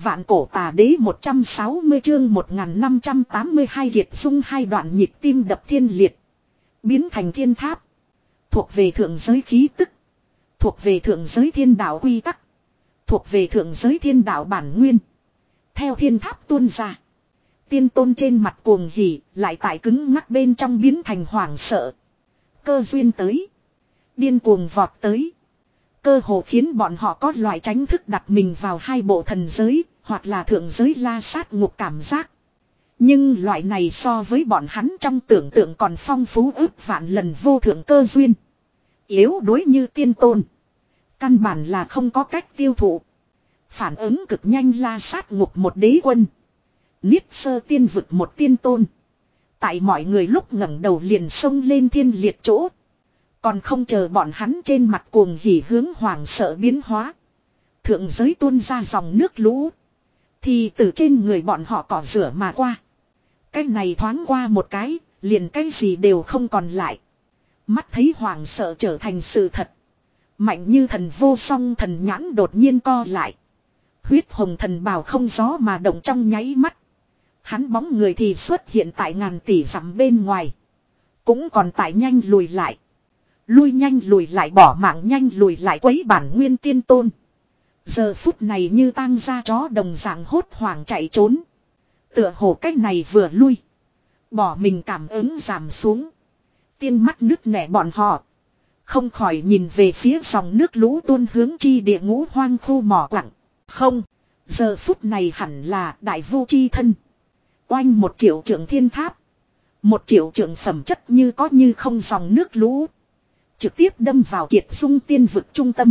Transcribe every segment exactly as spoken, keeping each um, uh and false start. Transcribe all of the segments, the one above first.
Vạn cổ tà đế một trăm sáu mươi chương một nghìn năm trăm tám mươi hai Kiệt Dung hai đoạn nhịp tim đập thiên liệt. Biến thành thiên tháp. Thuộc về thượng giới khí tức. Thuộc về thượng giới thiên đạo quy tắc. Thuộc về thượng giới thiên đạo bản nguyên. Theo thiên tháp tuôn ra. Tiên tôn trên mặt cuồng hỉ, lại tại cứng ngắc bên trong biến thành hoảng sợ. Cơ duyên tới. Điên cuồng vọt tới. Cơ hồ khiến bọn họ có loại tránh thức đặt mình vào hai bộ thần giới, hoặc là thượng giới la sát ngục cảm giác. Nhưng loại này so với bọn hắn trong tưởng tượng còn phong phú ức vạn lần vô thượng cơ duyên. Yếu đối như tiên tôn. Căn bản là không có cách tiêu thụ. Phản ứng cực nhanh la sát ngục một đế quân. Niết sơ tiên vực một tiên tôn. Tại mọi người lúc ngẩng đầu liền xông lên thiên liệt chỗ. Còn không chờ bọn hắn trên mặt cuồng hỉ hướng hoàng sợ biến hóa. Thượng giới tuôn ra dòng nước lũ. Thì từ trên người bọn họ cỏ rửa mà qua. Cái này thoáng qua một cái, liền cái gì đều không còn lại. Mắt thấy hoàng sợ trở thành sự thật. Mạnh như thần vô song thần nhãn đột nhiên co lại. Huyết hồng thần bào không gió mà động trong nháy mắt. Hắn bóng người thì xuất hiện tại ngàn tỷ dặm bên ngoài. Cũng còn tại nhanh lùi lại. Lui nhanh lùi lại bỏ mạng nhanh lùi lại quấy bản nguyên tiên tôn. Giờ phút này như tang ra chó đồng dạng hốt hoảng chạy trốn. Tựa hồ cách này vừa lui. Bỏ mình cảm ứng giảm xuống. Tiên mắt nước nẻ bọn họ. Không khỏi nhìn về phía dòng nước lũ tuôn hướng chi địa ngũ hoang khu mỏ quặng. Không. Giờ phút này hẳn là đại vô chi thân. Oanh một triệu trưởng thiên tháp. Một triệu trưởng phẩm chất như có như không dòng nước lũ. Trực tiếp đâm vào Kiệt Dung tiên vực trung tâm.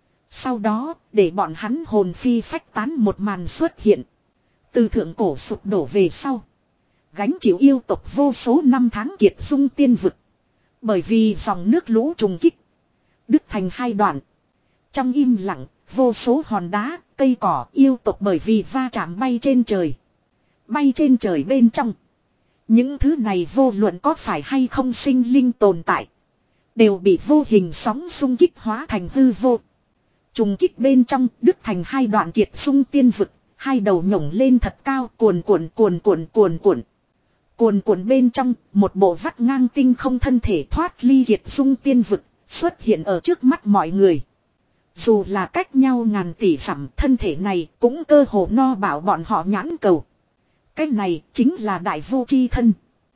Sau đó, để bọn hắn hồn phi phách tán một màn xuất hiện. Từ thượng cổ sụp đổ về sau. Gánh chịu yêu tộc vô số năm tháng Kiệt Dung tiên vực. Bởi vì dòng nước lũ trùng kích. Đứt thành hai đoạn. Trong im lặng, vô số hòn đá, cây cỏ yêu tộc bởi vì va chạm bay trên trời. Bay trên trời bên trong. Những thứ này vô luận có phải hay không sinh linh tồn tại. Đều bị vô hình sóng xung kích hóa thành hư vô. Trùng kích bên trong đứt thành hai đoạn Kiệt Dung tiên vực. Hai đầu nhổng lên thật cao cuồn cuộn cuồn cuộn cuồn cuộn. Cuồn cuộn bên trong một bộ vắt ngang tinh không thân thể thoát ly Kiệt Dung tiên vực. Xuất hiện ở trước mắt mọi người. Dù là cách nhau ngàn tỷ dặm thân thể này cũng cơ hồ no bảo bọn họ nhãn cầu. Cái này chính là đại vô chi thân.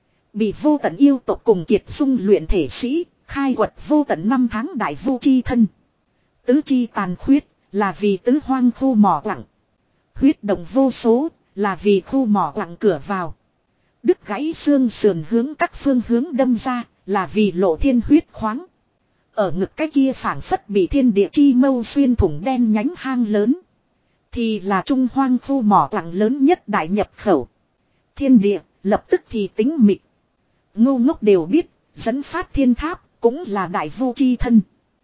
Bị vô tận yêu tộc cùng Kiệt Dung luyện thể sĩ. Khai quật vô tận năm tháng đại vô chi thân. Tứ chi tàn khuyết là vì tứ hoang khu mỏ quặng. Huyết động vô số là vì khu mỏ quặng cửa vào. Đứt gãy xương sườn hướng các phương hướng đâm ra là vì lộ thiên huyết khoáng. Ở ngực cái kia phảng phất bị thiên địa chi mâu xuyên thủng đen nhánh hang lớn. Thì là trung hoang khu mỏ quặng lớn nhất đại nhập khẩu. Thiên địa lập tức thì tính mịt. Ngu ngốc đều biết dẫn phát thiên tháp cũng là đại vô chi thân.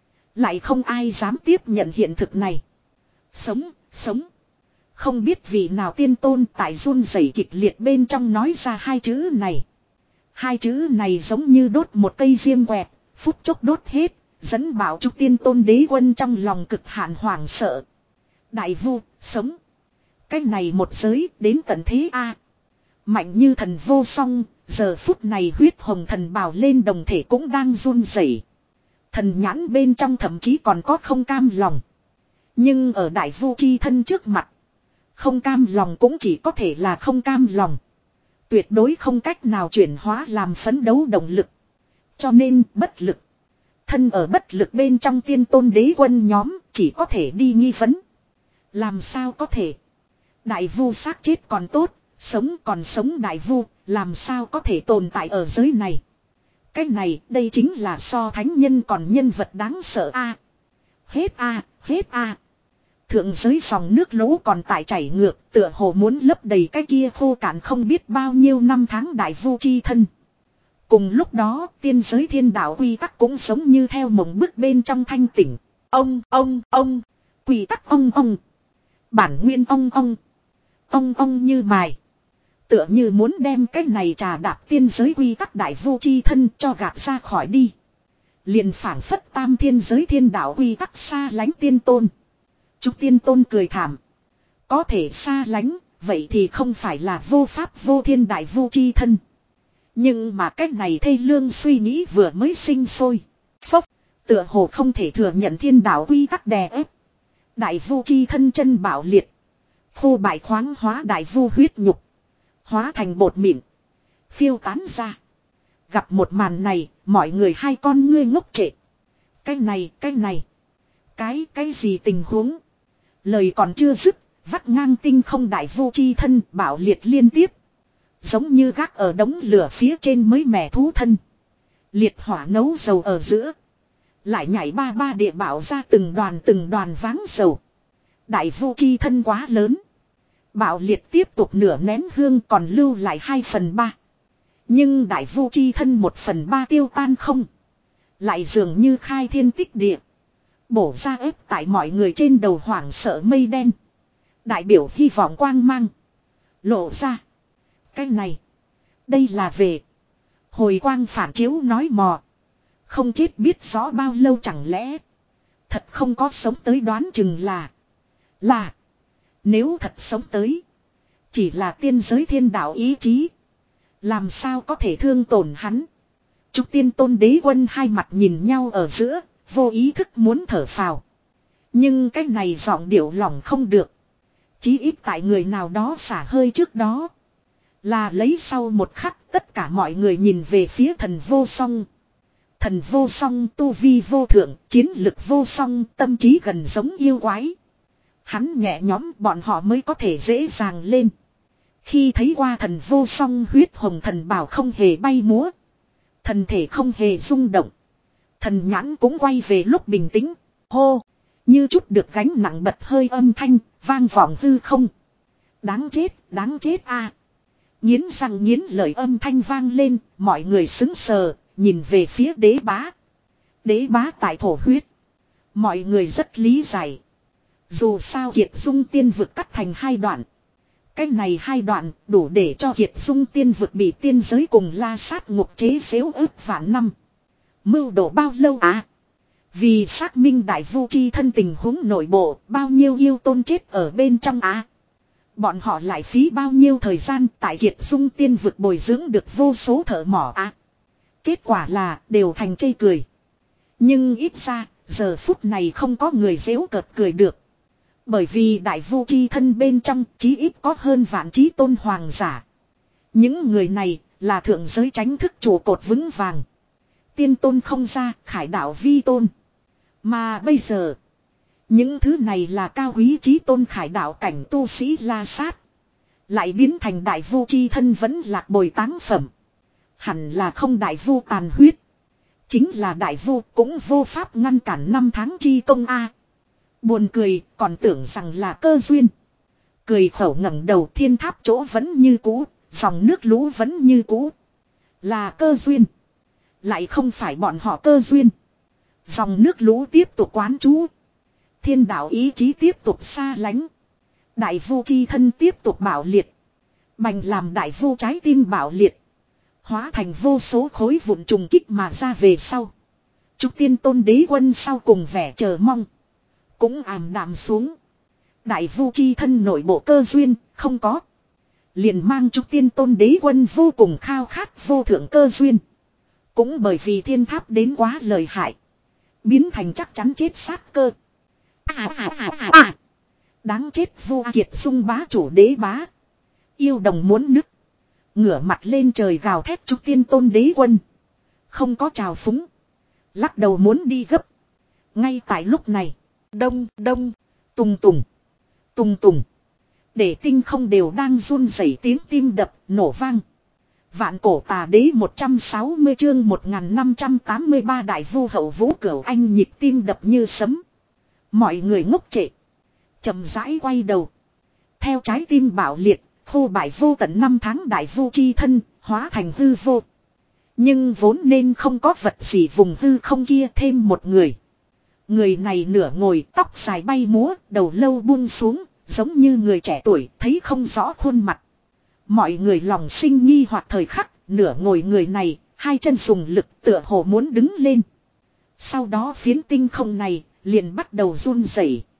Lại không ai dám tiếp nhận hiện thực này. Sống, sống. Không biết vị nào tiên tôn tại run rẩy kịch liệt bên trong nói ra hai chữ này. Hai chữ này giống như đốt một cây diêm quẹt, phút chốc đốt hết, dẫn bảo trúc tiên tôn đế quân trong lòng cực hạn hoảng sợ. Đại vô, sống. Cái này một giới đến tận thế A. Mạnh như thần vô song, giờ phút này huyết hồng thần bào lên đồng thể cũng đang run rẩy. Thần nhãn bên trong thậm chí còn có không cam lòng. Nhưng ở đại vô chi thân trước mặt. Không cam lòng cũng chỉ có thể là không cam lòng. Tuyệt đối không cách nào chuyển hóa làm phấn đấu động lực. Cho nên bất lực. Thân ở bất lực bên trong tiên tôn đế quân nhóm chỉ có thể đi nghi vấn. Làm sao có thể. Đại vu xác chết còn tốt. Sống còn sống đại vu. Làm sao có thể tồn tại ở giới này. Cái này đây chính là so thánh nhân còn nhân vật đáng sợ a. Hết a, hết a. Thượng giới dòng nước lũ còn tại chảy ngược, tựa hồ muốn lấp đầy cái kia khô cạn không biết bao nhiêu năm tháng đại vô chi thân. Cùng lúc đó, tiên giới thiên đạo quy tắc cũng giống như theo mộng bức bên trong thanh tỉnh. Ông, ông, ông, quy tắc ông ông. Bản nguyên ông ông. Ông ông như mài. Tựa như muốn đem cái này trà đạp tiên giới quy tắc đại vô chi thân cho gạt ra khỏi đi. Liền phảng phất tam thiên giới thiên đạo quy tắc xa lánh tiên tôn. Trúc tiên tôn cười thảm. Có thể xa lánh, vậy thì không phải là vô pháp vô thiên đại vu chi thân. Nhưng mà cách này thê lương suy nghĩ vừa mới sinh sôi. Phốc, tựa hồ không thể thừa nhận thiên đạo quy tắc đè ép. Đại vu chi thân chân bạo liệt. Khô bại khoáng hóa đại vu huyết nhục. Hóa thành bột mịn. Phiêu tán ra. Gặp một màn này, mọi người hai con ngươi ngốc trệ. Cái này, cái này. Cái, cái gì tình huống? Lời còn chưa dứt, vắt ngang tinh không đại vu chi thân bạo liệt liên tiếp. Giống như gác ở đống lửa phía trên mới mẻ thú thân. Liệt hỏa nấu dầu ở giữa. Lại nhảy ba ba địa bảo ra từng đoàn từng đoàn váng dầu. Đại vu chi thân quá lớn. Bạo liệt tiếp tục nửa nén hương còn lưu lại hai phần ba. Nhưng đại vu chi thân một phần ba tiêu tan không. Lại dường như khai thiên tích địa. Bổ ra ép tại mọi người trên đầu hoảng sợ mây đen. Đại biểu hy vọng quang mang. Lộ ra. Cái này. Đây là về. Hồi quang phản chiếu nói mò. Không chết biết rõ bao lâu chẳng lẽ. Thật không có sống tới đoán chừng là. Là. Nếu thật sống tới. Chỉ là tiên giới thiên đạo ý chí. Làm sao có thể thương tổn hắn. Trúc Tiên Tôn Đế Quân hai mặt nhìn nhau ở giữa. Vô ý thức muốn thở phào. Nhưng cái này giọng điệu lỏng không được. Chí ít tại người nào đó xả hơi trước đó. Là lấy sau một khắc tất cả mọi người nhìn về phía thần vô song. Thần vô song tu vi vô thượng, chiến lực vô song, tâm trí gần giống yêu quái. Hắn nhẹ nhõm bọn họ mới có thể dễ dàng lên. Khi thấy qua thần vô song huyết hồng thần bảo không hề bay múa. Thần thể không hề rung động. Thần nhãn cũng quay về lúc bình tĩnh. Hô! Như chút được gánh nặng bật hơi âm thanh, vang vọng hư không. Đáng chết, đáng chết a! Nghiến răng nghiến lời âm thanh vang lên, mọi người sững sờ, nhìn về phía đế bá. Đế bá tại thổ huyết. Mọi người rất lý giải. Dù sao Kiệt Dung tiên vực cắt thành hai đoạn. Cái này hai đoạn đủ để cho Kiệt Dung tiên vực bị tiên giới cùng la sát ngục chế xếu ức vạn năm. Mưu đồ bao lâu à? Vì xác minh đại vu chi thân tình huống nội bộ, bao nhiêu yêu tôn chết ở bên trong á. Bọn họ lại phí bao nhiêu thời gian tại Kiệt Dung tiên vực bồi dưỡng được vô số thợ mỏ á. Kết quả là đều thành chê cười. Nhưng ít ra, giờ phút này không có người giễu cợt cười được. Bởi vì đại vu chi thân bên trong chí ít có hơn vạn chí tôn hoàng giả. Những người này là thượng giới tránh thức trụ cột vững vàng. Tiên tôn không ra, khải đạo vi tôn. Mà bây giờ, những thứ này là cao quý chí tôn khải đạo cảnh tu sĩ la sát. Lại biến thành đại vu chi thân vẫn lạc bồi táng phẩm. Hẳn là không đại vu tàn huyết. Chính là đại vu cũng vô pháp ngăn cản năm tháng chi công a. Buồn cười còn tưởng rằng là cơ duyên. Cười khẩu ngẩng đầu thiên tháp chỗ vẫn như cũ. Dòng nước lũ vẫn như cũ. Là cơ duyên. Lại không phải bọn họ cơ duyên. Dòng nước lũ tiếp tục quán trú. Thiên đạo ý chí tiếp tục xa lánh. Đại vu chi thân tiếp tục bạo liệt. Bành làm đại vu trái tim bạo liệt. Hóa thành vô số khối vụn trùng kích mà ra về sau. Trúc Tiên Tôn Đế Quân sau cùng vẻ chờ mong. Cũng ảm đạm xuống. Đại vu chi thân nội bộ cơ duyên không có. Liền mang Trúc Tiên Tôn Đế Quân vô cùng khao khát vô thượng cơ duyên. Cũng bởi vì thiên tháp đến quá lợi hại. Biến thành chắc chắn chết sát cơ. À à à à à. Đáng chết Vu Kiệt Dung bá chủ đế bá. Yêu đồng muốn nứt. Ngửa mặt lên trời gào thét Trúc Tiên Tôn Đế Quân. Không có trào phúng. Lắc đầu muốn đi gấp. Ngay tại lúc này. Đông đông. Tùng tùng. Tùng tùng. Để tinh không đều đang run rẩy tiếng tim đập nổ vang. Vạn cổ tà đế một trăm sáu mươi chương một nghìn năm trăm tám mươi ba đại vu hậu vũ cửu anh nhịp tim đập như sấm. Mọi người ngốc trệ. Chậm rãi quay đầu. Theo trái tim bạo liệt, khô bại vô tận năm tháng đại vu chi thân, hóa thành hư vô. Nhưng vốn nên không có vật gì vùng hư không kia thêm một người. Người này nửa ngồi tóc dài bay múa, đầu lâu buông xuống, giống như người trẻ tuổi thấy không rõ khuôn mặt. Mọi người lòng sinh nghi hoặc thời khắc, nửa ngồi người này, hai chân dùng lực tựa hồ muốn đứng lên. Sau đó phiến tinh không này, liền bắt đầu run rẩy.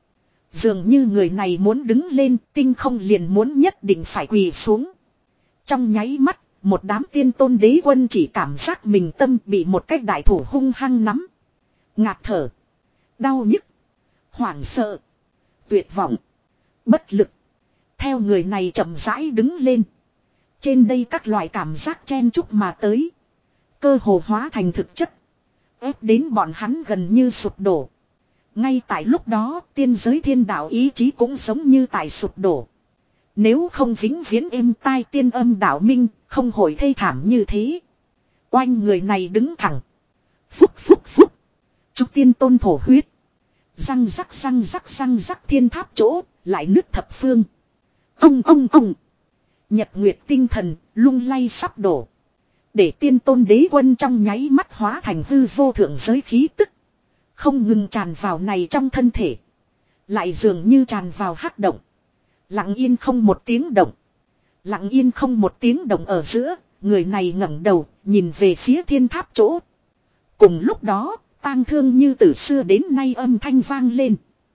Dường như người này muốn đứng lên, tinh không liền muốn nhất định phải quỳ xuống. Trong nháy mắt, một đám tiên tôn đế quân chỉ cảm giác mình tâm bị một cái đại thủ hung hăng nắm. Ngạt thở, đau nhức, hoảng sợ, tuyệt vọng, bất lực. Theo người này chậm rãi đứng lên. Trên đây các loại cảm giác chen chúc mà tới. Cơ hồ hóa thành thực chất. Ép đến bọn hắn gần như sụp đổ. Ngay tại lúc đó tiên giới thiên đạo ý chí cũng giống như tại sụp đổ. Nếu không vĩnh viễn êm tai tiên âm đạo minh không hồi thê thảm như thế. Oanh người này đứng thẳng. Phúc phúc phúc. Chúc tiên tôn thổ huyết. Răng rắc răng rắc răng rắc thiên tháp chỗ lại nứt thập phương. Ông ông ông. Nhật nguyệt tinh thần lung lay sắp đổ. Để tiên tôn đế quân trong nháy mắt hóa thành hư vô thượng giới khí tức. Không ngừng tràn vào này trong thân thể. Lại dường như tràn vào hắc động. Lặng yên không một tiếng động. Lặng yên không một tiếng động ở giữa. Người này ngẩng đầu nhìn về phía thiên tháp chỗ. Cùng lúc đó tang thương như từ xưa đến nay âm thanh vang lên.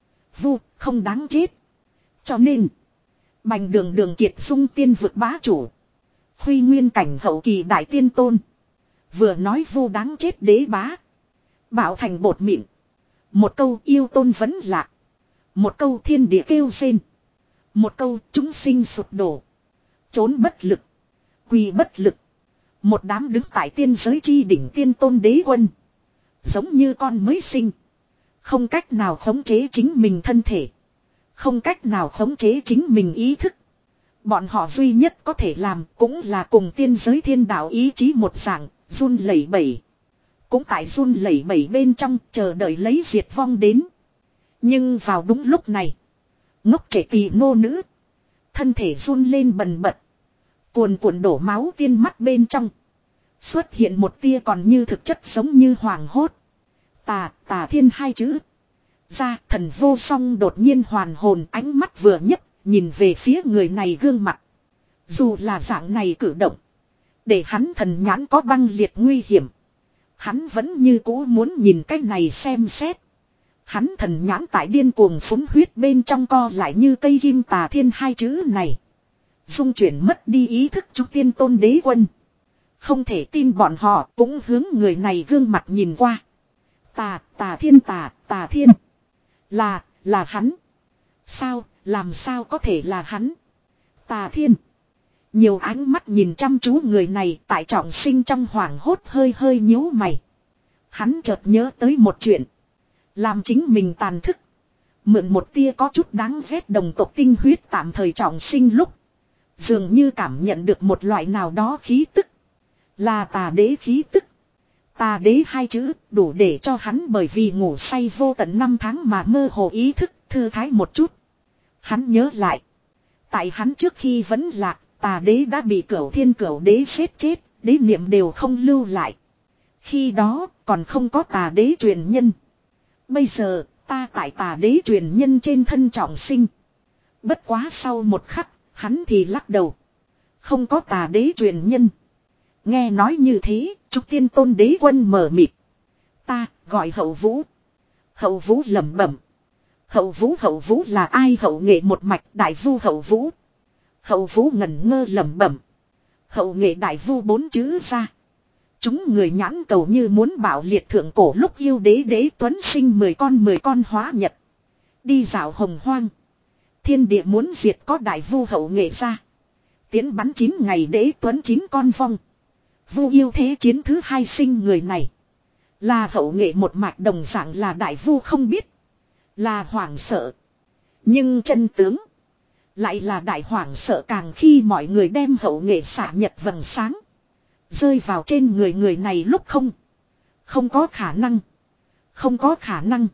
Vu không đáng chết. Cho nên bành đường đường kiệt dung tiên vực bá chủ. Khuy nguyên cảnh hậu kỳ đại tiên tôn. Vừa nói vu đáng chết đế bá. Bảo thành bột mịn. Một câu yêu tôn vẫn lạc. Một câu thiên địa kêu rên. Một câu chúng sinh sụp đổ. Trốn bất lực. Quỳ bất lực. Một đám đứng tại tiên giới chi đỉnh tiên tôn đế quân. Giống như con mới sinh. Không cách nào khống chế chính mình thân thể. Không cách nào khống chế chính mình ý thức. Bọn họ duy nhất có thể làm cũng là cùng tiên giới thiên đạo ý chí một dạng, run lẩy bẩy. Cũng tại run lẩy bẩy bên trong chờ đợi lấy diệt vong đến. Nhưng vào đúng lúc này, ngốc trẻ tỳ nô nữ, thân thể run lên bần bật. Cuồn cuộn đổ máu tiên mắt bên trong. Xuất hiện một tia còn như thực chất giống như hoàng hốt. Tà, tà thiên hai chữ. Ra thần vô song đột nhiên hoàn hồn ánh mắt vừa nhấp. Nhìn về phía người này gương mặt. Dù là dạng này cử động. Để hắn thần nhãn có băng liệt nguy hiểm. Hắn vẫn như cũ muốn nhìn cái này xem xét. Hắn thần nhãn tại điên cuồng phúng huyết bên trong co lại như cây kim tà thiên hai chữ này. Dung chuyển mất đi ý thức chúng tiên tôn đế quân. Không thể tin bọn họ cũng hướng người này gương mặt nhìn qua. Tà, tà thiên tà, tà thiên. Là, là hắn. Sao, làm sao có thể là hắn? Tà thiên. Nhiều ánh mắt nhìn chăm chú người này tại trọng sinh trong hoảng hốt hơi hơi nhíu mày. Hắn chợt nhớ tới một chuyện. Làm chính mình tàn thức. Mượn một tia có chút đáng ghét đồng tộc tinh huyết tạm thời trọng sinh lúc. Dường như cảm nhận được một loại nào đó khí tức. Là tà đế khí tức. Tà đế hai chữ đủ để cho hắn bởi vì ngủ say vô tận năm tháng mà mơ hồ ý thức thư thái một chút. Hắn nhớ lại. Tại hắn trước khi vẫn lạc, tà đế đã bị cửu thiên cửu đế giết chết, đế niệm đều không lưu lại. Khi đó còn không có tà đế truyền nhân. Bây giờ ta tại tà đế truyền nhân trên thân trọng sinh. Bất quá sau một khắc, hắn thì lắc đầu. Không có tà đế truyền nhân. Nghe nói như thế, trúc tiên tôn đế quân mở mịt. Ta gọi hậu vũ. Hậu vũ lẩm bẩm. Hậu vũ hậu vũ là ai? Hậu nghệ một mạch đại vu hậu vũ. Hậu vũ ngẩn ngơ lẩm bẩm. Hậu nghệ đại vu bốn chữ ra. Chúng người nhãn cầu như muốn bảo liệt thượng cổ lúc yêu đế đế tuấn sinh mười con mười con hóa nhật. Đi dạo hồng hoang. Thiên địa muốn diệt có đại vu hậu nghệ ra. Tiến bắn chín ngày đế tuấn chín con vong. Vu yêu thế chiến thứ hai sinh người này. Là hậu nghệ một mạch đồng dạng là đại vu không biết. Là hoảng sợ. Nhưng chân tướng. Lại là đại hoảng sợ càng khi mọi người đem hậu nghệ xả nhật vầng sáng. Rơi vào trên người người này lúc không. Không có khả năng. Không có khả năng.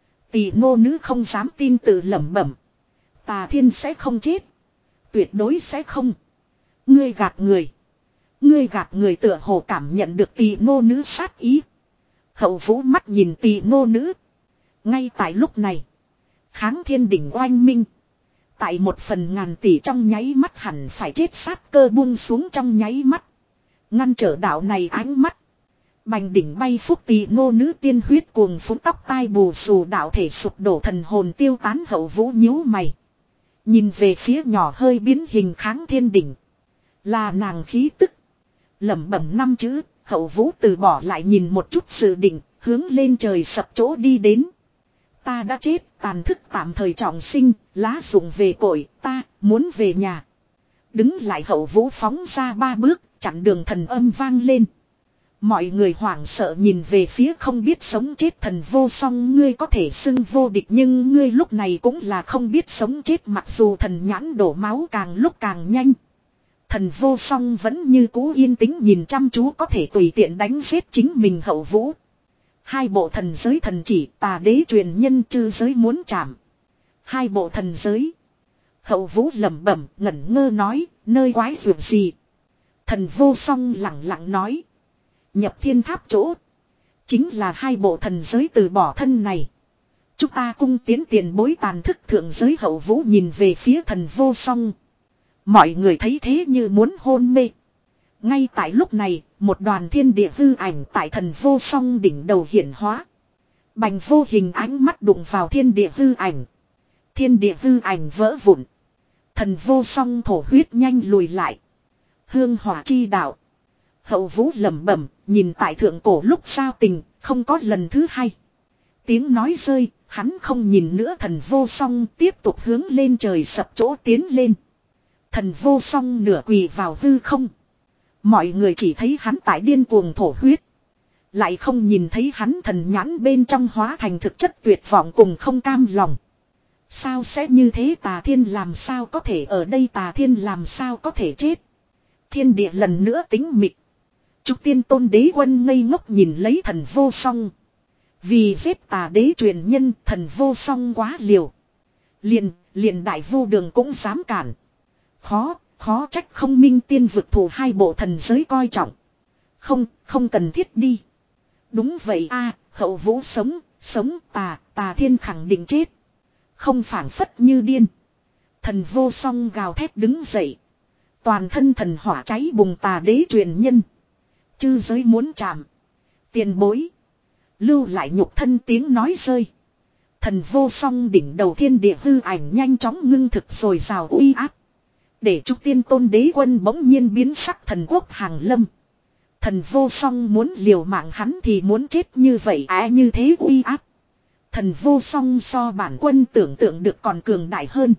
Tỷ nô nữ không dám tin tự lẩm bẩm. Tà thiên sẽ không chết. Tuyệt đối sẽ không. Ngươi gạt người. Ngươi gạt người tựa hồ cảm nhận được tỷ nô nữ sát ý. Hậu vũ mắt nhìn tỷ nô nữ. Ngay tại lúc này. Kháng thiên đỉnh oanh minh. Tại một phần ngàn tỷ trong nháy mắt hẳn phải chết sát cơ buông xuống trong nháy mắt. Ngăn trở đạo này ánh mắt. Bành đỉnh bay phúc tỳ ngô nữ tiên huyết cuồng phúng tóc tai bù xù đạo thể sụp đổ thần hồn tiêu tán hậu vũ nhíu mày. Nhìn về phía nhỏ hơi biến hình kháng thiên đỉnh. Là nàng khí tức. Lẩm bẩm năm chữ, hậu vũ từ bỏ lại nhìn một chút sự định, hướng lên trời sập chỗ đi đến. Ta đã chết, tàn thức tạm thời trọng sinh, lá rụng về cội, ta muốn về nhà. Đứng lại hậu vũ phóng ra ba bước, chặn đường thần âm vang lên. Mọi người hoảng sợ nhìn về phía không biết sống chết thần vô song, ngươi có thể xưng vô địch nhưng ngươi lúc này cũng là không biết sống chết, mặc dù thần nhãn đổ máu càng lúc càng nhanh. Thần vô song vẫn như cũ yên tĩnh nhìn chăm chú có thể tùy tiện đánh giết chính mình hậu vũ. Hai bộ thần giới thần chỉ tà đế truyền nhân chư giới muốn chạm. Hai bộ thần giới. Hậu vũ lẩm bẩm ngẩn ngơ nói, nơi quái dược gì. Thần vô song lặng lặng nói. Nhập thiên tháp chỗ. Chính là hai bộ thần giới từ bỏ thân này. Chúng ta cung tiến tiền bối tàn thức thượng giới hậu vũ nhìn về phía thần vô song. Mọi người thấy thế như muốn hôn mê. Ngay tại lúc này, một đoàn thiên địa hư ảnh tại thần vô song đỉnh đầu hiển hóa. Bành vô hình ánh mắt đụng vào thiên địa hư ảnh. Thiên địa hư ảnh vỡ vụn. Thần vô song thổ huyết nhanh lùi lại. Hương hỏa chi đạo. Hậu vũ lẩm bẩm, nhìn tại thượng cổ lúc sao tình, không có lần thứ hai. Tiếng nói rơi, hắn không nhìn nữa thần vô song tiếp tục hướng lên trời sập chỗ tiến lên. Thần vô song nửa quỳ vào hư không. Mọi người chỉ thấy hắn tại điên cuồng thổ huyết. Lại không nhìn thấy hắn thần nhãn bên trong hóa thành thực chất tuyệt vọng cùng không cam lòng. Sao sẽ như thế, Tà Thiên làm sao có thể ở đây, Tà Thiên làm sao có thể chết. Thiên địa lần nữa tĩnh mịch. Trúc Tiên Tôn đế quân ngây ngốc nhìn lấy thần vô song. Vì giết tà đế truyền nhân, thần vô song quá liều. Liền, liền đại vô đường cũng dám cản. Khó, khó trách không minh tiên vực thủ hai bộ thần giới coi trọng. Không, không cần thiết đi. Đúng vậy a, hậu vũ sống, sống tà, tà thiên khẳng định chết. Không phảng phất như điên. Thần vô song gào thét đứng dậy. Toàn thân thần hỏa cháy bùng, tà đế truyền nhân. Chư giới muốn chạm. Tiền bối. Lưu lại nhục thân tiếng nói rơi. Thần vô song đỉnh đầu thiên địa hư ảnh nhanh chóng ngưng thực rồi rào uy áp. Để Trúc Tiên Tôn đế quân bỗng nhiên biến sắc, thần quốc hàng lâm. Thần vô song muốn liều mạng, hắn thì muốn chết như vậy á, à, như thế uy áp. Thần vô song so bản quân tưởng tượng được còn cường đại hơn.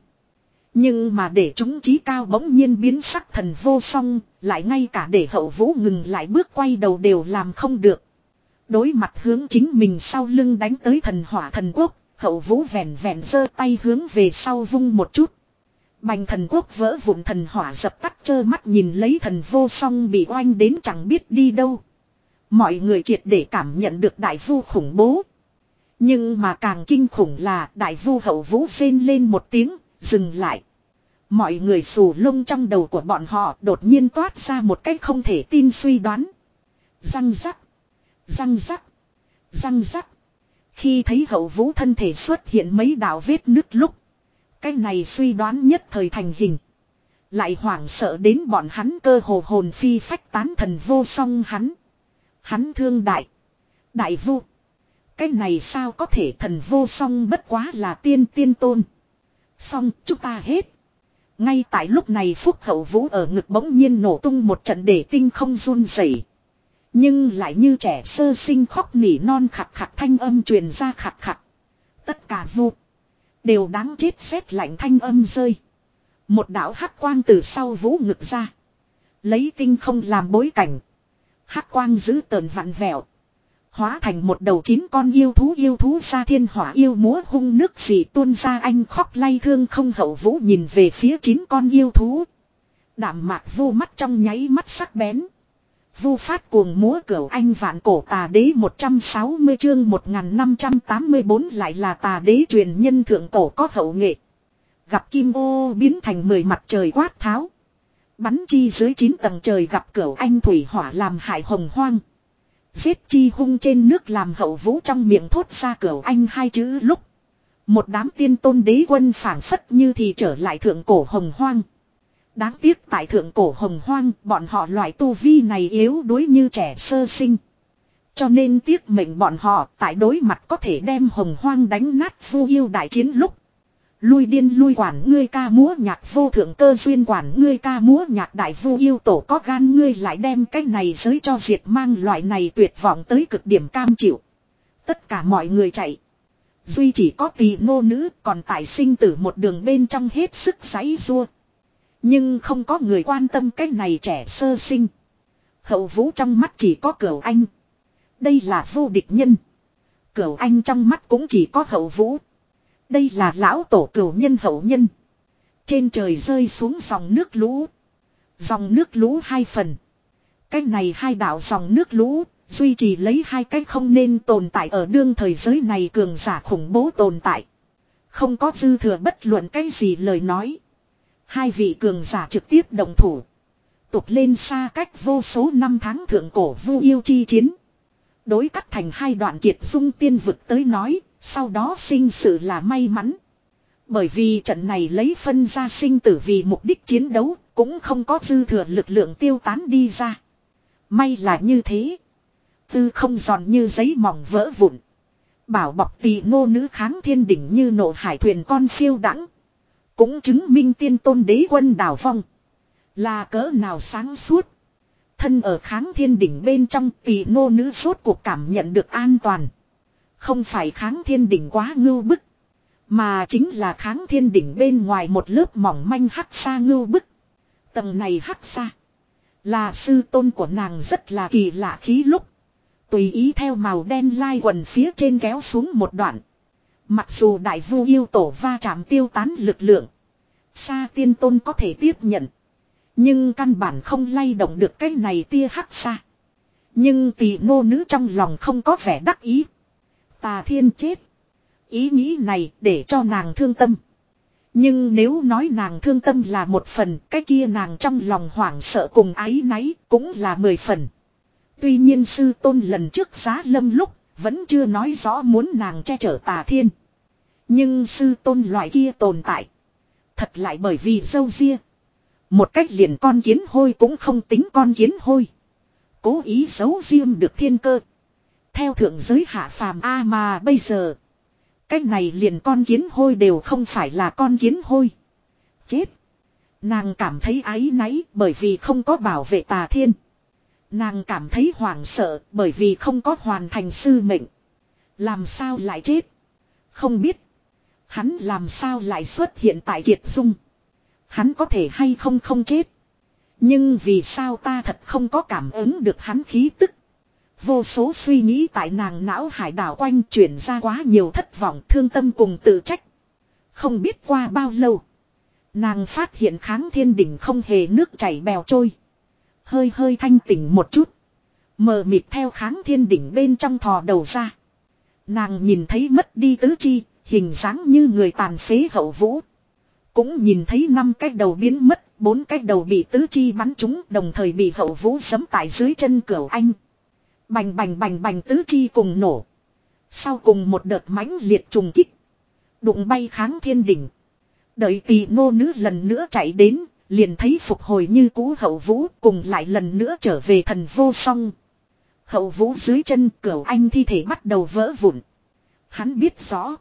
Nhưng mà để chúng trí cao bỗng nhiên biến sắc, thần vô song lại ngay cả để hậu vũ ngừng lại bước quay đầu đều làm không được. Đối mặt hướng chính mình sau lưng đánh tới thần hỏa thần quốc, hậu vũ vẹn vẹn giơ tay hướng về sau vung một chút. Bành thần quốc vỡ vụn, thần hỏa dập tắt, trơ mắt nhìn lấy thần vô song bị oanh đến chẳng biết đi đâu. Mọi người triệt để cảm nhận được đại vu khủng bố. Nhưng mà càng kinh khủng là đại vu hậu vũ rên lên một tiếng, dừng lại. Mọi người xù lông trong đầu của bọn họ đột nhiên toát ra một cách không thể tin suy đoán. Răng rắc, răng rắc, răng rắc. Khi thấy hậu vũ thân thể xuất hiện mấy đạo vết nứt lúc, cái này suy đoán nhất thời thành hình. Lại hoảng sợ đến bọn hắn cơ hồ hồn phi phách tán. Thần vô song hắn. Hắn thương đại. Đại vu. Cái này sao có thể, thần vô song bất quá là tiên tiên tôn. Xong chúng ta hết. Ngay tại lúc này phúc hậu vũ ở ngực bỗng nhiên nổ tung một trận để tinh không run rẩy. Nhưng lại như trẻ sơ sinh khóc nỉ non, khặt khặt thanh âm truyền ra, khặt khặt. Tất cả vu đều đáng chết, sét lạnh thanh âm rơi. Một đạo hắc quang từ sau vũ ngực ra. Lấy tinh không làm bối cảnh. Hắc quang giữ tờn vặn vẹo. Hóa thành một đầu chín con yêu thú, yêu thú ra thiên hỏa yêu múa hung nước gì tuôn ra, anh khóc lay thương không. Hậu vũ nhìn về phía chín con yêu thú. Đạm mạc vô mắt trong nháy mắt sắc bén. Vu phát cuồng múa cửu anh vạn cổ. Tà đế một trăm sáu mươi chương một nghìn năm trăm tám mươi tư lại là tà đế truyền nhân thượng cổ có hậu nghệ. Gặp kim ô biến thành mười mặt trời quát tháo. Bắn chi dưới chín tầng trời, gặp cửu anh thủy hỏa làm hại hồng hoang. Giết chi hung trên nước, làm hậu vũ trong miệng thốt ra cửu anh hai chữ lúc. Một đám tiên tôn đế quân phảng phất như thì trở lại thượng cổ hồng hoang. Đáng tiếc tại thượng cổ hồng hoang, bọn họ loại tu vi này yếu đuối như trẻ sơ sinh. Cho nên tiếc mệnh bọn họ tại đối mặt có thể đem hồng hoang đánh nát Vu yêu đại chiến lúc. Lui điên lui quản ngươi ca múa nhạc vô thượng cơ duyên quản ngươi ca múa nhạc đại Vu yêu tổ có gan ngươi lại đem cái này giới cho diệt mang loại này tuyệt vọng tới cực điểm cam chịu. Tất cả mọi người chạy. Duy chỉ có Tỳ Ngô nữ còn tại sinh tử một đường bên trong hết sức giãy giụa. Nhưng không có người quan tâm cái này trẻ sơ sinh. Hậu Vũ trong mắt chỉ có Cửu Anh. Đây là vô địch nhân. Cửu Anh trong mắt cũng chỉ có Hậu Vũ. Đây là lão tổ cửu nhân hậu nhân. Trên trời rơi xuống dòng nước lũ. Dòng nước lũ hai phần. Cái này hai đạo dòng nước lũ. Duy trì lấy hai cái không nên tồn tại ở đương thời giới này cường giả khủng bố tồn tại. Không có dư thừa bất luận cái gì lời nói. Hai vị cường giả trực tiếp đồng thủ. Tục lên xa cách vô số năm tháng thượng cổ Vu yêu chi chiến. Đối cắt thành hai đoạn kiệt dung tiên vực tới nói. Sau đó sinh sự là may mắn. Bởi vì trận này lấy phân ra sinh tử vì mục đích chiến đấu. Cũng không có dư thừa lực lượng tiêu tán đi ra. May là như thế. Tư không giòn như giấy mỏng vỡ vụn. Bảo bọc Tỳ Ngô nữ kháng thiên đỉnh như nộ hải thuyền con phiêu đãng. Cũng chứng minh tiên tôn đế quân đảo vong. Là cỡ nào sáng suốt. Thân ở kháng thiên đỉnh bên trong Tỳ Ngô nữ rốt cuộc cảm nhận được an toàn. Không phải kháng thiên đỉnh quá ngưu bức. Mà chính là kháng thiên đỉnh bên ngoài một lớp mỏng manh hắc sa ngưu bức. Tầng này hắc sa. Là sư tôn của nàng rất là kỳ lạ khí lúc. Tùy ý theo màu đen lai quần phía trên kéo xuống một đoạn. Mặc dù đại Vu yêu tổ va chạm tiêu tán lực lượng. Sa tiên tôn có thể tiếp nhận. Nhưng căn bản không lay động được cái này tia hắc sa. Nhưng Tỳ Ngô nữ trong lòng không có vẻ đắc ý. Tà Thiên chết. Ý nghĩ này để cho nàng thương tâm. Nhưng nếu nói nàng thương tâm là một phần, cái kia nàng trong lòng hoảng sợ cùng áy náy cũng là mười phần. Tuy nhiên sư tôn lần trước giá lâm lúc, vẫn chưa nói rõ muốn nàng che chở Tà Thiên. Nhưng sư tôn loại kia tồn tại. Thật lại bởi vì dâu ria. Một cách liền con kiến hôi cũng không tính con kiến hôi. Cố ý giấu riêng được thiên cơ. Theo thượng giới hạ phàm A mà bây giờ. Cách này liền con kiến hôi đều không phải là con kiến hôi. Chết. Nàng cảm thấy áy náy bởi vì không có bảo vệ Tà Thiên. Nàng cảm thấy hoảng sợ bởi vì không có hoàn thành sư mệnh. Làm sao lại chết? Không biết. Hắn làm sao lại xuất hiện tại Kiệt Dung? Hắn có thể hay không không chết? Nhưng vì sao ta thật không có cảm ứng được hắn khí tức? Vô số suy nghĩ tại nàng não hải đảo quanh chuyển ra quá nhiều thất vọng thương tâm cùng tự trách. Không biết qua bao lâu. Nàng phát hiện kháng thiên đỉnh không hề nước chảy bèo trôi. Hơi hơi thanh tỉnh một chút. Mờ mịt theo kháng thiên đỉnh bên trong thò đầu ra. Nàng nhìn thấy mất đi tứ chi, hình dáng như người tàn phế Hậu Vũ. Cũng nhìn thấy năm cái đầu biến mất, bốn cái đầu bị tứ chi bắn trúng đồng thời bị Hậu Vũ giẫm tại dưới chân Cửu Anh. Bành bành bành bành tứ chi cùng nổ. Sau cùng một đợt mãnh liệt trùng kích. Đụng bay kháng thiên đỉnh. Đợi Tỳ Ngô nữ lần nữa chạy đến. Liền thấy phục hồi như cũ Hậu Vũ cùng lại lần nữa trở về thần vô song. Hậu Vũ dưới chân Cửu Anh thi thể bắt đầu vỡ vụn. Hắn biết rõ.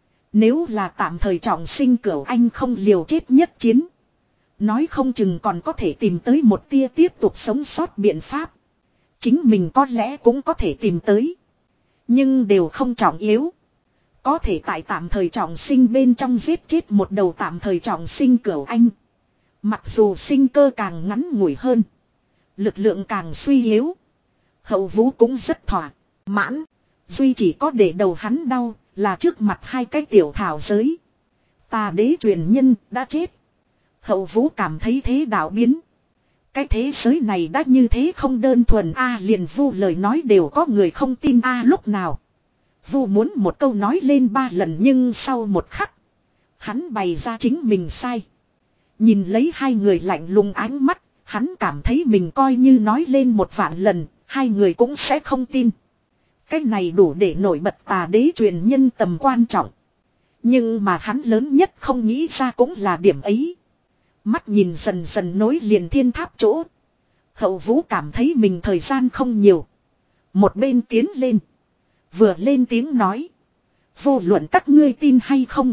Nếu là tạm thời trọng sinh Cửu Anh không liều chết nhất chiến. Nói không chừng còn có thể tìm tới một tia tiếp tục sống sót biện pháp. Chính mình có lẽ cũng có thể tìm tới. Nhưng đều không trọng yếu. Có thể tại tạm thời trọng sinh bên trong giết chết một đầu tạm thời trọng sinh Cửu Anh. Mặc dù sinh cơ càng ngắn ngủi hơn. Lực lượng càng suy yếu. Hậu Vũ cũng rất thỏa mãn. Duy chỉ có để đầu hắn đau là trước mặt hai cái tiểu thảo giới. Tà đế truyền nhân đã chết. Hậu Vũ cảm thấy thế đạo biến. Cái thế giới này đã như thế không đơn thuần a liền Vu lời nói đều có người không tin a lúc nào. Vu muốn một câu nói lên ba lần nhưng sau một khắc. Hắn bày ra chính mình sai. Nhìn lấy hai người lạnh lùng ánh mắt, hắn cảm thấy mình coi như nói lên một vạn lần, hai người cũng sẽ không tin. Cái này đủ để nổi bật tà đế truyền nhân tầm quan trọng. Nhưng mà hắn lớn nhất không nghĩ ra cũng là điểm ấy. Mắt nhìn dần dần nối liền thiên tháp chỗ. Hậu Vũ cảm thấy mình thời gian không nhiều. Một bên tiến lên. Vừa lên tiếng nói. Vô luận các ngươi tin hay không.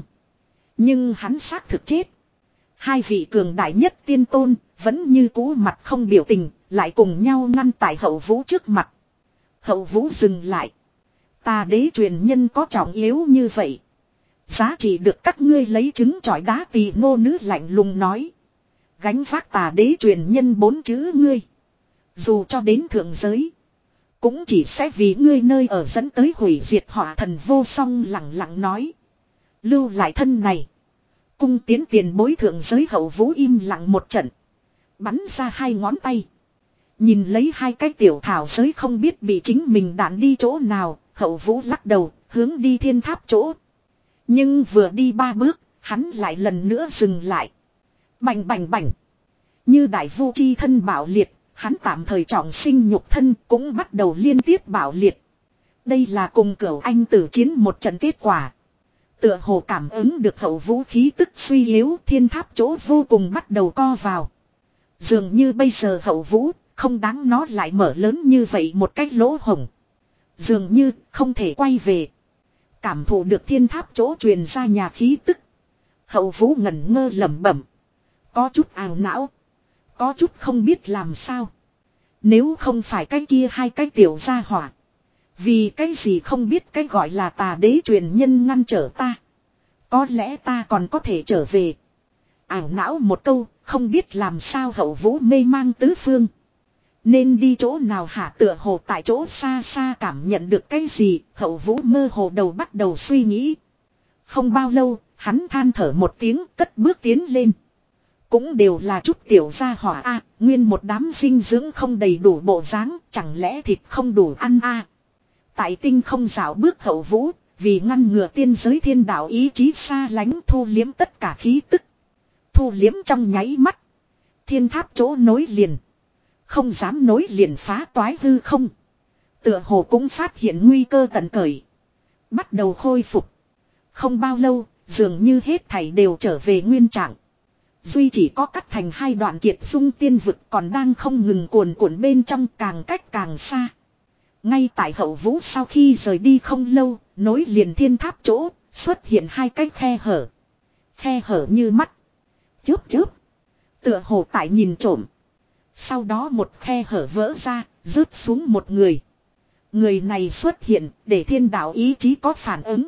Nhưng hắn xác thực chết. Hai vị cường đại nhất tiên tôn. Vẫn như cũ mặt không biểu tình. Lại cùng nhau ngăn tại hậu vũ trước mặt. Hậu vũ dừng lại. Tà đế truyền nhân có trọng yếu như vậy. Giá trị được các ngươi lấy trứng trọi đá tỳ ngô nữ lạnh lùng nói. Gánh vác tà đế truyền nhân bốn chữ ngươi. Dù cho đến thượng giới. Cũng chỉ sẽ vì ngươi nơi ở dẫn tới hủy diệt họa thần vô song lặng lặng nói. Lưu lại thân này. Cung tiến tiền bối thượng giới hậu vũ im lặng một trận. Bắn ra hai ngón tay. Nhìn lấy hai cái tiểu thảo giới không biết bị chính mình đạn đi chỗ nào. Hậu vũ lắc đầu hướng đi thiên tháp chỗ. Nhưng vừa đi ba bước. Hắn lại lần nữa dừng lại. Bành bành bành. Như đại vu chi thân bạo liệt. Hắn tạm thời trọng sinh nhục thân cũng bắt đầu liên tiếp bạo liệt. Đây là cùng cửu anh tử chiến một trận kết quả. Tựa hồ cảm ứng được hậu vũ khí tức suy yếu thiên tháp chỗ vô cùng bắt đầu co vào. Dường như bây giờ hậu vũ không đáng nó lại mở lớn như vậy một cách lỗ hổng. Dường như không thể quay về. Cảm thụ được thiên tháp chỗ truyền ra nhà khí tức. Hậu vũ ngẩn ngơ lẩm bẩm. Có chút ảo não. Có chút không biết làm sao. Nếu không phải cái kia hai cái tiểu gia hỏa. Vì cái gì không biết cái gọi là tà đế truyền nhân ngăn trở ta. Có lẽ ta còn có thể trở về. Ảo não một câu. Không biết làm sao hậu vũ mê mang tứ phương. Nên đi chỗ nào hả tựa hồ tại chỗ xa xa cảm nhận được cái gì. Hậu vũ mơ hồ đầu bắt đầu suy nghĩ. Không bao lâu hắn than thở một tiếng cất bước tiến lên. Cũng đều là chút tiểu gia hỏa a, nguyên một đám dinh dưỡng không đầy đủ bộ dáng, chẳng lẽ thịt không đủ ăn a? Tại tinh không dạo bước hậu vũ, vì ngăn ngừa tiên giới thiên đạo ý chí xa lánh thu liếm tất cả khí tức. Thu liếm trong nháy mắt. Thiên tháp chỗ nối liền. Không dám nối liền phá toái hư không. Tựa hồ cũng phát hiện nguy cơ tận cởi. Bắt đầu khôi phục. Không bao lâu, dường như hết thảy đều trở về nguyên trạng. Duy chỉ có cắt thành hai đoạn kiệt dung tiên vực còn đang không ngừng cuồn cuộn bên trong càng cách càng xa. Ngay tại hậu vũ sau khi rời đi không lâu, nối liền thiên tháp chỗ, xuất hiện hai cái khe hở. Khe hở như mắt. Chớp chớp. Tựa hồ tại nhìn trộm. Sau đó một khe hở vỡ ra, rớt xuống một người. Người này xuất hiện để thiên đạo ý chí có phản ứng.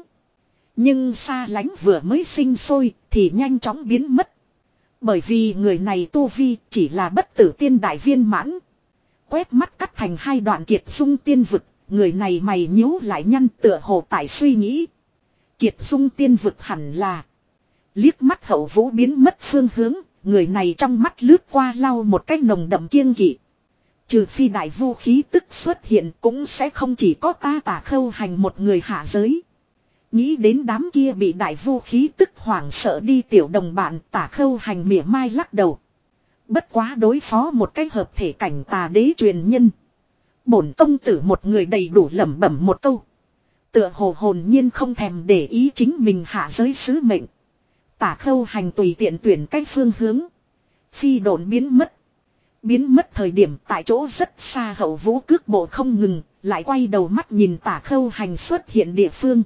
Nhưng xa lánh vừa mới sinh sôi thì nhanh chóng biến mất. Bởi vì người này tu vi chỉ là bất tử tiên đại viên mãn. Quét mắt cắt thành hai đoạn kiệt dung tiên vực. Người này mày nhíu lại nhăn tựa hồ tại suy nghĩ. Kiệt dung tiên vực hẳn là. Liếc mắt hậu vũ biến mất phương hướng. Người này trong mắt lướt qua lau một cách nồng đậm kiêng kỵ. Trừ phi đại vu khí tức xuất hiện cũng sẽ không chỉ có ta Tả Khâu Hành một người hạ giới. Nghĩ đến đám kia bị đại vu khí tức hoảng sợ đi tiểu đồng bạn Tả Khâu Hành mỉa mai lắc đầu. Bất quá đối phó một cách hợp thể cảnh tà đế truyền nhân. Bổn công tử một người đầy đủ lẩm bẩm một câu. Tựa hồ hồn nhiên không thèm để ý chính mình hạ giới sứ mệnh. Tả Khâu Hành tùy tiện tuyển cách phương hướng. Phi độn biến mất. Biến mất thời điểm tại chỗ rất xa hậu vũ cước bộ không ngừng. Lại quay đầu mắt nhìn Tả Khâu Hành xuất hiện địa phương.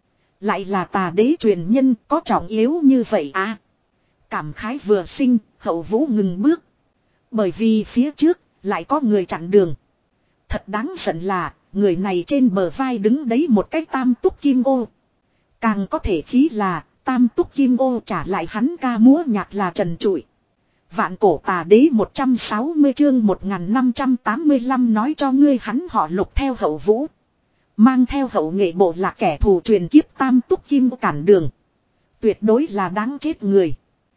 Lại là tà đế truyền nhân có trọng yếu như vậy à. Cảm khái vừa sinh, hậu vũ ngừng bước. Bởi vì phía trước, lại có người chặn đường. Thật đáng giận là, người này trên bờ vai đứng đấy một cái tam túc kim ô. Càng có thể khí là, tam túc kim ô trả lại hắn ca múa nhạc là trần trụi. Vạn cổ tà đế một trăm sáu mươi chương một nghìn năm trăm tám mươi lăm nói cho ngươi hắn họ Lục theo hậu vũ. Mang theo hậu nghệ bộ là kẻ thù truyền kiếp tam túc kim cản đường. Tuyệt đối là đáng chết người.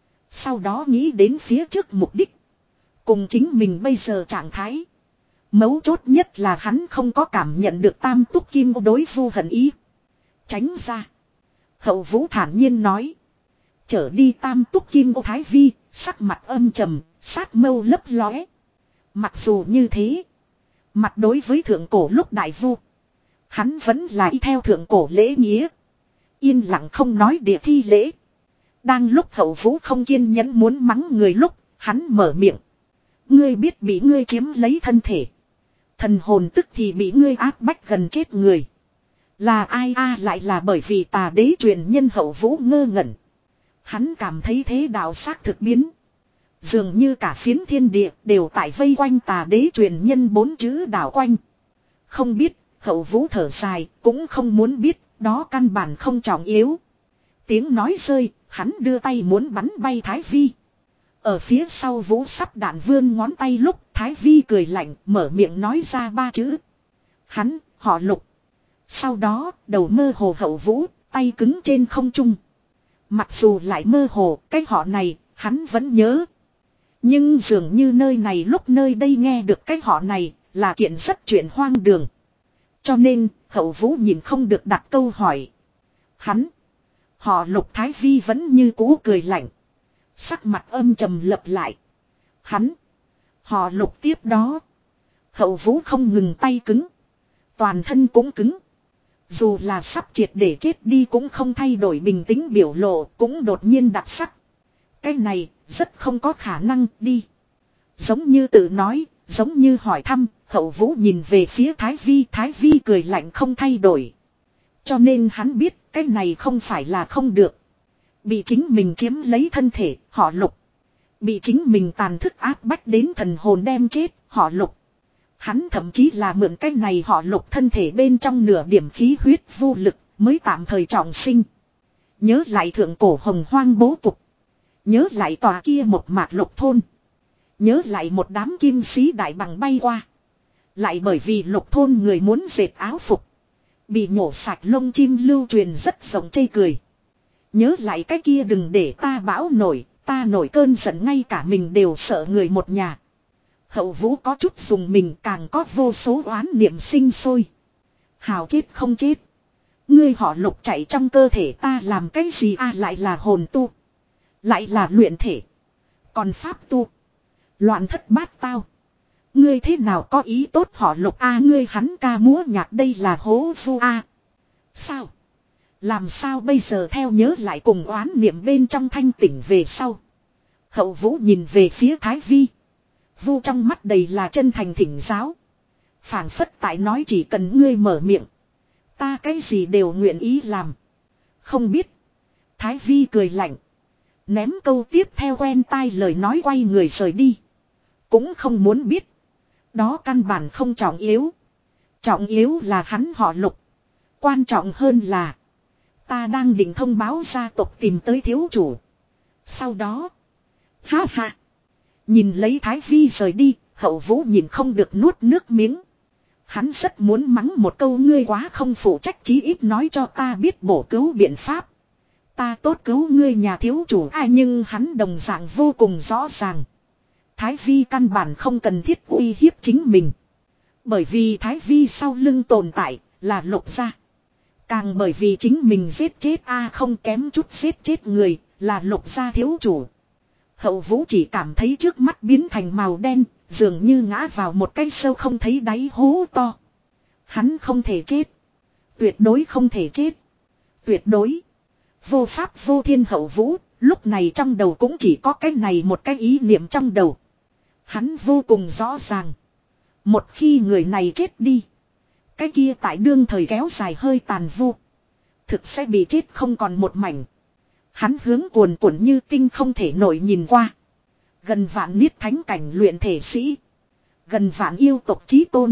Sau đó nghĩ đến phía trước mục đích. Cùng chính mình bây giờ trạng thái. Mấu chốt nhất là hắn không có cảm nhận được tam túc kim đối vu hận ý. Tránh ra. Hậu vũ thản nhiên nói. Trở đi tam túc kim ô thái vi. Sắc mặt âm trầm. Sát mâu lấp lóe. Mặc dù như thế. Mặt đối với thượng cổ lúc đại vu. Hắn vẫn là y theo thượng cổ lễ nghĩa. Yên lặng không nói địa thi lễ. Đang lúc hậu vũ không kiên nhẫn muốn mắng người lúc. Hắn mở miệng. Ngươi biết bị ngươi chiếm lấy thân thể. Thần hồn tức thì bị ngươi áp bách gần chết người. Là ai a lại là bởi vì tà đế truyền nhân Hậu Vũ ngơ ngẩn. Hắn cảm thấy thế đạo xác thực biến. Dường như cả phiến thiên địa đều tại vây quanh tà đế truyền nhân bốn chữ đảo quanh. Không biết, Hậu Vũ thở dài, cũng không muốn biết, đó căn bản không trọng yếu. Tiếng nói rơi, hắn đưa tay muốn bắn bay Thái Vi. Ở phía sau Vũ sắp đạn vươn ngón tay lúc Thái Vi cười lạnh mở miệng nói ra ba chữ. Hắn, họ Lục. Sau đó, đầu mơ hồ Hậu Vũ, tay cứng trên không trung. Mặc dù lại mơ hồ, cái họ này, hắn vẫn nhớ. Nhưng dường như nơi này lúc nơi đây nghe được cái họ này, là kiện rất chuyện hoang đường. Cho nên, Hậu Vũ nhìn không được đặt câu hỏi. Hắn, họ Lục. Thái Vi vẫn như cũ cười lạnh. Sắc mặt âm trầm lập lại. Hắn, họ Lục. Tiếp đó. Hậu Vũ không ngừng tay cứng. Toàn thân cũng cứng. Dù là sắp triệt để chết đi cũng không thay đổi bình tĩnh biểu lộ, cũng đột nhiên đặc sắc. Cái này, rất không có khả năng đi. Giống như tự nói, giống như hỏi thăm, Hậu Vũ nhìn về phía Thái Vi. Thái Vi cười lạnh không thay đổi. Cho nên hắn biết, cái này không phải là không được. Bị chính mình chiếm lấy thân thể, họ Lục. Bị chính mình tàn thức áp bách đến thần hồn đem chết, họ Lục. Hắn thậm chí là mượn cái này họ Lục thân thể bên trong nửa điểm khí huyết vô lực mới tạm thời trọng sinh. Nhớ lại thượng cổ hồng hoang bố cục. Nhớ lại tòa kia một mạt lục thôn. Nhớ lại một đám kim sĩ đại bằng bay qua. Lại bởi vì lục thôn người muốn dệt áo phục. Bị nhổ sạch lông chim lưu truyền rất rộng chê cười. Nhớ lại cái kia đừng để ta bão nổi, ta nổi cơn giận ngay cả mình đều sợ người một nhà. Hậu Vũ có chút dùng mình càng có vô số oán niệm sinh sôi. Hào chết không chết. Ngươi họ Lục chạy trong cơ thể ta làm cái gì a lại là hồn tu. Lại là luyện thể. Còn pháp tu. Loạn thất bát tao. Ngươi thế nào có ý tốt họ Lục a ngươi hắn ca múa nhạc đây là hố vu a. Sao? Làm sao bây giờ theo nhớ lại cùng oán niệm bên trong thanh tỉnh về sau. Hậu Vũ nhìn về phía Thái Vi. Vu trong mắt đầy là chân thành thỉnh giáo. Phảng phất tại nói chỉ cần ngươi mở miệng. Ta cái gì đều nguyện ý làm. Không biết. Thái Vi cười lạnh. Ném câu tiếp theo quen tai lời nói quay người rời đi. Cũng không muốn biết. Đó căn bản không trọng yếu. Trọng yếu là hắn họ Lục. Quan trọng hơn là. Ta đang định thông báo gia tộc tìm tới thiếu chủ. Sau đó. Ha ha. Nhìn lấy Thái Vi rời đi. Hậu Vũ nhìn không được nuốt nước miếng. Hắn rất muốn mắng một câu ngươi quá không phụ trách chí ít nói cho ta biết bổ cứu biện pháp. Ta tốt cứu ngươi nhà thiếu chủ ai nhưng hắn đồng dạng vô cùng rõ ràng. Thái Vi căn bản không cần thiết uy hiếp chính mình. Bởi vì Thái Vi sau lưng tồn tại là Lục gia. Càng bởi vì chính mình giết chết a không kém chút giết chết người là Lục gia thiếu chủ. Hậu Vũ chỉ cảm thấy trước mắt biến thành màu đen, dường như ngã vào một cái sâu không thấy đáy hố to. Hắn không thể chết. Tuyệt đối không thể chết. Tuyệt đối. Vô pháp vô thiên Hậu Vũ, lúc này trong đầu cũng chỉ có cái này một cái ý niệm trong đầu. Hắn vô cùng rõ ràng. Một khi người này chết đi. Cái kia tại đương thời kéo dài hơi tàn vu. Thực sẽ bị chết không còn một mảnh. Hắn hướng cuồn cuộn như tinh không thể nổi nhìn qua. Gần vạn niết thánh cảnh luyện thể sĩ. Gần vạn yêu tộc chí tôn.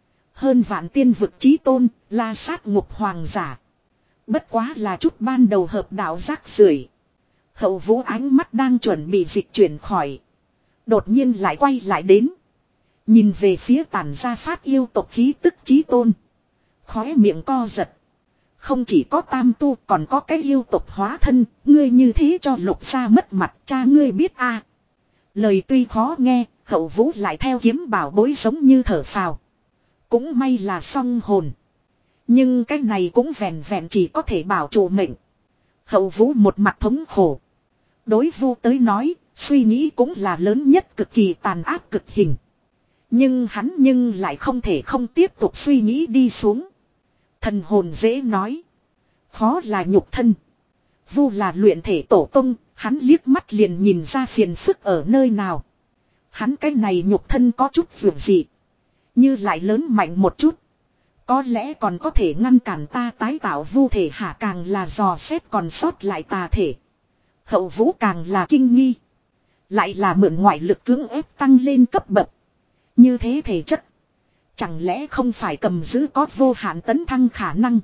Hơn vạn tiên vực chí tôn, la sát ngục hoàng giả. Bất quá là chút ban đầu hợp đạo rác rưởi. Hậu Vũ ánh mắt đang chuẩn bị dịch chuyển khỏi. Đột nhiên lại quay lại đến. Nhìn về phía tản ra phát yêu tộc khí tức chí tôn. Khóe miệng co giật. Không chỉ có tam tu còn có cái yêu tộc hóa thân. Ngươi như thế cho Lục gia mất mặt cha ngươi biết a à. Lời tuy khó nghe. Hậu Vũ lại theo kiếm bảo bối giống như thở phào. Cũng may là song hồn. Nhưng cái này cũng vẹn vẹn chỉ có thể bảo trụ mệnh. Hậu Vũ một mặt thống khổ. Đối Vu tới nói, suy nghĩ cũng là lớn nhất cực kỳ tàn ác cực hình. Nhưng hắn nhưng lại không thể không tiếp tục suy nghĩ đi xuống. Thần hồn dễ nói. Khó là nhục thân. Vu là luyện thể tổ tông, hắn liếc mắt liền nhìn ra phiền phức ở nơi nào. Hắn cái này nhục thân có chút vượt dị. Như lại lớn mạnh một chút. Có lẽ còn có thể ngăn cản ta tái tạo vu thể hạ, càng là dò xét còn sót lại tà thể. Hậu vũ càng là kinh nghi. Lại là mượn ngoại lực cưỡng ép tăng lên cấp bậc. Như thế thể chất. Chẳng lẽ không phải cầm giữ có vô hạn tấn thăng khả năng.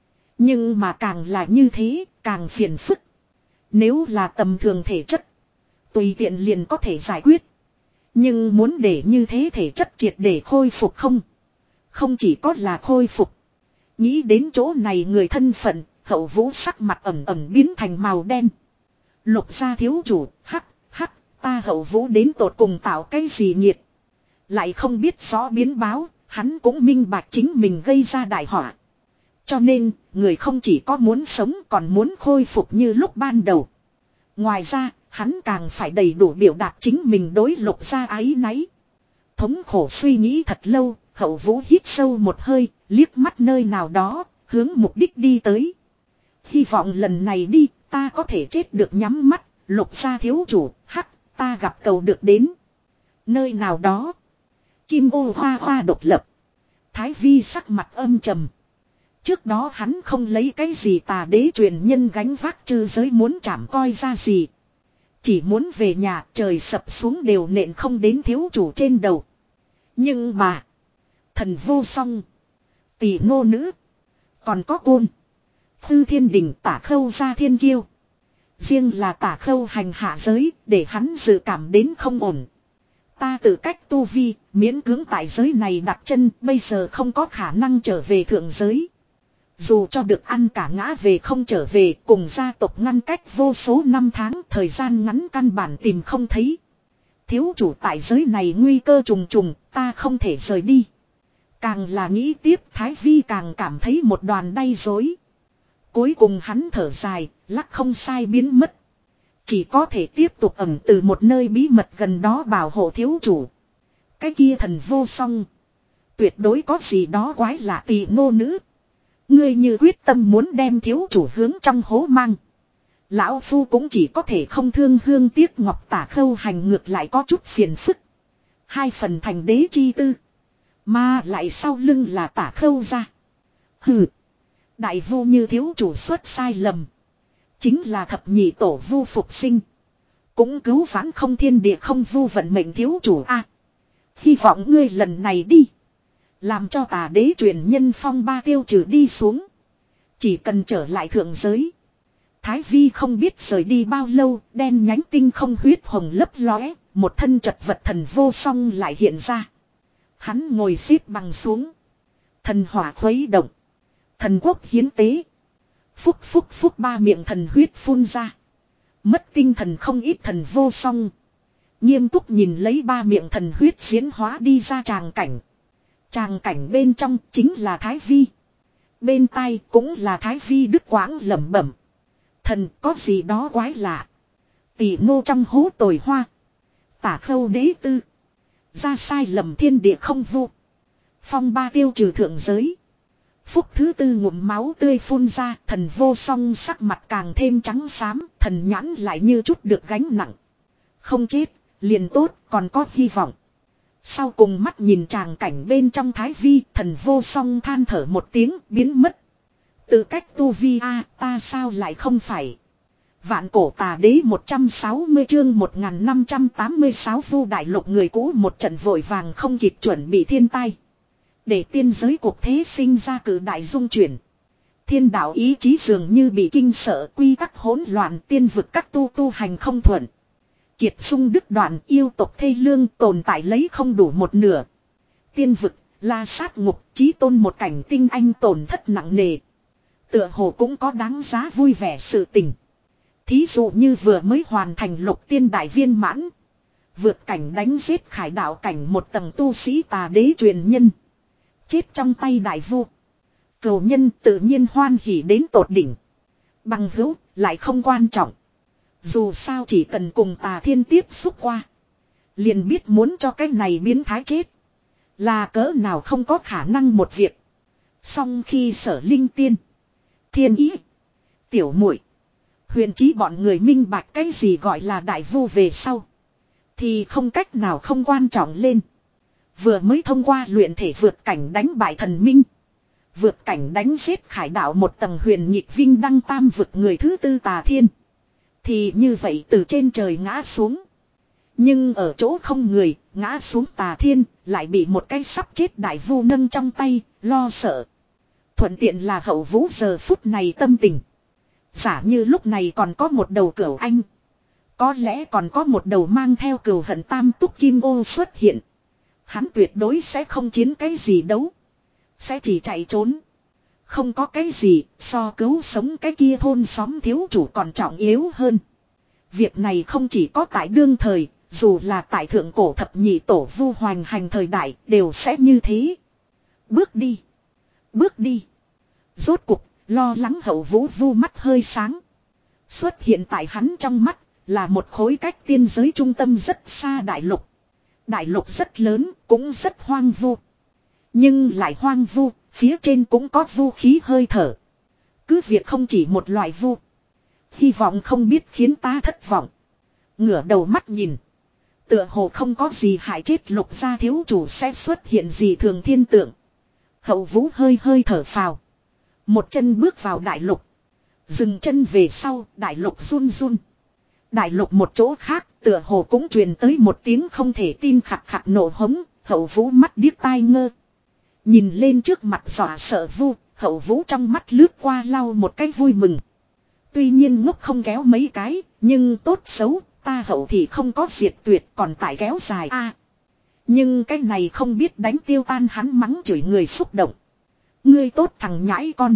Nhưng mà càng là như thế, càng phiền phức. Nếu là tầm thường thể chất, tùy tiện liền có thể giải quyết. Nhưng muốn để như thế thể chất triệt để khôi phục không. Không chỉ có là khôi phục. Nghĩ đến chỗ này người thân phận, hậu vũ sắc mặt ẩm ẩm biến thành màu đen. Lục gia thiếu chủ, hắc, hắc, ta hậu vũ đến tột cùng tạo cái gì nhiệt. Lại không biết rõ biến báo, hắn cũng minh bạch chính mình gây ra đại họa. Cho nên, người không chỉ có muốn sống còn muốn khôi phục như lúc ban đầu. Ngoài ra, hắn càng phải đầy đủ biểu đạt chính mình đối lục gia ái náy. Thống khổ suy nghĩ thật lâu, hậu vũ hít sâu một hơi, liếc mắt nơi nào đó, hướng mục đích đi tới. Hy vọng lần này đi, ta có thể chết được nhắm mắt, lục gia thiếu chủ, hắc, ta gặp cầu được đến. Nơi nào đó, kim ô hoa hoa độc lập. Thái vi sắc mặt âm trầm. Trước đó hắn không lấy cái gì tà đế truyền nhân gánh vác chư giới muốn chảm coi ra gì. Chỉ muốn về nhà, trời sập xuống đều nện không đến thiếu chủ trên đầu. Nhưng mà, thần vô song, tỷ nô nữ, còn có côn, Tư Thiên Đình, Tả Khâu gia thiên kiêu. Riêng là Tả Khâu hành hạ giới, để hắn dự cảm đến không ổn. Ta tự cách tu vi, miễn cưỡng tại giới này đặt chân, bây giờ không có khả năng trở về thượng giới. Dù cho được ăn cả ngã về không trở về, cùng gia tộc ngăn cách vô số năm tháng, thời gian ngắn căn bản tìm không thấy. Thiếu chủ tại giới này nguy cơ trùng trùng, ta không thể rời đi. Càng là nghĩ tiếp, Thái Vi càng cảm thấy một đoàn đay dối. Cuối cùng hắn thở dài, lắc không sai biến mất. Chỉ có thể tiếp tục ẩn từ một nơi bí mật gần đó bảo hộ thiếu chủ. Cái kia thần vô song, tuyệt đối có gì đó quái lạ tỳ nô nữ. Ngươi như quyết tâm muốn đem thiếu chủ hướng trong hố mang. Lão phu cũng chỉ có thể không thương hương tiếc ngọc. Tả Khâu hành ngược lại có chút phiền phức. Hai phần thành đế chi tư, mà lại sau lưng là Tả Khâu ra. Hừ, đại vu như thiếu chủ xuất sai lầm, chính là thập nhị tổ vu phục sinh, cũng cứu vãn không thiên địa không vu vận mệnh thiếu chủ a. À, hy vọng ngươi lần này đi, làm cho tà đế truyền nhân phong ba tiêu trừ đi xuống. Chỉ cần trở lại thượng giới. Thái Vi không biết rời đi bao lâu, đen nhánh tinh không huyết hồng lấp lóe, một thân chật vật thần vô song lại hiện ra. Hắn ngồi xếp bằng xuống. Thần hỏa khuấy động. Thần quốc hiến tế. Phúc phúc phúc ba miệng thần huyết phun ra. Mất tinh thần không ít thần vô song. Nghiêm túc nhìn lấy ba miệng thần huyết diễn hóa đi ra tràng cảnh. Tràng cảnh bên trong chính là Thái Vi. Bên tai cũng là Thái Vi đứt quãng lẩm bẩm. Thần có gì đó quái lạ. Tỷ nô trong hố tồi hoa. Tả Khâu đế tư. Ra sai lầm thiên địa không vu. Phong ba tiêu trừ thượng giới. Phúc thứ tư ngụm máu tươi phun ra. Thần vô song sắc mặt càng thêm trắng xám. Thần nhãn lại như chút được gánh nặng. Không chết, liền tốt, còn có hy vọng. Sau cùng mắt nhìn tràng cảnh bên trong Thái Vi, thần vô song than thở một tiếng, biến mất. Từ cách tu vi a, ta sao lại không phải. Vạn cổ tà đế một trăm sáu mươi chương một nghìn năm trăm tám mươi sáu vu đại lục người cũ một trận vội vàng không kịp chuẩn bị thiên tai. Để tiên giới cuộc thế sinh ra cử đại dung chuyển. Thiên đạo ý chí dường như bị kinh sợ, quy tắc hỗn loạn, tiên vực các tu tu hành không thuận. Kiệt sung đứt đoạn, yêu tộc thê lương, tồn tại lấy không đủ một nửa. Tiên vực, la sát ngục, chí tôn một cảnh tinh anh tổn thất nặng nề. Tựa hồ cũng có đáng giá vui vẻ sự tình. Thí dụ như vừa mới hoàn thành lục tiên đại viên mãn. Vượt cảnh đánh giết khải đạo cảnh một tầng tu sĩ tà đế truyền nhân. Chết trong tay đại vu. Cầu nhân tự nhiên hoan hỉ đến tột đỉnh. Bằng hữu, lại không quan trọng. Dù sao chỉ cần cùng tà thiên tiếp xúc qua. Liền biết muốn cho cái này biến thái chết. Là cỡ nào không có khả năng một việc. Song khi sở linh tiên. Thiên ý. Tiểu muội huyền trí bọn người minh bạch cái gì gọi là đại vu về sau. Thì không cách nào không quan trọng lên. Vừa mới thông qua luyện thể vượt cảnh đánh bại thần minh. Vượt cảnh đánh giết khải đạo một tầng huyền nhịp vinh đăng tam vực người thứ tư Tà Thiên. Thì như vậy từ trên trời ngã xuống. Nhưng ở chỗ không người, ngã xuống Tà Thiên, lại bị một cái sắp chết đại vu nâng trong tay, lo sợ. Thuận tiện là Hậu Vũ giờ phút này tâm tình. Giả như lúc này còn có một đầu cửu anh. Có lẽ còn có một đầu mang theo cửu hận tam túc kim ô xuất hiện. Hắn tuyệt đối sẽ không chiến cái gì đấu. Sẽ chỉ chạy trốn. Không có cái gì so cứu sống cái kia thôn xóm thiếu chủ còn trọng yếu hơn. Việc này không chỉ có tại đương thời, dù là tại thượng cổ thập nhị tổ vu hoành hành thời đại đều sẽ như thế. Bước đi. Bước đi. Rốt cuộc, lo lắng Hậu Vũ vu mắt hơi sáng. Xuất hiện tại hắn trong mắt là một khối cách tiên giới trung tâm rất xa đại lục. Đại lục rất lớn, cũng rất hoang vu. Nhưng lại hoang vu, phía trên cũng có vu khí hơi thở. Cứ việc không chỉ một loại vu. Hy vọng không biết khiến ta thất vọng. Ngửa đầu mắt nhìn. Tựa hồ không có gì hại chết lục gia thiếu chủ sẽ xuất hiện gì thường thiên tượng. Hậu Vũ hơi hơi thở phào. Một chân bước vào đại lục. Dừng chân về sau, đại lục run run. Đại lục một chỗ khác, tựa hồ cũng truyền tới một tiếng không thể tin khặt khặt nổ hống. Hậu Vũ mắt điếc tai ngơ. Nhìn lên trước mặt dọa sợ vu, Hậu Vũ trong mắt lướt qua lau một cái vui mừng. Tuy nhiên ngốc không kéo mấy cái, nhưng tốt xấu, ta Hậu thì không có diệt tuyệt còn tại kéo dài a. À, nhưng cái này không biết đánh tiêu tan hắn mắng chửi người xúc động. Ngươi tốt thằng nhãi con.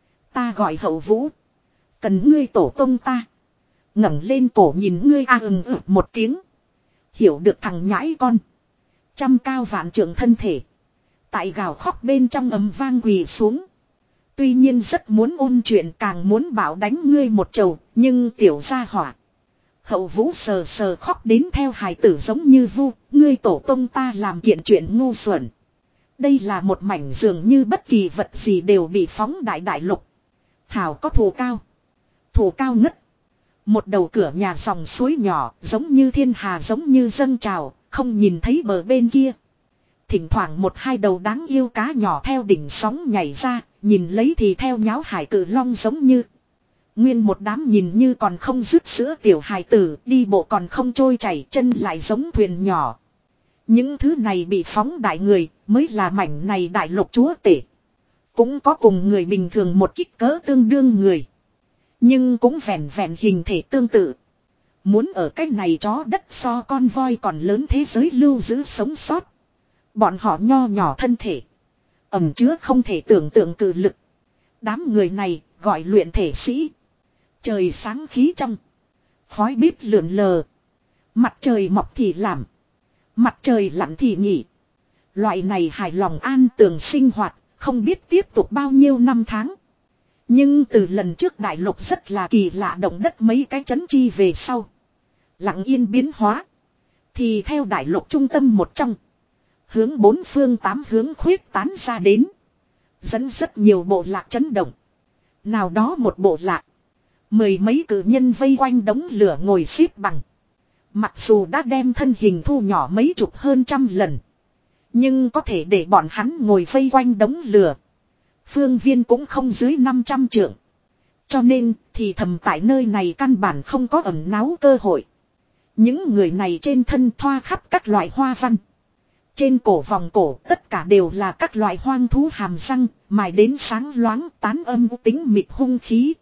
Ta gọi Hậu Vũ. Cần ngươi tổ tông ta. Ngẩng lên cổ nhìn ngươi a à ừng ực một tiếng. Hiểu được thằng nhãi con. Trăm cao vạn trượng thân thể. Tại gào khóc bên trong ầm vang quỳ xuống. Tuy nhiên rất muốn ôn chuyện càng muốn bảo đánh ngươi một chầu. Nhưng tiểu gia hỏa. Hậu Vũ sờ sờ khóc đến theo hài tử giống như vu. Ngươi tổ tông ta làm kiện chuyện ngu xuẩn. Đây là một mảnh dường như bất kỳ vật gì đều bị phóng đại đại lục. Thảo có thù cao. Thù cao ngất. Một đầu cửa nhà dòng suối nhỏ giống như thiên hà giống như dâng trào. Không nhìn thấy bờ bên kia. Thỉnh thoảng một hai đầu đáng yêu cá nhỏ theo đỉnh sóng nhảy ra. Nhìn lấy thì theo nháo hải cử long giống như. Nguyên một đám nhìn như còn không dứt sữa tiểu hài tử. Đi bộ còn không trôi chảy chân lại giống thuyền nhỏ. Những thứ này bị phóng đại người mới là mảnh này đại lục chúa tể. Cũng có cùng người bình thường một kích cỡ tương đương người. Nhưng cũng vẹn vẹn hình thể tương tự. Muốn ở cái này chó đất so con voi còn lớn thế giới lưu giữ sống sót. Bọn họ nho nhỏ thân thể. Ẩm chứa không thể tưởng tượng cự lực. Đám người này gọi luyện thể sĩ. Trời sáng khí trong. Khói bếp lượn lờ. Mặt trời mọc thì làm. Mặt trời lặn thì nghỉ. Loại này hài lòng an tường sinh hoạt. Không biết tiếp tục bao nhiêu năm tháng. Nhưng từ lần trước đại lục rất là kỳ lạ động đất mấy cái chấn chi về sau. Lặng yên biến hóa. Thì theo đại lục trung tâm một trong. Hướng bốn phương tám hướng khuyết tán ra đến. Dẫn rất nhiều bộ lạc chấn động. Nào đó một bộ lạc. Mười mấy cử nhân vây quanh đống lửa ngồi xếp bằng. Mặc dù đã đem thân hình thu nhỏ mấy chục hơn trăm lần. Nhưng có thể để bọn hắn ngồi vây quanh đống lửa. Phương viên cũng không dưới năm trăm trượng. Cho nên thì thầm tại nơi này căn bản không có ẩn náu cơ hội. Những người này trên thân thoa khắp các loại hoa văn. Trên cổ vòng cổ tất cả đều là các loại hoang thú hàm răng, mài đến sáng loáng tán âm tính mịt hung khí.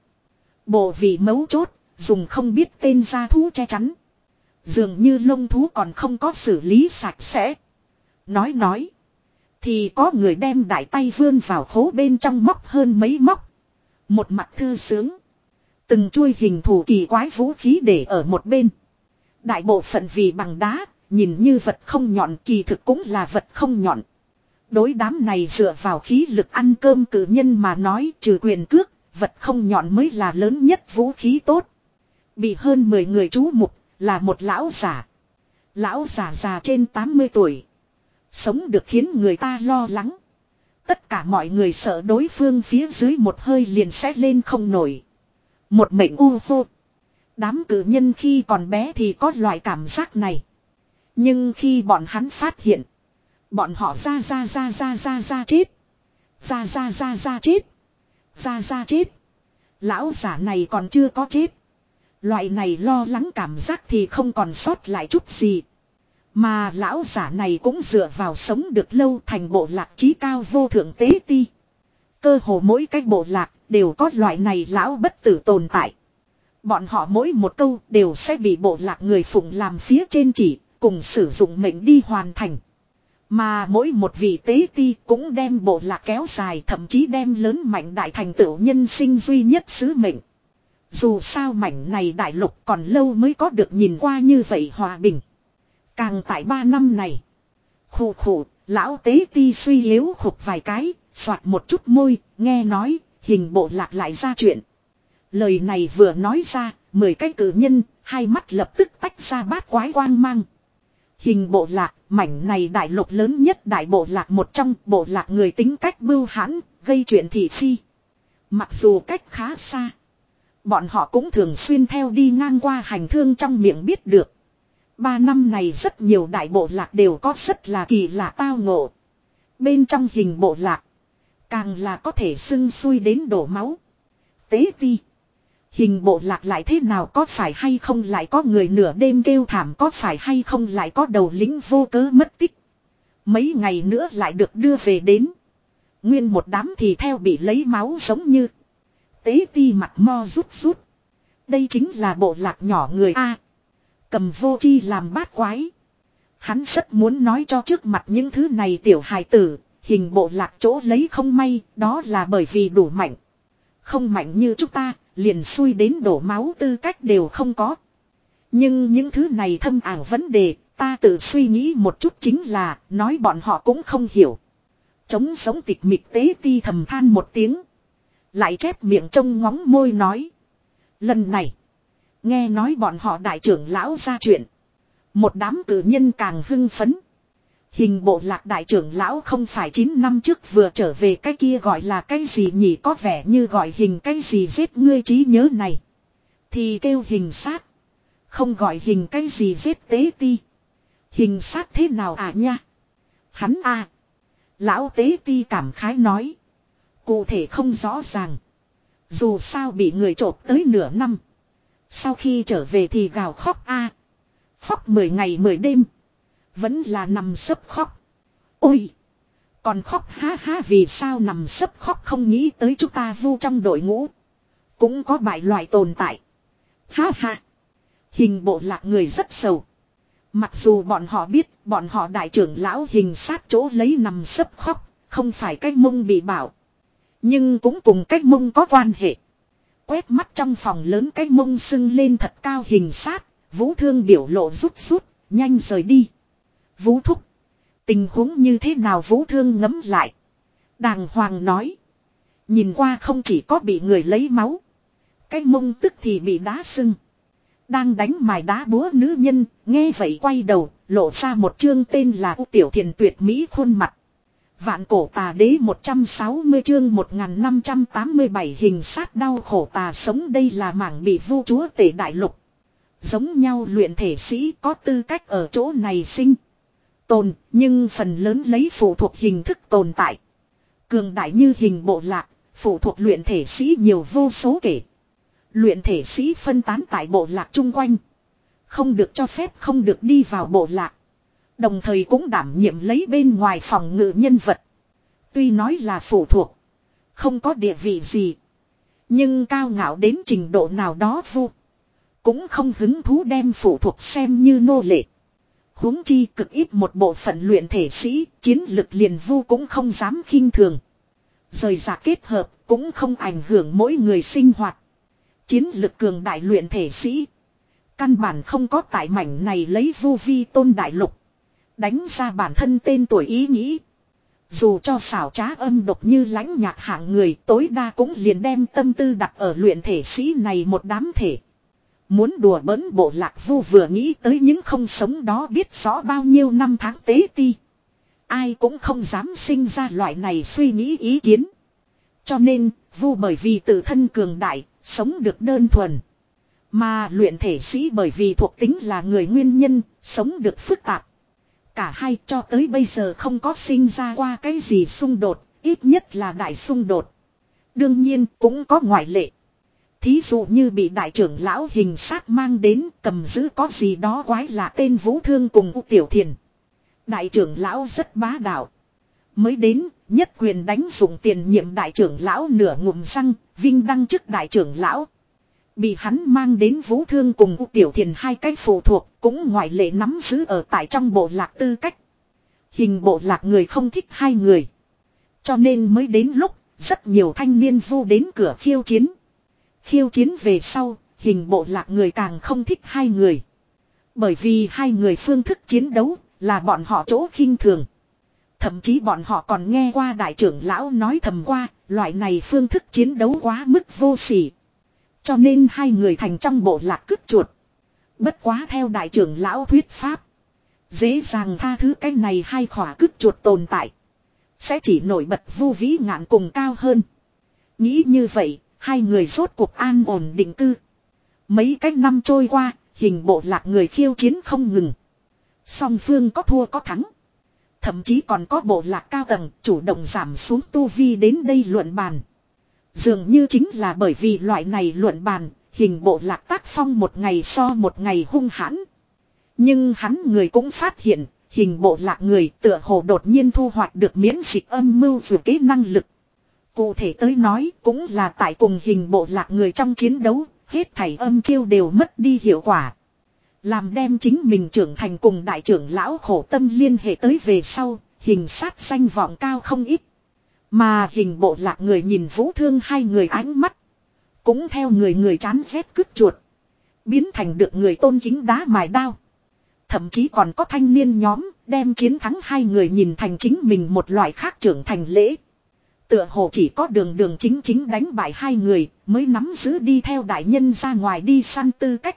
Bộ vị mấu chốt, dùng không biết tên gia thú che chắn. Dường như lông thú còn không có xử lý sạch sẽ. Nói nói. Thì có người đem đại tay vươn vào khố bên trong móc hơn mấy móc. Một mặt thư sướng. Từng chuôi hình thù kỳ quái vũ khí để ở một bên. Đại bộ phận vì bằng đá, nhìn như vật không nhọn kỳ thực cũng là vật không nhọn. Đối đám này dựa vào khí lực ăn cơm cử nhân mà nói trừ quyền cước, vật không nhọn mới là lớn nhất vũ khí tốt. Bị hơn mười người chú mục là một lão giả. Lão giả già trên tám mươi tuổi. Sống được khiến người ta lo lắng. Tất cả mọi người sợ đối phương phía dưới một hơi liền sẽ lên không nổi. Một mệnh u vô. Đám cử nhân khi còn bé thì có loại cảm giác này. Nhưng khi bọn hắn phát hiện. Bọn họ ra ra ra ra ra ra chết. Ra ra ra ra chết. Ra ra chết. Lão giả này còn chưa có chết. Loại này lo lắng cảm giác thì không còn sót lại chút gì. Mà lão giả này cũng dựa vào sống được lâu thành bộ lạc trí cao vô thượng tế ti. Cơ hồ mỗi cái bộ lạc đều có loại này lão bất tử tồn tại. Bọn họ mỗi một câu đều sẽ bị bộ lạc người phụng làm phía trên chỉ, cùng sử dụng mệnh đi hoàn thành. Mà mỗi một vị tế ti cũng đem bộ lạc kéo dài, thậm chí đem lớn mạnh đại thành tựu nhân sinh duy nhất sứ mệnh. Dù sao mảnh này đại lục còn lâu mới có được nhìn qua như vậy hòa bình. Càng tại ba năm này. Khủ khủ, lão tế ti suy yếu khục vài cái, soạt một chút môi, nghe nói, hình bộ lạc lại ra chuyện. Lời này vừa nói ra, mười cái cử nhân, hai mắt lập tức tách ra bát quái quang mang. Hình bộ lạc, mảnh này đại lục lớn nhất đại bộ lạc một trong bộ lạc người tính cách bưu hãn, gây chuyện thị phi. Mặc dù cách khá xa, bọn họ cũng thường xuyên theo đi ngang qua hành thương trong miệng biết được. Ba năm này rất nhiều đại bộ lạc đều có rất là kỳ lạ tao ngộ. Bên trong hình bộ lạc, càng là có thể xưng xui đến đổ máu. Tế ti. Hình bộ lạc lại thế nào, có phải hay không lại có người nửa đêm kêu thảm, có phải hay không lại có đầu lĩnh vô cớ mất tích. Mấy ngày nữa lại được đưa về đến. Nguyên một đám thì theo bị lấy máu giống như. Tế ti mặt mo rút rút. Đây chính là bộ lạc nhỏ người A. Cầm vô chi làm bát quái. Hắn rất muốn nói cho trước mặt những thứ này tiểu hài tử, hình bộ lạc chỗ lấy không may, đó là bởi vì đủ mạnh. Không mạnh như chúng ta, liền xui đến đổ máu tư cách đều không có. Nhưng những thứ này thâm ảo vấn đề, ta tự suy nghĩ một chút chính là, nói bọn họ cũng không hiểu. Trống sống tịch mịch tế ti thầm than một tiếng. Lại chép miệng trông ngóng môi nói. Lần này, nghe nói bọn họ đại trưởng lão ra chuyện. Một đám cử nhân càng hưng phấn. Hình bộ lạc đại trưởng lão không phải chín năm trước vừa trở về, cái kia gọi là cái gì nhỉ, có vẻ như gọi hình cái gì giết ngươi trí nhớ này. Thì kêu hình sát. Không gọi hình cái gì giết tế ti. Hình sát thế nào à nha. Hắn à. Lão tế ti cảm khái nói. Cụ thể không rõ ràng. Dù sao bị người trộm tới nửa năm. Sau khi trở về thì gào khóc a à. Khóc mười ngày mười đêm. Vẫn là nằm sấp khóc. Ôi! Còn khóc ha ha, vì sao nằm sấp khóc, không nghĩ tới chúng ta vu trong đội ngũ. Cũng có bại loại tồn tại. Ha ha! Hình bộ lạc người rất sầu. Mặc dù bọn họ biết bọn họ đại trưởng lão hình sát chỗ lấy nằm sấp khóc, không phải cái mông bị bảo. Nhưng cũng cùng cái mông có quan hệ. Quét mắt trong phòng lớn cái mông sưng lên thật cao hình sát, Vũ Thương biểu lộ rút rút, nhanh rời đi. Vũ thúc. Tình huống như thế nào? Vũ Thương ngấm lại. Đàng hoàng nói. Nhìn qua không chỉ có bị người lấy máu. Cái mông tức thì bị đá sưng. Đang đánh mài đá búa nữ nhân, nghe vậy quay đầu, lộ ra một chương tên là U Tiểu Thiền tuyệt mỹ khuôn mặt. Vạn cổ tà đế một trăm sáu mươi chương một nghìn năm trăm tám mươi bảy hình sát đau khổ tà sống. Đây là mảng bị vu chúa tể đại lục. Giống nhau luyện thể sĩ có tư cách ở chỗ này sinh tồn, nhưng phần lớn lấy phụ thuộc hình thức tồn tại. Cường đại như hình bộ lạc, phụ thuộc luyện thể sĩ nhiều vô số kể. Luyện thể sĩ phân tán tại bộ lạc chung quanh. Không được cho phép không được đi vào bộ lạc. Đồng thời cũng đảm nhiệm lấy bên ngoài phòng ngự nhân vật. Tuy nói là phụ thuộc, không có địa vị gì, nhưng cao ngạo đến trình độ nào đó vu cũng không hứng thú đem phụ thuộc xem như nô lệ. Huống chi cực ít một bộ phận luyện thể sĩ, chiến lực liền vu cũng không dám khinh thường. Rời rạc kết hợp cũng không ảnh hưởng mỗi người sinh hoạt. Chiến lực cường đại luyện thể sĩ, căn bản không có tại mảnh này lấy vu vi tôn đại lục. Đánh ra bản thân tên tuổi ý nghĩ. Dù cho xảo trá âm độc như lãnh nhạc hạng người, tối đa cũng liền đem tâm tư đặt ở luyện thể sĩ này một đám thể. Muốn đùa bỡn bộ lạc vu vừa nghĩ tới những không sống đó biết rõ bao nhiêu năm tháng tế ti. Ai cũng không dám sinh ra loại này suy nghĩ ý kiến. Cho nên, vu bởi vì tự thân cường đại, sống được đơn thuần. Mà luyện thể sĩ bởi vì thuộc tính là người nguyên nhân, sống được phức tạp. cả hai cho tới bây giờ không có sinh ra qua cái gì xung đột, ít nhất là đại xung đột. Đương nhiên cũng có ngoại lệ. Thí dụ như bị đại trưởng lão hình sát mang đến cầm giữ có gì đó quái lạ tên Vũ Thương cùng U Tiểu Thiền. Đại trưởng lão rất bá đạo. Mới đến, nhất quyền đánh dụng tiền nhiệm đại trưởng lão nửa ngụm răng, vinh đăng chức đại trưởng lão. Bị hắn mang đến Vũ Thương cùng U Tiểu Thiền hai cái phụ thuộc, cũng ngoại lệ nắm giữ ở tại trong bộ lạc tư cách. Hình bộ lạc người không thích hai người. Cho nên mới đến lúc, rất nhiều thanh niên vu đến cửa khiêu chiến. Khiêu chiến về sau, hình bộ lạc người càng không thích hai người. Bởi vì hai người phương thức chiến đấu là bọn họ chỗ khinh thường. Thậm chí bọn họ còn nghe qua đại trưởng lão nói thầm qua, loại này phương thức chiến đấu quá mức vô sỉ. Cho nên hai người thành trong bộ lạc cứt chuột. Bất quá theo đại trưởng lão thuyết pháp. Dễ dàng tha thứ cái này hai khỏa cứt chuột tồn tại. Sẽ chỉ nổi bật Vu Vĩ Ngạn cùng cao hơn. Nghĩ như vậy, hai người rốt cuộc an ổn định cư. Mấy cách năm trôi qua, hình bộ lạc người khiêu chiến không ngừng. Song phương có thua có thắng. Thậm chí còn có bộ lạc cao tầng chủ động giảm xuống tu vi đến đây luận bàn. Dường như chính là bởi vì loại này luận bàn, hình bộ lạc tác phong một ngày so một ngày hung hãn. Nhưng hắn người cũng phát hiện, hình bộ lạc người tựa hồ đột nhiên thu hoạch được miễn dịch âm mưu vừa kế năng lực. Cụ thể tới nói cũng là tại cùng hình bộ lạc người trong chiến đấu, hết thảy âm chiêu đều mất đi hiệu quả. Làm đem chính mình trưởng thành cùng đại trưởng lão khổ tâm liên hệ tới về sau, hình sát danh vọng cao không ít. Mà hình bộ lạc người nhìn Vũ Thương hai người ánh mắt. Cũng theo người người chán ghét cứt chuột. Biến thành được người tôn kính đá mài đao. Thậm chí còn có thanh niên nhóm đem chiến thắng hai người nhìn thành chính mình một loại khác trưởng thành lễ. Tựa hồ chỉ có đường đường chính chính đánh bại hai người mới nắm giữ đi theo đại nhân ra ngoài đi săn tư cách.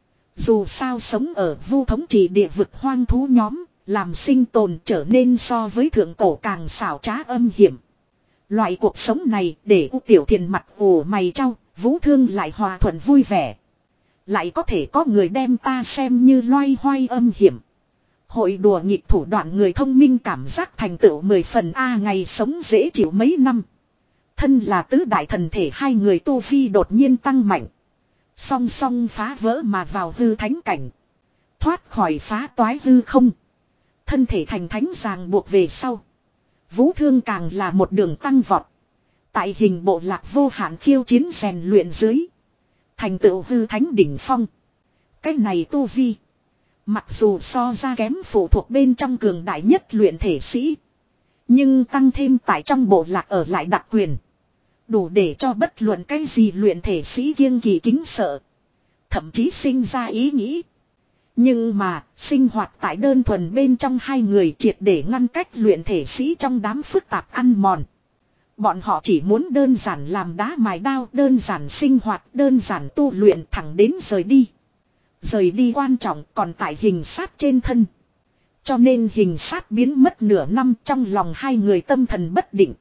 Dù sao sống ở Vu thống trị địa vực hoang thú nhóm, làm sinh tồn trở nên so với thượng cổ càng xảo trá âm hiểm. Loại cuộc sống này để U Tiểu Thiền mặt ủ mày trao, Vũ Thương lại hòa thuận vui vẻ. Lại có thể có người đem ta xem như loay hoay âm hiểm. Hội đùa nghịch thủ đoạn người thông minh cảm giác thành tựu mười phần A ngày sống dễ chịu mấy năm. Thân là tứ đại thần thể hai người tu vi đột nhiên tăng mạnh. Song song phá vỡ mà vào hư thánh cảnh. Thoát khỏi phá toái hư không. Thân thể thành thánh ràng buộc về sau. Vũ Thương càng là một đường tăng vọt. Tại hình bộ lạc vô hạn khiêu chiến rèn luyện dưới. Thành tựu hư thánh đỉnh phong. Cái này tu vi. Mặc dù so ra kém phụ thuộc bên trong cường đại nhất luyện thể sĩ. Nhưng tăng thêm tại trong bộ lạc ở lại đặc quyền. Đủ để cho bất luận cái gì luyện thể sĩ kiêng kỳ kính sợ. Thậm chí sinh ra ý nghĩ. Nhưng mà sinh hoạt tại đơn thuần bên trong hai người triệt để ngăn cách luyện thể sĩ trong đám phức tạp ăn mòn. Bọn họ chỉ muốn đơn giản làm đá mài đao, đơn giản sinh hoạt, đơn giản tu luyện thẳng đến rời đi. Rời đi quan trọng còn tại hình sát trên thân. Cho nên hình sát biến mất nửa năm trong lòng hai người tâm thần bất định.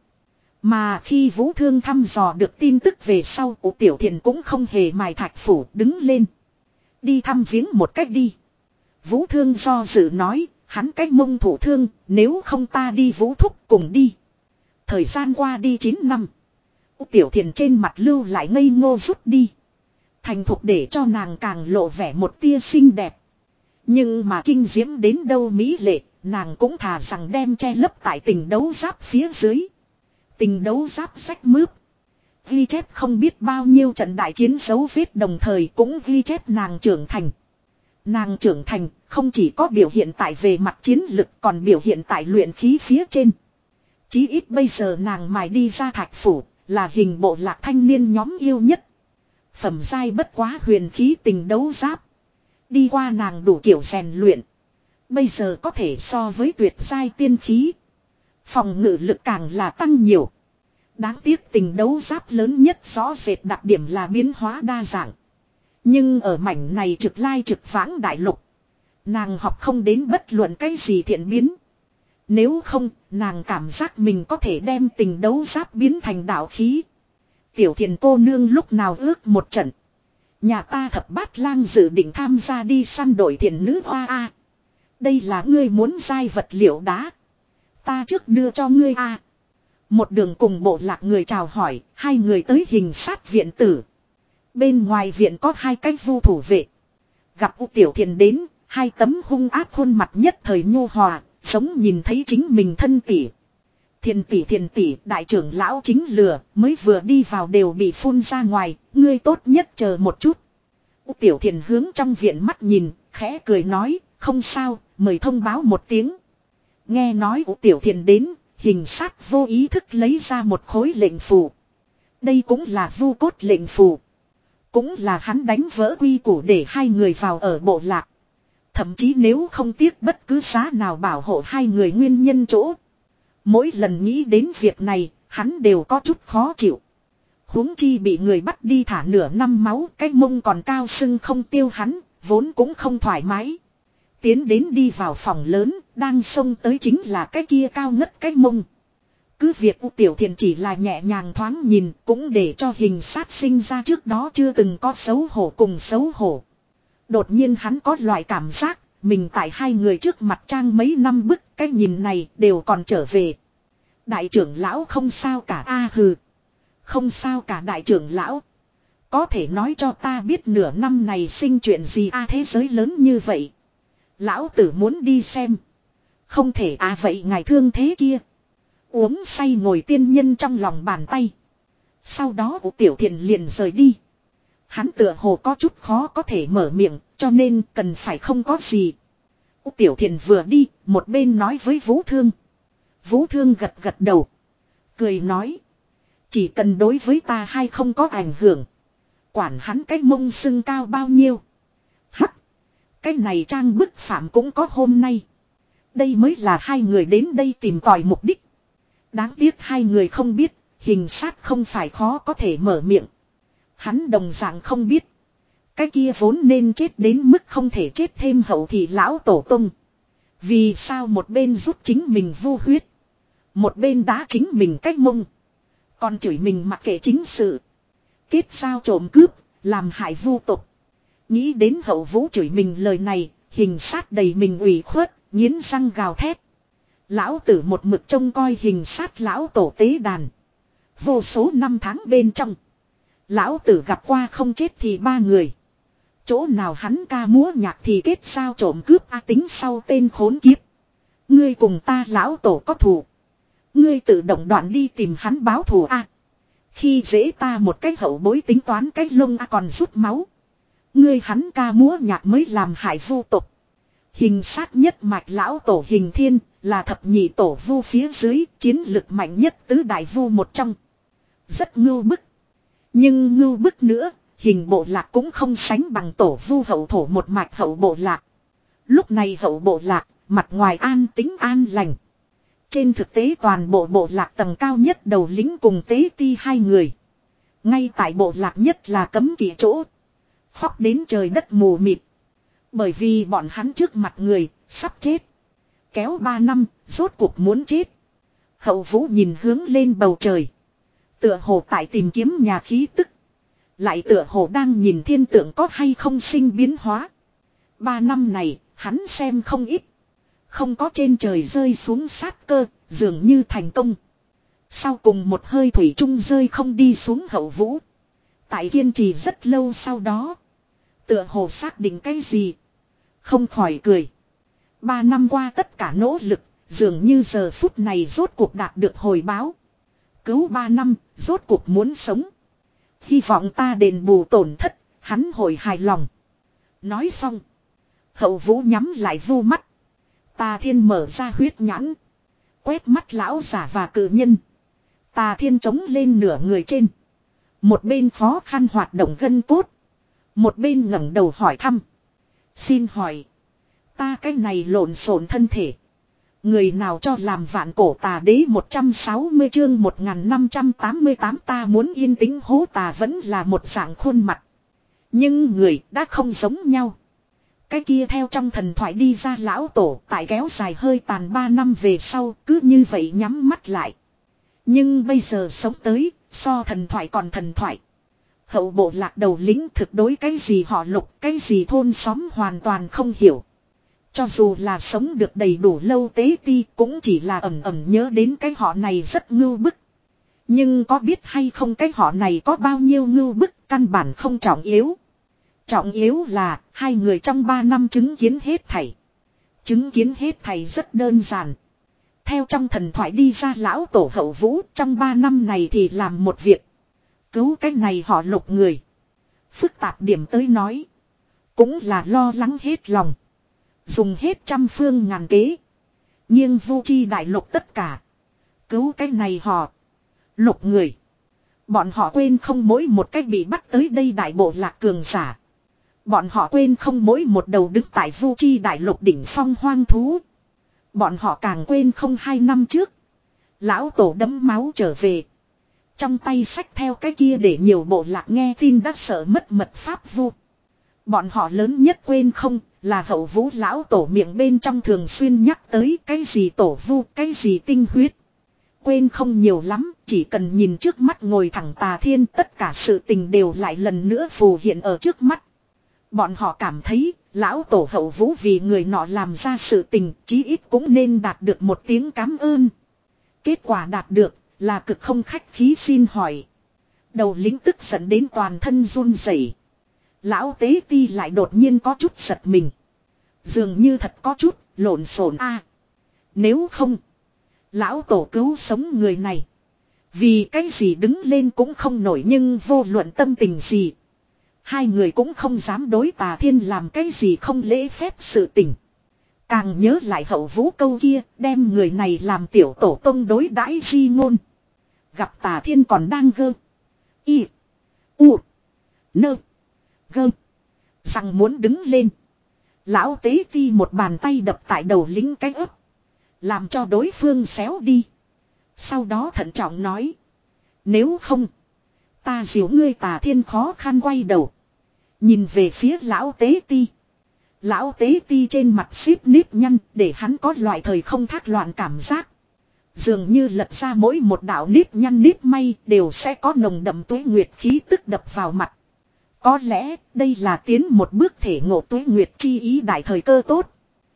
Mà khi Vũ Thương thăm dò được tin tức về sau, U Tiểu Thiền cũng không hề mài thạch phủ đứng lên. Đi thăm viếng một cách đi. Vũ Thương do dự nói, hắn cách mông thủ thương, nếu không ta đi Vũ Thúc cùng đi. Thời gian qua đi chín năm. U Tiểu Thiền trên mặt lưu lại ngây ngô rút đi. Thành thục để cho nàng càng lộ vẻ một tia xinh đẹp. Nhưng mà kinh diễm đến đâu mỹ lệ, nàng cũng thà rằng đem che lấp tại tình đấu giáp phía dưới. Tình đấu giáp rách mướp. Ghi chép không biết bao nhiêu trận đại chiến dấu vết đồng thời cũng ghi chép nàng trưởng thành. Nàng trưởng thành không chỉ có biểu hiện tại về mặt chiến lực còn biểu hiện tại luyện khí phía trên. Chí ít bây giờ nàng mài đi ra thạch phủ là hình bộ lạc thanh niên nhóm yêu nhất. Phẩm giai bất quá huyền khí tình đấu giáp. Đi qua nàng đủ kiểu rèn luyện. Bây giờ có thể so với tuyệt giai tiên khí. Phòng ngự lực càng là tăng nhiều. Đáng tiếc tình đấu giáp lớn nhất rõ rệt đặc điểm là biến hóa đa dạng. Nhưng ở mảnh này trực lai trực vãng đại lục. Nàng học không đến bất luận cái gì thiện biến. Nếu không, nàng cảm giác mình có thể đem tình đấu giáp biến thành đạo khí. Tiểu Thiền cô nương lúc nào ước một trận. Nhà ta thập bát lang dự định tham gia đi săn đội thiền nữ hoa a. Đây là ngươi muốn giai vật liệu đá. Ta trước đưa cho ngươi a. Một đường cùng bộ lạc người chào hỏi, hai người tới hình sát viện tử. Bên ngoài viện có hai cái vu thủ vệ. Gặp U Tiểu Thiền đến, hai tấm hung ác khuôn mặt nhất thời nhu hòa, giống nhìn thấy chính mình thân tỷ. Thiền tỷ thiền tỷ, đại trưởng lão chính lừa, mới vừa đi vào đều bị phun ra ngoài, ngươi tốt nhất chờ một chút. U Tiểu Thiền hướng trong viện mắt nhìn, khẽ cười nói, không sao, mời thông báo một tiếng. Nghe nói U Tiểu Thiền đến, hình sát vô ý thức lấy ra một khối lệnh phù. Đây cũng là vu cốt lệnh phù. Cũng là hắn đánh vỡ quy củ để hai người vào ở bộ lạc. Thậm chí nếu không tiếc bất cứ giá nào bảo hộ hai người nguyên nhân chỗ. Mỗi lần nghĩ đến việc này, hắn đều có chút khó chịu. Huống chi bị người bắt đi thả nửa năm máu, cái mông còn cao sưng không tiêu hắn, vốn cũng không thoải mái. Tiến đến đi vào phòng lớn, đang xông tới chính là cái kia cao ngất cái mông. Cứ việc U Tiểu Thiền chỉ là nhẹ nhàng thoáng nhìn, cũng để cho hình sát sinh ra trước đó chưa từng có xấu hổ cùng xấu hổ. Đột nhiên hắn có loại cảm giác, mình tại hai người trước mặt trang mấy năm bức, cái nhìn này đều còn trở về. Đại trưởng lão không sao cả a hừ. Không sao cả đại trưởng lão. Có thể nói cho ta biết nửa năm này sinh chuyện gì a thế giới lớn như vậy. Lão tử muốn đi xem. Không thể à vậy ngài thương thế kia. Uống say ngồi tiên nhân trong lòng bàn tay. Sau đó U Tiểu Thiền liền rời đi. Hắn tựa hồ có chút khó có thể mở miệng, cho nên cần phải không có gì. U Tiểu Thiền vừa đi, một bên nói với Vũ Thương. Vũ Thương gật gật đầu. Cười nói. Chỉ cần đối với ta hay không có ảnh hưởng. Quản hắn cái mông sưng cao bao nhiêu. Hắc. Cái này trang bức phạm cũng có hôm nay. Đây mới là hai người đến đây tìm tòi mục đích. Đáng tiếc hai người không biết, hình sát không phải khó có thể mở miệng. Hắn đồng dạng không biết. Cái kia vốn nên chết đến mức không thể chết thêm hậu thì lão tổ tung. Vì sao một bên giúp chính mình vu huyết. Một bên đá chính mình cách mông. Còn chửi mình mặc kệ chính sự. Kết sao trộm cướp, làm hại vu tục. Nghĩ đến hậu vũ chửi mình lời này, hình sát đầy mình ủy khuất, nghiến răng gào thét. Lão tử một mực trông coi hình sát lão tổ tế đàn. Vô số năm tháng bên trong. Lão tử gặp qua không chết thì ba người. Chỗ nào hắn ca múa nhạc thì kết sao trộm cướp a tính sau tên khốn kiếp. Ngươi cùng ta lão tổ có thù. Ngươi tự động đoạn đi tìm hắn báo thù a. Khi dễ ta một cái hậu bối tính toán cái lông a còn rút máu. Ngươi hắn ca múa nhạc mới làm hại vu tục. Hình sát nhất mạch lão tổ hình thiên là thập nhị tổ vu phía dưới chiến lực mạnh nhất tứ đại vu một trong. Rất ngưu bức. Nhưng ngưu bức nữa, hình bộ lạc cũng không sánh bằng tổ vu hậu thổ một mạch hậu bộ lạc. Lúc này hậu bộ lạc, mặt ngoài an tính an lành. Trên thực tế toàn bộ bộ lạc tầng cao nhất đầu lính cùng tế ti hai người. Ngay tại bộ lạc nhất là cấm kỵ chỗ. Khóc đến trời đất mù mịt. Bởi vì bọn hắn trước mặt người, sắp chết. Kéo ba năm, rốt cuộc muốn chết. Hậu vũ nhìn hướng lên bầu trời. Tựa hồ tại tìm kiếm nhà khí tức. Lại tựa hồ đang nhìn thiên tượng có hay không sinh biến hóa. Ba năm này, hắn xem không ít. Không có trên trời rơi xuống sát cơ, dường như thành công. Sau cùng một hơi thủy trung rơi không đi xuống hậu vũ. Tại kiên trì rất lâu sau đó. Tựa hồ xác định cái gì. Không khỏi cười. Ba năm qua tất cả nỗ lực, dường như giờ phút này rốt cuộc đạt được hồi báo. Cứu ba năm, rốt cuộc muốn sống. Hy vọng ta đền bù tổn thất, hắn hồi hài lòng. Nói xong. Hậu vũ nhắm lại vu mắt. Tà thiên mở ra huyết nhãn. Quét mắt lão giả và cử nhân. Tà thiên trống lên nửa người trên. Một bên khó khăn hoạt động gân cốt. Một bên ngẩng đầu hỏi thăm. Xin hỏi. Ta cái này lộn xộn thân thể. Người nào cho làm vạn cổ tà đế một trăm sáu mươi chương một nghìn năm trăm tám mươi tám ta muốn yên tĩnh hố tà vẫn là một dạng khuôn mặt. Nhưng người đã không giống nhau. Cái kia theo trong thần thoại đi ra lão tổ tại kéo dài hơi tàn ba năm về sau cứ như vậy nhắm mắt lại. Nhưng bây giờ sống tới, so thần thoại còn thần thoại. Hậu bộ lạc đầu lính thực đối cái gì họ lục, cái gì thôn xóm hoàn toàn không hiểu. Cho dù là sống được đầy đủ lâu tế ti cũng chỉ là ẩm ẩm nhớ đến cái họ này rất ngưu bức. Nhưng có biết hay không cái họ này có bao nhiêu ngưu bức căn bản không trọng yếu. Trọng yếu là hai người trong ba năm chứng kiến hết thảy. Chứng kiến hết thảy rất đơn giản. Theo trong thần thoại đi ra lão tổ hậu vũ trong ba năm này thì làm một việc. Cứu cái này họ Lục người. Phức tạp điểm tới nói. Cũng là lo lắng hết lòng. Dùng hết trăm phương ngàn kế. Nhưng vô chi đại lục tất cả. Cứu cái này họ. Lục người. Bọn họ quên không mỗi một cách bị bắt tới đây đại bộ lạc cường giả. Bọn họ quên không mỗi một đầu đứng tại vô chi đại lục đỉnh phong hoang thú. Bọn họ càng quên không hai năm trước. Lão tổ đẫm máu trở về. Trong tay xách theo cái kia để nhiều bộ lạc nghe tin đã sợ mất mật pháp vu. Bọn họ lớn nhất quên không là hậu vũ lão tổ miệng bên trong thường xuyên nhắc tới cái gì tổ vu, cái gì tinh huyết. Quên không nhiều lắm, chỉ cần nhìn trước mắt ngồi thẳng Tà Thiên tất cả sự tình đều lại lần nữa phù hiện ở trước mắt. Bọn họ cảm thấy, lão tổ hậu vũ vì người nọ làm ra sự tình, chí ít cũng nên đạt được một tiếng cảm ơn. Kết quả đạt được, là cực không khách khí xin hỏi. Đầu lính tức giận đến toàn thân run rẩy. Lão tế ti lại đột nhiên có chút giật mình. Dường như thật có chút, lộn xộn a. Nếu không, lão tổ cứu sống người này. Vì cái gì đứng lên cũng không nổi nhưng vô luận tâm tình gì. Hai người cũng không dám đối Tà Thiên làm cái gì không lễ phép sự tình. Càng nhớ lại hậu vũ câu kia, đem người này làm tiểu tổ tông đối đãi di ngôn. Gặp Tà Thiên còn đang gơ. Y. U. Nơ. Gơ. Rằng muốn đứng lên. Lão tế ti một bàn tay đập tại đầu lính cái ấp. Làm cho đối phương xéo đi. Sau đó thận trọng nói. Nếu không. Ta diếu ngươi Tà Thiên khó khăn quay đầu. Nhìn về phía lão tế ti. Lão tế ti trên mặt xíp nếp nhăn để hắn có loại thời không thác loạn cảm giác. Dường như lật ra mỗi một đạo nếp nhăn nếp may đều sẽ có nồng đậm tuế nguyệt khí tức đập vào mặt. Có lẽ đây là tiến một bước thể ngộ tuế nguyệt chi ý đại thời cơ tốt.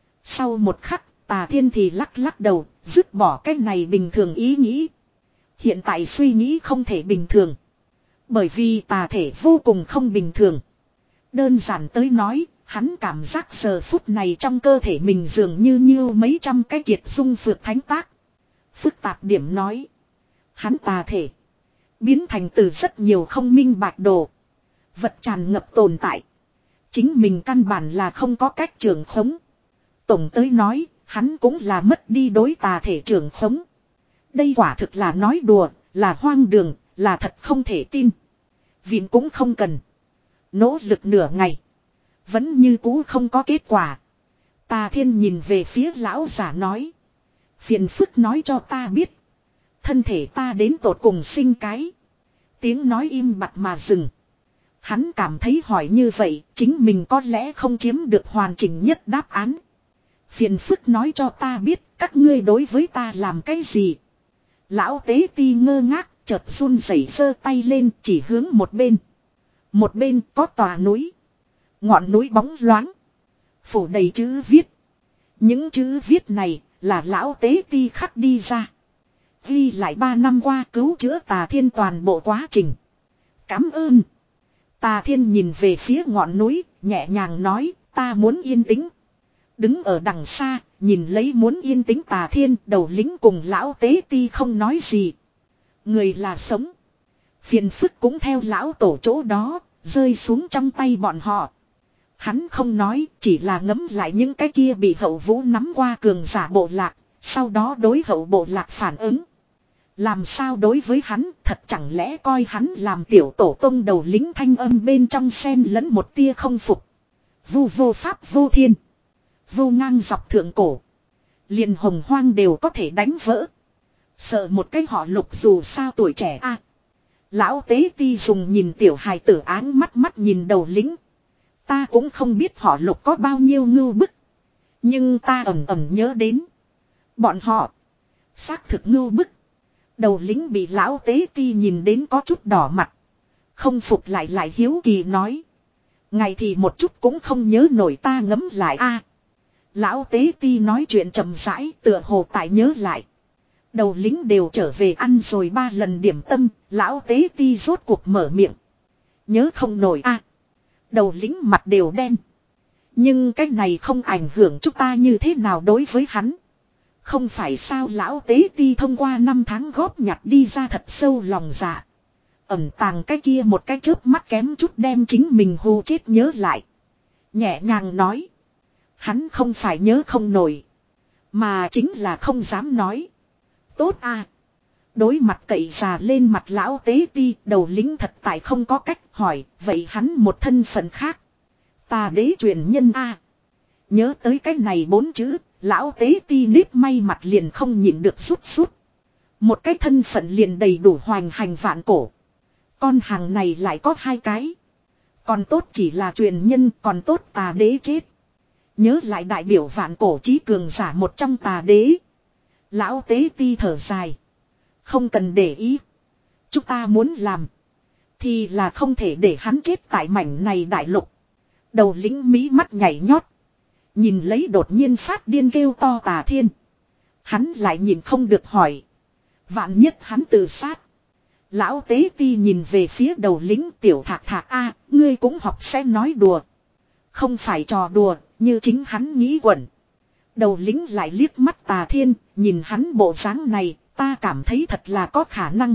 Sau một khắc Tà Thiên thì lắc lắc đầu, dứt bỏ cái này bình thường ý nghĩ. Hiện tại suy nghĩ không thể bình thường. Bởi vì tà thể vô cùng không bình thường. Đơn giản tới nói, hắn cảm giác giờ phút này trong cơ thể mình dường như như mấy trăm cái kiệt dung phược thánh tác. Phức tạp điểm nói. Hắn tà thể. Biến thành từ rất nhiều không minh bạch đồ. Vật tràn ngập tồn tại. Chính mình căn bản là không có cách trưởng khống. Tổng tới nói, hắn cũng là mất đi đối tà thể trưởng khống. Đây quả thực là nói đùa, là hoang đường, là thật không thể tin. Viện cũng không cần. Nỗ lực nửa ngày. Vẫn như cũ không có kết quả. Tà Thiên nhìn về phía lão giả nói. Phiền phức nói cho ta biết. Thân thể ta đến tột cùng sinh cái. Tiếng nói im bặt mà dừng. Hắn cảm thấy hỏi như vậy, chính mình có lẽ không chiếm được hoàn chỉnh nhất đáp án. Phiền phức nói cho ta biết, các ngươi đối với ta làm cái gì. Lão tế ti ngơ ngác, chợt run rẩy giơ tay lên chỉ hướng một bên. Một bên có tòa núi. Ngọn núi bóng loáng. Phủ đầy chữ viết. Những chữ viết này là lão tế ti khắc đi ra. Ghi lại ba năm qua cứu chữa Tà Thiên toàn bộ quá trình. Cảm ơn. Tà Thiên nhìn về phía ngọn núi, nhẹ nhàng nói, ta muốn yên tĩnh. Đứng ở đằng xa, nhìn lấy muốn yên tĩnh Tà Thiên, đầu lính cùng lão tế ti không nói gì. Người là sống. Phiền phức cũng theo lão tổ chỗ đó, rơi xuống trong tay bọn họ. Hắn không nói, chỉ là ngấm lại những cái kia bị hậu vũ nắm qua cường giả bộ lạc, sau đó đối hậu bộ lạc phản ứng. Làm sao đối với hắn, thật chẳng lẽ coi hắn làm tiểu tổ tông đầu lính thanh âm bên trong xen lẫn một tia không phục. Vu vô pháp vô thiên. Vô ngang dọc thượng cổ. Liền hồng hoang đều có thể đánh vỡ. Sợ một cái họ Lục dù sao tuổi trẻ a. Lão tế ti dùng nhìn tiểu hài tử áng mắt mắt nhìn đầu lính. Ta cũng không biết họ Lục có bao nhiêu ngưu bức. Nhưng ta ẩm ẩm nhớ đến. Bọn họ. Xác thực ngưu bức. Đầu lính bị lão tế ti nhìn đến có chút đỏ mặt. Không phục lại lại hiếu kỳ nói. Ngày thì một chút cũng không nhớ nổi ta ngấm lại a. Lão tế ti nói chuyện chậm rãi tựa hồ tại nhớ lại. Đầu lính đều trở về ăn rồi ba lần điểm tâm, lão tế ti rốt cuộc mở miệng. Nhớ không nổi a. Đầu lính mặt đều đen. Nhưng cái này không ảnh hưởng chúng ta như thế nào đối với hắn. Không phải sao lão tế ti thông qua năm tháng góp nhặt đi ra thật sâu lòng dạ. Ẩn tàng cái kia một cái chớp mắt kém chút đem chính mình hù chết nhớ lại. Nhẹ nhàng nói. Hắn không phải nhớ không nổi. Mà chính là không dám nói. Tốt à. Đối mặt cậy già lên mặt lão tế ti, đầu lính thật tại không có cách hỏi, vậy hắn một thân phận khác. Ta đế truyền nhân a. À. Nhớ tới cái này bốn chữ, lão tế ti nếp may mặt liền không nhịn được rút rút. Một cái thân phận liền đầy đủ hoành hành vạn cổ. Con hàng này lại có hai cái. Còn tốt chỉ là truyền nhân, còn tốt tà đế chết. Nhớ lại đại biểu vạn cổ chí cường giả một trong tà đế. Lão tế ti thở dài. Không cần để ý. Chúng ta muốn làm. Thì là không thể để hắn chết tại mảnh này đại lục. Đầu lính mí mắt nhảy nhót. Nhìn lấy đột nhiên phát điên kêu to Tà Thiên. Hắn lại nhìn không được hỏi. Vạn nhất hắn tự sát. Lão tế ti nhìn về phía đầu lính tiểu thạc thạc a, ngươi cũng học sẽ nói đùa. Không phải trò đùa, như chính hắn nghĩ quẩn. Đầu lính lại liếc mắt Tà Thiên, nhìn hắn bộ dáng này, ta cảm thấy thật là có khả năng.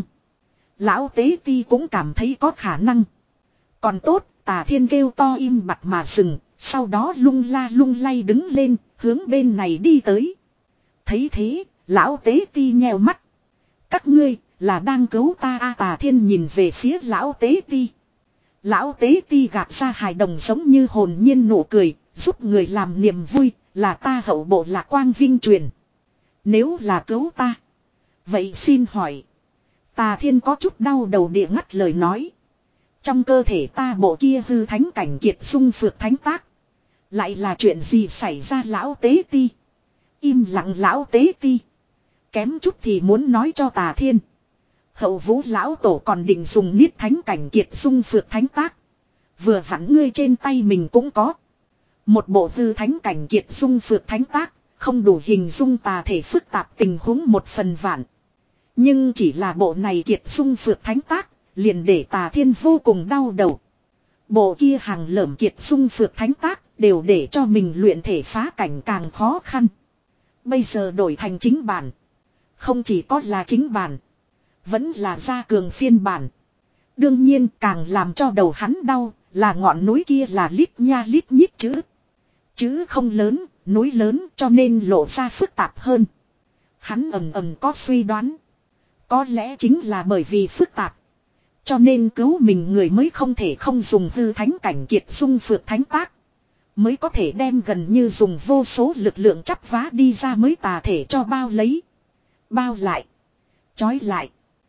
Lão tế ti cũng cảm thấy có khả năng. Còn tốt, Tà Thiên kêu to im bặt mà dừng, sau đó lung la lung lay đứng lên, hướng bên này đi tới. Thấy thế, lão tế ti nheo mắt. Các ngươi, là đang cứu ta a. Tà Thiên nhìn về phía lão tế ti. Lão tế ti gạt ra hài đồng giống như hồn nhiên nụ cười, giúp người làm niềm vui, là ta hậu bộ lạc quang vinh truyền. Nếu là cứu ta. Vậy xin hỏi. Tà Thiên có chút đau đầu địa ngắt lời nói. Trong cơ thể ta bộ kia hư thánh cảnh kiệt dung phược thánh tác. Lại là chuyện gì xảy ra lão tế ti. Im lặng lão tế ti. Kém chút thì muốn nói cho Tà Thiên. Hậu vũ lão tổ còn định dùng niết thánh cảnh kiệt dung phược thánh tác. Vừa vặn ngươi trên tay mình cũng có. Một bộ hư thánh cảnh kiệt dung phược thánh tác. Không đủ hình dung tà thể phức tạp tình huống một phần vạn. Nhưng chỉ là bộ này kiệt dung phược thánh tác. Liền để Tà Thiên vô cùng đau đầu. Bộ kia hàng lởm kiệt dung phược thánh tác. Đều để cho mình luyện thể phá cảnh càng khó khăn. Bây giờ đổi thành chính bản. Không chỉ có là chính bản. Vẫn là gia cường phiên bản. Đương nhiên càng làm cho đầu hắn đau. Là ngọn núi kia là lít nha lít nhít chữ. Chữ không lớn, núi lớn cho nên lộ ra phức tạp hơn. Hắn ầm ầm có suy đoán. Có lẽ chính là bởi vì phức tạp. Cho nên cứu mình người mới không thể không dùng hư thánh cảnh kiệt dung phược thánh tác. Mới có thể đem gần như dùng vô số lực lượng chắp vá đi ra mới tà thể cho bao lấy. Bao lại. Chói lại.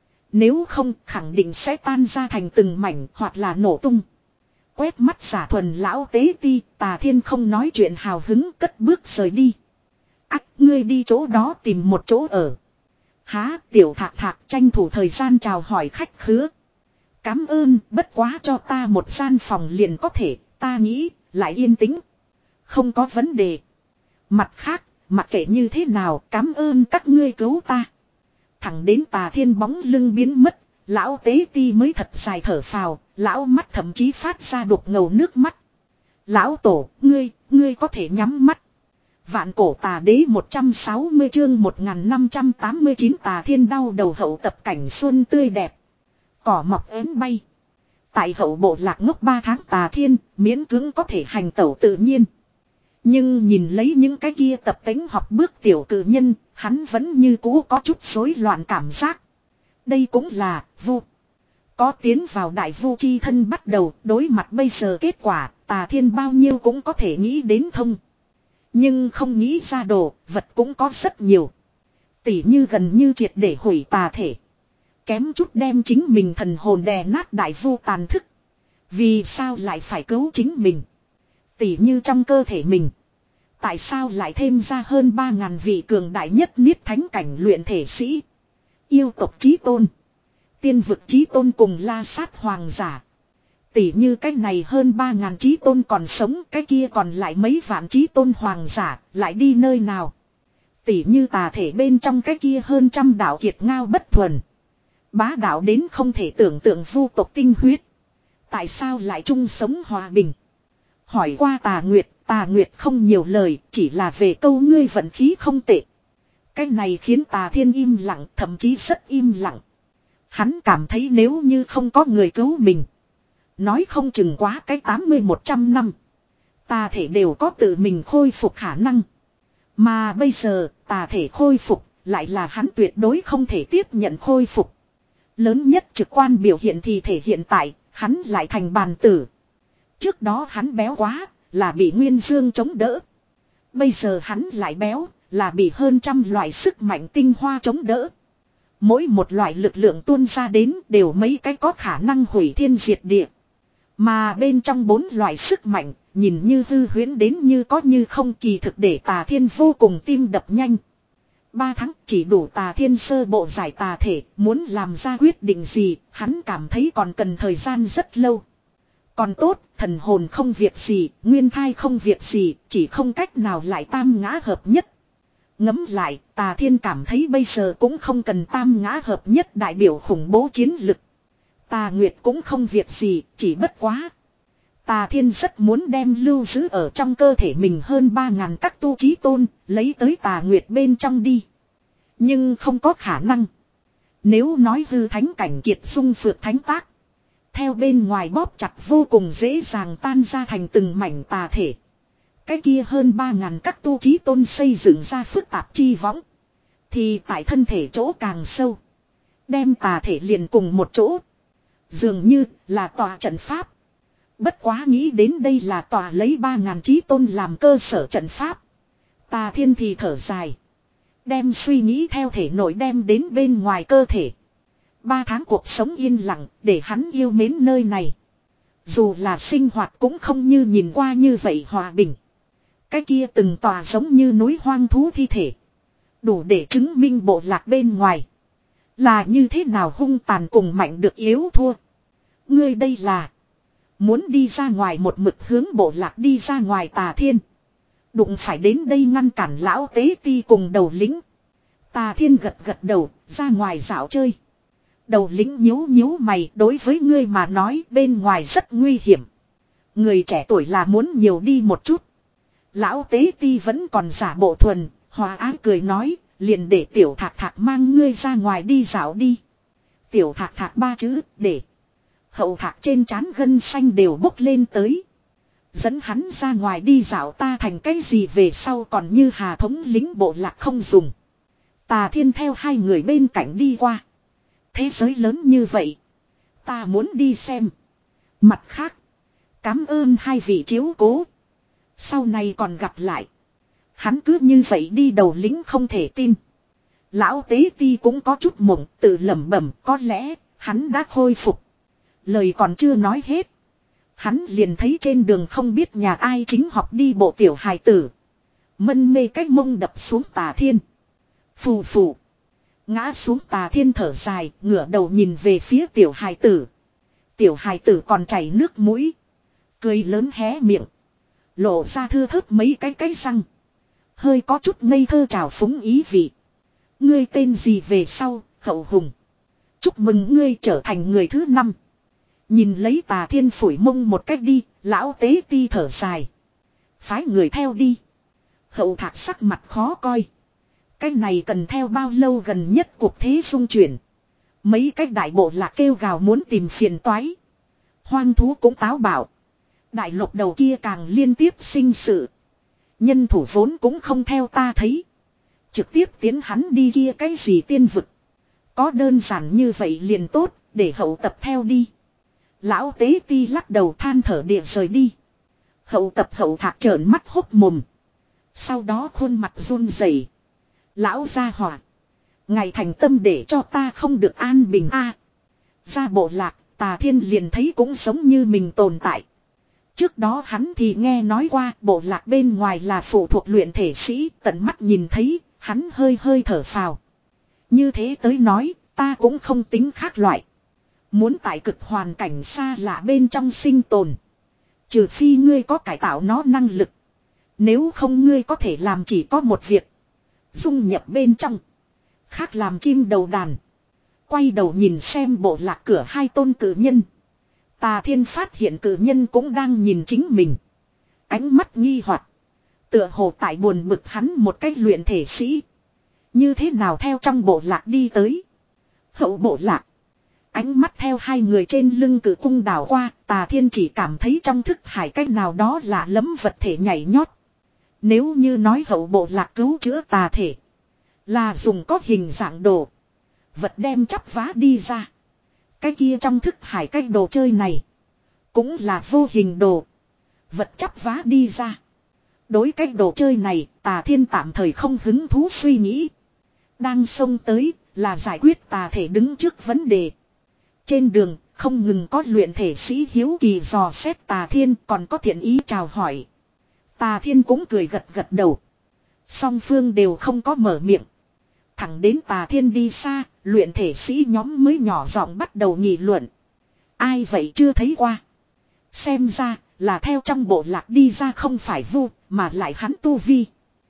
Nếu không khẳng định sẽ tan ra thành từng mảnh hoặc là nổ tung. Quét mắt giả thuần lão tế ti, Tà Thiên không nói chuyện hào hứng cất bước rời đi. Ách, ngươi đi chỗ đó tìm một chỗ ở. Há, tiểu thạc thạc tranh thủ thời gian chào hỏi khách khứa. Cám ơn, bất quá cho ta một gian phòng liền có thể, ta nghĩ, lại yên tĩnh. Không có vấn đề. Mặt khác, mặc kệ như thế nào, cám ơn các ngươi cứu ta. Thẳng đến Tà Thiên bóng lưng biến mất, lão tế ti mới thật dài thở phào, lão mắt thậm chí phát ra đục ngầu nước mắt. Lão tổ, ngươi, ngươi có thể nhắm mắt. Vạn cổ tà đế một trăm sáu mươi chương một nghìn năm trăm tám mươi chín Tà Thiên đau đầu hậu tập cảnh xuân tươi đẹp. Cỏ mọc ếm bay. Tại hậu bộ lạc ngốc ba tháng Tà Thiên, miễn cưỡng có thể hành tẩu tự nhiên. Nhưng nhìn lấy những cái kia tập tính học bước tiểu cử nhân, hắn vẫn như cũ có chút rối loạn cảm giác. Đây cũng là vu. Có tiến vào đại vu chi thân bắt đầu đối mặt bây giờ kết quả, Tà Thiên bao nhiêu cũng có thể nghĩ đến thông. Nhưng không nghĩ ra đồ, vật cũng có rất nhiều. Tỉ như gần như triệt để hủy tà thể. Kém chút đem chính mình thần hồn đè nát đại vu tàn thức. Vì sao lại phải cứu chính mình? Tỉ như trong cơ thể mình. Tại sao lại thêm ra hơn ba ngàn vị cường đại nhất niết thánh cảnh luyện thể sĩ? Yêu tộc chí tôn. Tiên vực chí tôn cùng la sát hoàng giả. Tỷ như cái này hơn ba ngàn chí tôn còn sống, cái kia còn lại mấy vạn chí tôn hoàng giả, lại đi nơi nào. Tỷ như tà thể bên trong cái kia hơn trăm đạo kiệt ngao bất thuần. Bá đạo đến không thể tưởng tượng vu tộc tinh huyết. Tại sao lại chung sống hòa bình? Hỏi qua Tà Nguyệt, Tà Nguyệt không nhiều lời, chỉ là về câu ngươi vận khí không tệ. Cái này khiến Tà Thiên im lặng, thậm chí rất im lặng. Hắn cảm thấy nếu như không có người cứu mình, nói không chừng quá cái tám mươi một trăm năm, tà thể đều có tự mình khôi phục khả năng. Mà bây giờ, tà thể khôi phục, lại là hắn tuyệt đối không thể tiếp nhận khôi phục. Lớn nhất trực quan biểu hiện thì thể hiện tại, hắn lại thành bàn tử. Trước đó hắn béo quá, là bị Nguyên Dương chống đỡ. Bây giờ hắn lại béo, là bị hơn trăm loại sức mạnh tinh hoa chống đỡ. Mỗi một loại lực lượng tuôn ra đến đều mấy cái có khả năng hủy thiên diệt địa. Mà bên trong bốn loại sức mạnh, nhìn như hư huyễn đến như có như không, kỳ thực để Tà Thiên vô cùng tim đập nhanh. Ba tháng chỉ đủ Tà Thiên sơ bộ giải tà thể, muốn làm ra quyết định gì, hắn cảm thấy còn cần thời gian rất lâu. Còn tốt, thần hồn không việc gì, nguyên thai không việc gì, chỉ không cách nào lại tam ngã hợp nhất. Ngẫm lại, Tà Thiên cảm thấy bây giờ cũng không cần tam ngã hợp nhất đại biểu khủng bố chiến lực. Tà Nguyệt cũng không việc gì, chỉ bất quá. Tà Thiên rất muốn đem lưu giữ ở trong cơ thể mình hơn ba ngàn các tu chí tôn, lấy tới Tà Nguyệt bên trong đi. Nhưng không có khả năng. Nếu nói hư thánh cảnh kiệt dung phược thánh tác, theo bên ngoài bóp chặt vô cùng dễ dàng tan ra thành từng mảnh tà thể. Cái kia hơn ba ngàn các tu chí tôn xây dựng ra phức tạp chi võng. Thì tại thân thể chỗ càng sâu, đem tà thể liền cùng một chỗ. Dường như là tòa trận pháp. Bất quá nghĩ đến đây là tòa lấy ba ngàn chí tôn làm cơ sở trận pháp. Tà Thiên thì thở dài. Đem suy nghĩ theo thể nội đem đến bên ngoài cơ thể. Ba tháng cuộc sống yên lặng để hắn yêu mến nơi này. Dù là sinh hoạt cũng không như nhìn qua như vậy hòa bình. Cái kia từng tòa giống như núi hoang thú thi thể. Đủ để chứng minh bộ lạc bên ngoài. Là như thế nào hung tàn cùng mạnh được yếu thua. Ngươi đây là muốn đi ra ngoài một mực hướng bộ lạc đi ra ngoài. Tà Thiên đụng phải đến đây ngăn cản lão tế ti cùng đầu lính. Tà Thiên gật gật đầu, ra ngoài dạo chơi. Đầu lính nhíu nhíu mày, đối với ngươi mà nói bên ngoài rất nguy hiểm. Người trẻ tuổi là muốn nhiều đi một chút. Lão tế ti vẫn còn giả bộ thuần, hòa ái cười nói, liền để tiểu thạc thạc mang ngươi ra ngoài đi dạo đi. Tiểu thạc thạc ba chữ, để. Hậu thạc trên trán gân xanh đều bốc lên tới. Dẫn hắn ra ngoài đi dạo ta thành cái gì về sau còn như Hà thống lính bộ lạc không dùng. Tà Thiên theo hai người bên cạnh đi qua. Thế giới lớn như vậy, ta muốn đi xem. Mặt khác, cảm ơn hai vị chiếu cố. Sau này còn gặp lại. Hắn cứ như vậy đi, đầu lính không thể tin. Lão tế ti cũng có chút mộng, tự lẩm bẩm có lẽ hắn đã khôi phục. Lời còn chưa nói hết, hắn liền thấy trên đường không biết nhà ai chính học đi bộ tiểu hài tử. Mân mê cách mông đập xuống. Tà Thiên phù phù ngã xuống. Tà Thiên thở dài, ngửa đầu nhìn về phía tiểu hài tử. Tiểu hài tử còn chảy nước mũi, cười lớn hé miệng, lộ ra thưa thớt mấy cái cái răng, hơi có chút ngây thơ trào phúng ý vị. Ngươi tên gì về sau? Hậu Hùng. Chúc mừng ngươi trở thành người thứ năm. Nhìn lấy Tà Thiên phủi mông một cách đi, lão tế ti thở dài. Phái người theo đi. Hậu thạc sắc mặt khó coi. Cái này cần theo bao lâu? Gần nhất cuộc thế xung chuyển. Mấy cái đại bộ lạc kêu gào muốn tìm phiền toái. Hoang thú cũng táo bạo. Đại lục đầu kia càng liên tiếp sinh sự. Nhân thủ vốn cũng không theo ta thấy. Trực tiếp tiến hắn đi kia cái gì tiên vực. Có đơn giản như vậy liền tốt, để hậu tập theo đi. Lão tế ti lắc đầu than thở địa rời đi. Hậu tập hậu thạc trợn mắt hốc mồm. Sau đó khuôn mặt run rẩy. Lão gia hỏa, ngài thành tâm để cho ta không được an bình a. À, ra bộ lạc, Tà Thiên liền thấy cũng giống như mình tồn tại. Trước đó hắn thì nghe nói qua bộ lạc bên ngoài là phụ thuộc luyện thể sĩ, tận mắt nhìn thấy, hắn hơi hơi thở phào. Như thế tới nói, ta cũng không tính khác loại. Muốn tại cực hoàn cảnh xa lạ bên trong sinh tồn. Trừ phi ngươi có cải tạo nó năng lực. Nếu không ngươi có thể làm chỉ có một việc. Dung nhập bên trong. Khác làm chim đầu đàn. Quay đầu nhìn xem bộ lạc cửa hai tôn cử nhân. Tà Thiên phát hiện cử nhân cũng đang nhìn chính mình. Ánh mắt nghi hoặc. Tựa hồ tại buồn bực hắn một cách luyện thể sĩ. Như thế nào theo trong bộ lạc đi tới. Hậu bộ lạc. Ánh mắt theo hai người trên lưng cử cung đảo qua. Tà Thiên chỉ cảm thấy trong thức hải cách nào đó lạ lẫm vật thể nhảy nhót. Nếu như nói hậu bộ lạc cứu chữa tà thể. Là dùng có hình dạng đồ. Vật đem chắp vá đi ra. Cái kia trong thức hải cái đồ chơi này. Cũng là vô hình đồ. Vật chắp vá đi ra. Đối cái đồ chơi này Tà Thiên tạm thời không hứng thú suy nghĩ. Đang xông tới là giải quyết tà thể đứng trước vấn đề. Trên đường không ngừng có luyện thể sĩ hiếu kỳ dò xét Tà Thiên còn có thiện ý chào hỏi. Tà Thiên cũng cười gật gật đầu. Song phương đều không có mở miệng. Thẳng đến Tà Thiên đi xa, luyện thể sĩ nhóm mới nhỏ giọng bắt đầu nghị luận. Ai vậy chưa thấy qua. Xem ra là theo trong bộ lạc đi ra không phải vu, mà lại hắn tu vi.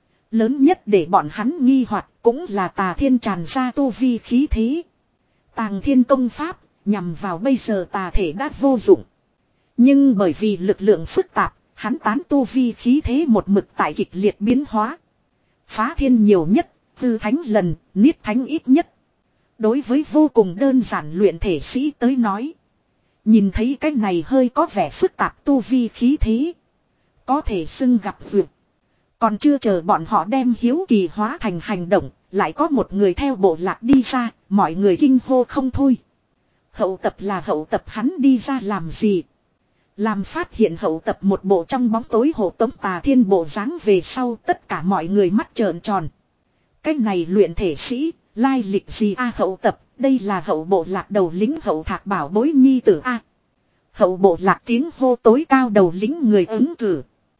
Lớn nhất để bọn hắn nghi hoặc cũng là Tà Thiên tràn ra tu vi khí thế. Tàng Thiên công pháp, nhằm vào bây giờ tà thể đã vô dụng. Nhưng bởi vì lực lượng phức tạp, hắn tán tu vi khí thế một mực tại kịch liệt biến hóa. Phá thiên nhiều nhất, tư thánh lần, niết thánh ít nhất. Đối với vô cùng đơn giản luyện thể sĩ tới nói. Nhìn thấy cái này hơi có vẻ phức tạp tu vi khí thế. Có thể xưng gặp duyệt. Còn chưa chờ bọn họ đem hiếu kỳ hóa thành hành động, lại có một người theo bộ lạc đi ra, mọi người kinh hô không thôi. Hậu tập là hậu tập, hắn đi ra làm gì? Làm phát hiện hậu tập một bộ trong bóng tối hộ tống Tà Thiên bộ dáng về sau, tất cả mọi người mắt trợn tròn. Cái này luyện thể sĩ, lai lịch gì a? Hậu tập, đây là hậu bộ lạc đầu lính Hậu Thạc bảo bối nhi tử a. Hậu bộ lạc tiếng hô tối cao đầu lính người ứng cử.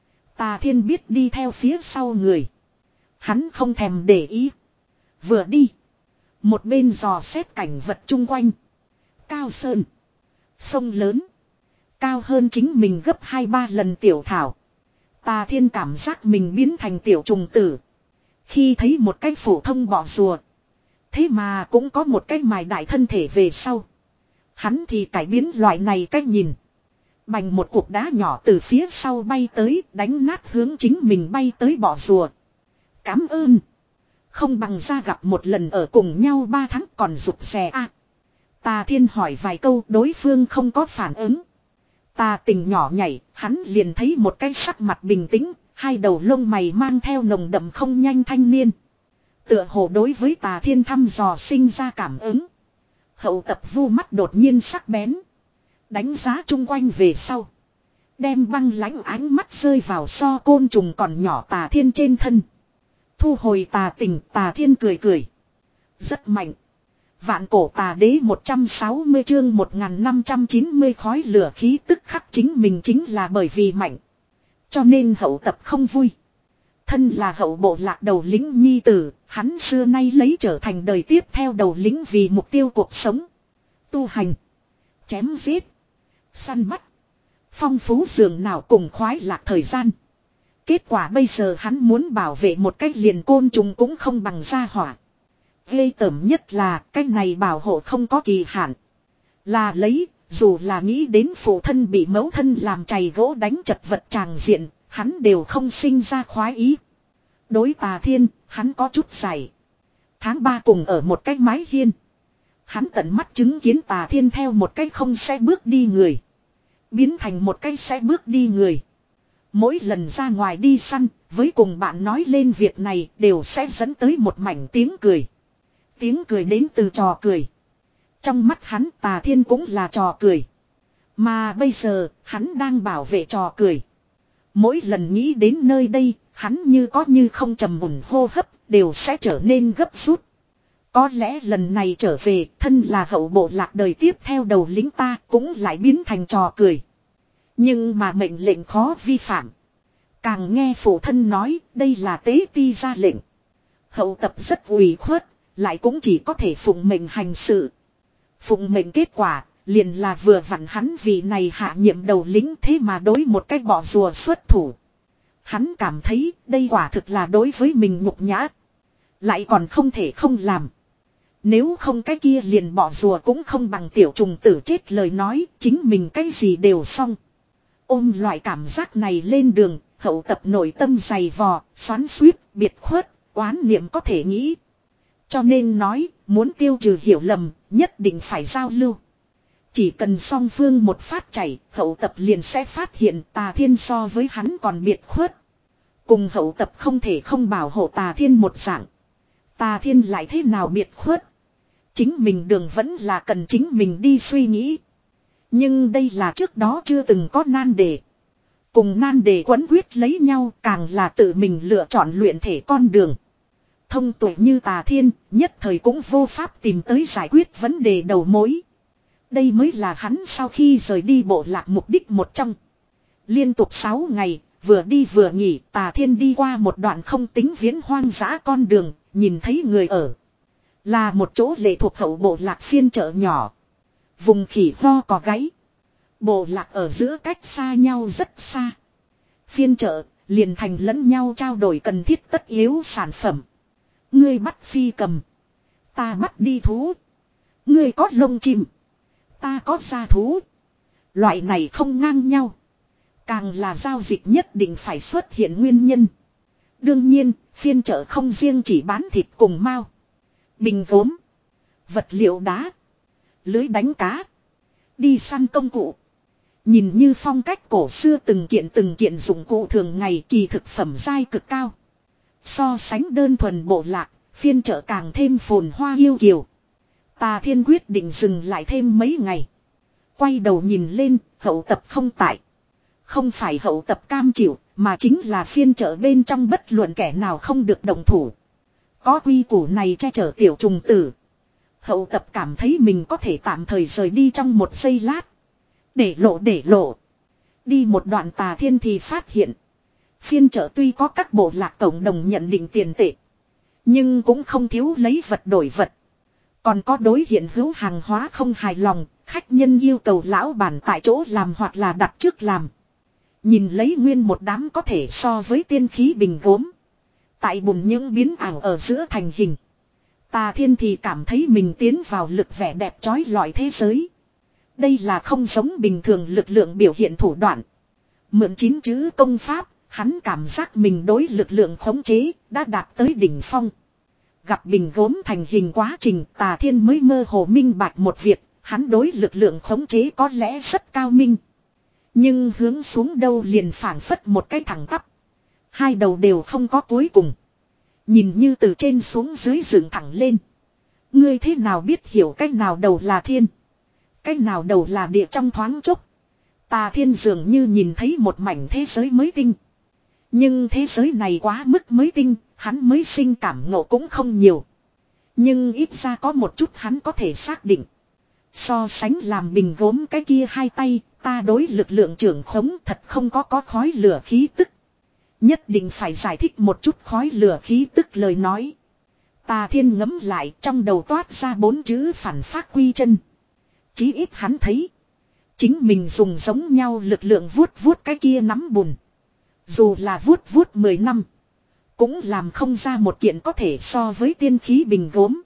Tà Thiên biết đi theo phía sau người. Hắn không thèm để ý. Vừa đi. Một bên dò xét cảnh vật chung quanh. Cao sơn. Sông lớn. Cao hơn chính mình gấp hai ba lần tiểu thảo. Tà Thiên cảm giác mình biến thành tiểu trùng tử. Khi thấy một cái phổ thông bọ rùa. Thế mà cũng có một cái mài đại thân thể về sau. Hắn thì cải biến loại này cách nhìn. Bành một cục đá nhỏ từ phía sau bay tới, đánh nát hướng chính mình bay tới bọ rùa. Cám ơn. Không bằng ra gặp một lần ở cùng nhau ba tháng còn rụt rè a. Tà Thiên hỏi vài câu, đối phương không có phản ứng. Tà Tình nhỏ nhảy, hắn liền thấy một cái sắc mặt bình tĩnh, hai đầu lông mày mang theo nồng đậm không nhanh thanh niên. Tựa hồ đối với Tà Thiên thăm dò sinh ra cảm ứng. Hậu tập vu mắt đột nhiên sắc bén. Đánh giá chung quanh về sau. Đem băng lãnh ánh mắt rơi vào so côn trùng còn nhỏ Tà Thiên trên thân. Thu hồi Tà Tình, Tà Thiên cười cười. Rất mạnh. Vạn cổ tà đế một trăm sáu mươi chương một nghìn năm trăm chín mươi khói lửa khí tức khắc chính mình chính là bởi vì mạnh. Cho nên hậu tập không vui. Thân là hậu bộ lạc đầu lính nhi tử, hắn xưa nay lấy trở thành đời tiếp theo đầu lính vì mục tiêu cuộc sống. Tu hành. Chém giết. Săn bắt. Phong phú dường nào cùng khoái lạc thời gian. Kết quả bây giờ hắn muốn bảo vệ một cách liền côn trùng cũng không bằng gia hỏa. Ghê tởm nhất là cái này bảo hộ không có kỳ hạn. Là lấy, dù là nghĩ đến phụ thân bị mẫu thân làm chày gỗ đánh chật vật tràng diện, hắn đều không sinh ra khoái ý. Đối Tà Thiên, hắn có chút giải. Tháng ba cùng ở một cái mái hiên. Hắn tận mắt chứng kiến Tà Thiên theo một cái không sẽ bước đi người. Biến thành một cái sẽ bước đi người. Mỗi lần ra ngoài đi săn, với cùng bạn nói lên việc này đều sẽ dẫn tới một mảnh tiếng cười. Tiếng cười đến từ trò cười. Trong mắt hắn Tà Thiên cũng là trò cười. Mà bây giờ hắn đang bảo vệ trò cười. Mỗi lần nghĩ đến nơi đây, hắn như có như không trầm mùn hô hấp, đều sẽ trở nên gấp rút. Có lẽ lần này trở về, thân là hậu bộ lạc đời tiếp theo đầu lính ta cũng lại biến thành trò cười. Nhưng mà mệnh lệnh khó vi phạm. Càng nghe phụ thân nói, đây là tế ti ra lệnh. Hậu tập rất ủy khuất. Lại cũng chỉ có thể phụng mệnh hành sự. Phụng mệnh kết quả Liền là vừa vặn hắn vì này hạ nhiệm đầu lính thế mà đối một cái bọ rùa xuất thủ. Hắn cảm thấy đây quả thực là đối với mình nhục nhã. Lại còn không thể không làm. Nếu không cái kia liền bọ rùa cũng không bằng tiểu trùng tử chết lời nói, chính mình cái gì đều xong. Ôm loại cảm giác này lên đường, Hậu Tập nội tâm dày vò, xoắn xuýt, biệt khuất, oán niệm có thể nghĩ. Cho nên nói, muốn tiêu trừ hiểu lầm, nhất định phải giao lưu. Chỉ cần song phương một phát chảy, Hậu Tập liền sẽ phát hiện Tà Thiên so với hắn còn biệt khuất. Cùng Hậu Tập không thể không bảo hộ Tà Thiên một dạng. Tà Thiên lại thế nào biệt khuất? Chính mình đường vẫn là cần chính mình đi suy nghĩ. Nhưng đây là trước đó chưa từng có nan đề. Cùng nan đề quấn quyết lấy nhau càng là tự mình lựa chọn luyện thể con đường. Thông tuệ như Tà Thiên, nhất thời cũng vô pháp tìm tới giải quyết vấn đề đầu mối. Đây mới là hắn sau khi rời đi bộ lạc mục đích một trong. Liên tục sáu ngày, vừa đi vừa nghỉ, Tà Thiên đi qua một đoạn không tính viễn hoang dã con đường, nhìn thấy người ở. Là một chỗ lệ thuộc hậu bộ lạc phiên chợ nhỏ. Vùng khỉ ho có gáy. Bộ lạc ở giữa cách xa nhau rất xa. Phiên chợ, liền thành lẫn nhau trao đổi cần thiết tất yếu sản phẩm. Ngươi bắt phi cầm. Ta bắt đi thú. Ngươi có lông chim. Ta có da thú. Loại này không ngang nhau. Càng là giao dịch nhất định phải xuất hiện nguyên nhân. Đương nhiên, phiên chợ không riêng chỉ bán thịt cùng mao. Bình gốm. Vật liệu đá. Lưới đánh cá. Đi săn công cụ. Nhìn như phong cách cổ xưa từng kiện từng kiện dụng cụ thường ngày kỳ thực phẩm giai cực cao. So sánh đơn thuần bộ lạc, phiên chợ càng thêm phồn hoa yêu kiều. Tà Thiên quyết định dừng lại thêm mấy ngày. Quay đầu nhìn lên, Hậu Tập không tại. Không phải Hậu Tập cam chịu, mà chính là phiên chợ bên trong bất luận kẻ nào không được động thủ. Có quy củ này che chở tiểu trùng tử. Hậu Tập cảm thấy mình có thể tạm thời rời đi trong một giây lát. Để lộ để lộ. Đi một đoạn Tà Thiên thì phát hiện. Phiên chợ tuy có các bộ lạc cộng đồng nhận định tiền tệ. Nhưng cũng không thiếu lấy vật đổi vật. Còn có đối hiện hữu hàng hóa không hài lòng, khách nhân yêu cầu lão bản tại chỗ làm hoặc là đặt trước làm. Nhìn lấy nguyên một đám có thể so với tiên khí bình gốm. Tại bùn những biến ảo ở giữa thành hình. Tà Thiên thì cảm thấy mình tiến vào lực vẻ đẹp trói lọi thế giới. Đây là không giống bình thường lực lượng biểu hiện thủ đoạn. Mượn chín chữ công pháp, hắn cảm giác mình đối lực lượng khống chế đã đạt tới đỉnh phong. Gặp bình gốm thành hình quá trình, Tà Thiên mới mơ hồ minh bạch một việc, hắn đối lực lượng khống chế có lẽ rất cao minh. Nhưng hướng xuống đâu liền phảng phất một cái thẳng tắp. Hai đầu đều không có cuối cùng. Nhìn như từ trên xuống dưới dựng thẳng lên. Ngươi thế nào biết hiểu cách nào đầu là thiên, cách nào đầu là địa trong thoáng chốc. Tà Thiên dường như nhìn thấy một mảnh thế giới mới tinh. Nhưng thế giới này quá mức mới tinh, hắn mới sinh cảm ngộ cũng không nhiều. Nhưng ít ra có một chút hắn có thể xác định. So sánh làm bình gốm cái kia hai tay, ta đối lực lượng trưởng khống thật không có có khói lửa khí tức. Nhất định phải giải thích một chút khói lửa khí tức lời nói. Tà Thiên ngẫm lại trong đầu toát ra bốn chữ phản phát quy chân. Chí ít hắn thấy. Chính mình dùng giống nhau lực lượng vuốt vuốt cái kia nắm bùn. Dù là vuốt vuốt mười năm. Cũng làm không ra một kiện có thể so với tiên khí bình gốm.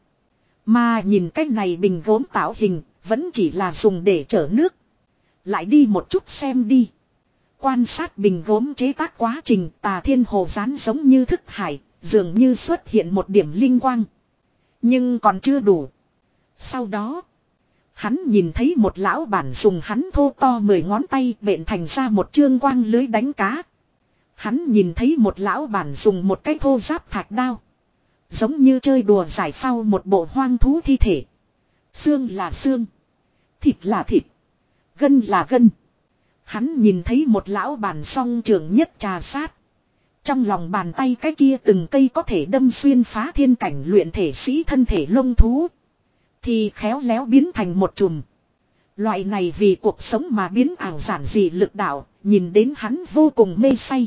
Mà nhìn cái này bình gốm tạo hình. Vẫn chỉ là dùng để chở nước. Lại đi một chút xem đi. Quan sát bình gốm chế tác quá trình, Tà Thiên hồ dán giống như thức hải. Dường như xuất hiện một điểm linh quang. Nhưng còn chưa đủ. Sau đó. Hắn nhìn thấy một lão bản dùng hắn thô to mười ngón tay bện thành ra một chương quang lưới đánh cá. Hắn nhìn thấy một lão bản dùng một cái thô giáp thạch đao. Giống như chơi đùa giải phao một bộ hoang thú thi thể. Xương là xương. Thịt là thịt. Gân là gân. Hắn nhìn thấy một lão bản song trường nhất trà sát. Trong lòng bàn tay cái kia từng cây có thể đâm xuyên phá thiên cảnh luyện thể sĩ thân thể lông thú. Thì khéo léo biến thành một chùm. Loại này vì cuộc sống mà biến ảo giản dị lực đạo, nhìn đến hắn vô cùng mê say.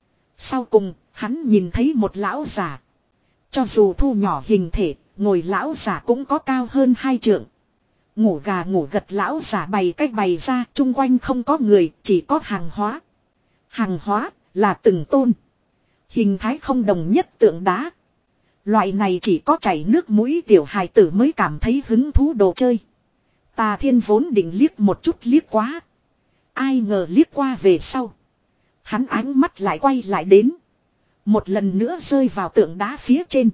Sau cùng, hắn nhìn thấy một lão giả. Cho dù thu nhỏ hình thể, ngồi lão giả cũng có cao hơn hai trượng. Ngủ gà ngủ gật lão giả bày cách bày ra, chung quanh không có người, chỉ có hàng hóa. Hàng hóa là từng tôn. Hình thái không đồng nhất tượng đá. Loại này chỉ có chảy nước mũi tiểu hài tử mới cảm thấy hứng thú đồ chơi. Tà Thiên vốn định liếc một chút liếc quá. Ai ngờ liếc qua về sau. Hắn ánh mắt lại quay lại đến. Một lần nữa rơi vào tượng đá phía trên.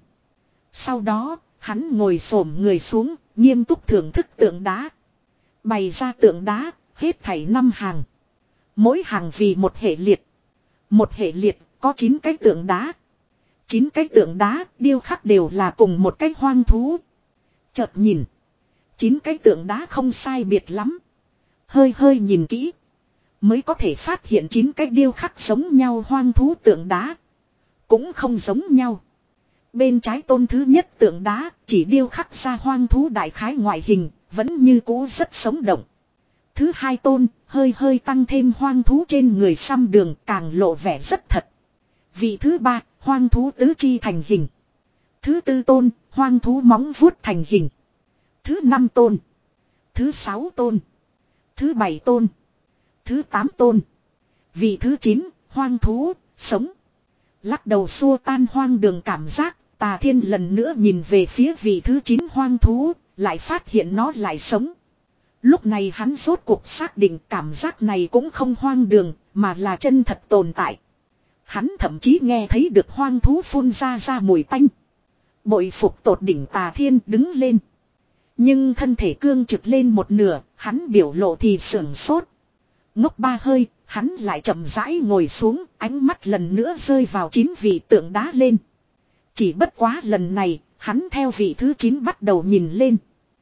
Sau đó, hắn ngồi xổm người xuống, nghiêm túc thưởng thức tượng đá. Bày ra tượng đá, hết thảy năm hàng. Mỗi hàng vì một hệ liệt. Một hệ liệt, có chín cái tượng đá. Chín cái tượng đá, điêu khắc đều là cùng một cái hoang thú. Chợt nhìn. Chín cái tượng đá không sai biệt lắm. Hơi hơi nhìn kỹ. Mới có thể phát hiện chín cái điêu khắc giống nhau hoang thú tượng đá. Cũng không giống nhau. Bên trái tôn thứ nhất tượng đá chỉ điêu khắc ra hoang thú đại khái ngoại hình, vẫn như cũ rất sống động. Thứ hai tôn, hơi hơi tăng thêm hoang thú trên người xăm đường càng lộ vẻ rất thật. Vị thứ ba, hoang thú tứ chi thành hình. Thứ tư tôn, hoang thú móng vuốt thành hình. Thứ năm tôn. Thứ sáu tôn. Thứ bảy tôn. Thứ tám tôn. Vị thứ chín, hoang thú, sống. Lắc đầu xua tan hoang đường cảm giác, Tà Thiên lần nữa nhìn về phía vị thứ chín hoang thú, lại phát hiện nó lại sống. Lúc này hắn rốt cuộc xác định cảm giác này cũng không hoang đường, mà là chân thật tồn tại. Hắn thậm chí nghe thấy được hoang thú phun ra ra mùi tanh. Bội phục tột đỉnh Tà Thiên đứng lên. Nhưng thân thể cương trực lên một nửa, hắn biểu lộ thì sưởng sốt. Ngốc ba hơi, hắn lại chậm rãi ngồi xuống, ánh mắt lần nữa rơi vào chín vị tượng đá lên. Chỉ bất quá lần này, hắn theo vị thứ chín bắt đầu nhìn lên.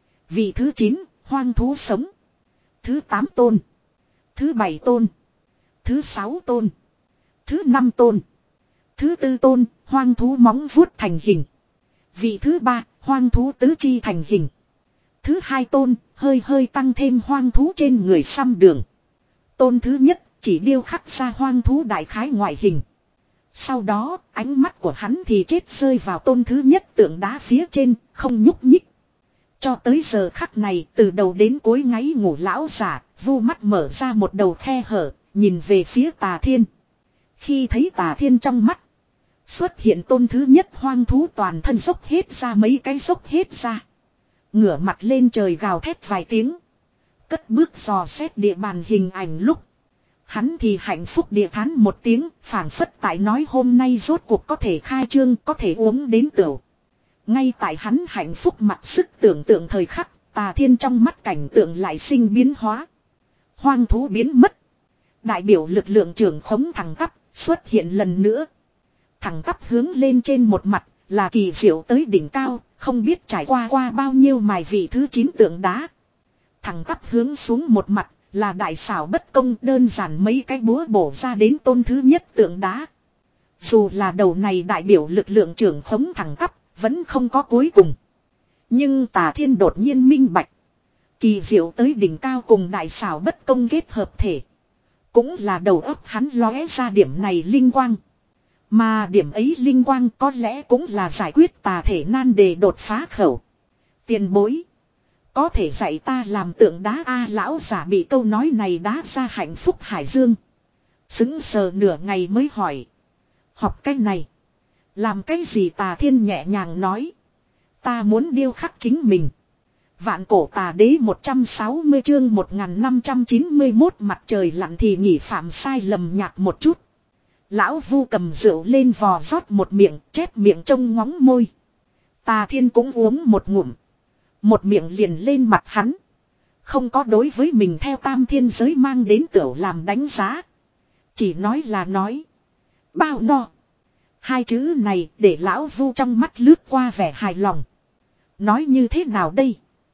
Vị thứ chín, hoang thú sống. Thứ tám tôn. Thứ bảy tôn. Thứ sáu tôn. Thứ năm tôn. Thứ tư tôn, hoang thú móng vuốt thành hình. Vị thứ ba, hoang thú tứ chi thành hình. Thứ hai tôn, hơi hơi tăng thêm hoang thú trên người xăm đường. Tôn thứ nhất, chỉ điêu khắc ra hoang thú đại khái ngoại hình. Sau đó, ánh mắt của hắn thì chết rơi vào tôn thứ nhất tượng đá phía trên, không nhúc nhích. Cho tới giờ khắc này, từ đầu đến cuối ngáy ngủ lão giả, vu mắt mở ra một đầu khe hở, nhìn về phía Tà Thiên. Khi thấy Tà Thiên trong mắt, xuất hiện tôn thứ nhất hoang thú toàn thân dốc hết ra mấy cái dốc hết ra. Ngửa mặt lên trời gào thét vài tiếng. Cất bước dò xét địa bàn hình ảnh lúc. Hắn thì hạnh phúc địa thán một tiếng, phảng phất tại nói hôm nay rốt cuộc có thể khai trương, có thể uống đến tửu. Ngay tại hắn hạnh phúc mặc sức tưởng tượng thời khắc, Tà Thiên trong mắt cảnh tượng lại sinh biến hóa. Hoang thú biến mất. Đại biểu lực lượng trưởng khống thẳng tắp, xuất hiện lần nữa. Thẳng tắp hướng lên trên một mặt, là kỳ diệu tới đỉnh cao, không biết trải qua qua bao nhiêu mài vị thứ chín tượng đá. Thẳng tắp hướng xuống một mặt, là đại xảo bất công đơn giản mấy cái búa bổ ra đến tôn thứ nhất tượng đá. Dù là đầu này đại biểu lực lượng trưởng khống thẳng tắp, vẫn không có cuối cùng. Nhưng Tà Thiên đột nhiên minh bạch. Kỳ diệu tới đỉnh cao cùng đại xảo bất công kết hợp thể. Cũng là đầu óc hắn lóe ra điểm này linh quang. Mà điểm ấy linh quang có lẽ cũng là giải quyết tà thể nan đề đột phá khẩu. Tiền bối. Có thể dạy ta làm tượng đá A lão giả bị câu nói này đá ra hạnh phúc hải dương. Xứng sờ nửa ngày mới hỏi. Học cái này. Làm cái gì Tà Thiên nhẹ nhàng nói. Ta muốn điêu khắc chính mình. Vạn cổ tà đế một trăm sáu mươi chương một nghìn năm trăm chín mươi mốt mặt trời lặn thì nghỉ phạm sai lầm nhạt một chút. Lão Vu cầm rượu lên vò rót một miệng, chép miệng trông ngóng môi. Tà Thiên cũng uống một ngụm. Một miệng liền lên mặt hắn. Không có đối với mình theo tam thiên giới mang đến tửu làm đánh giá. Chỉ nói là nói. Bao no. Hai chữ này để lão Vu trong mắt lướt qua vẻ hài lòng. Nói như thế nào đây?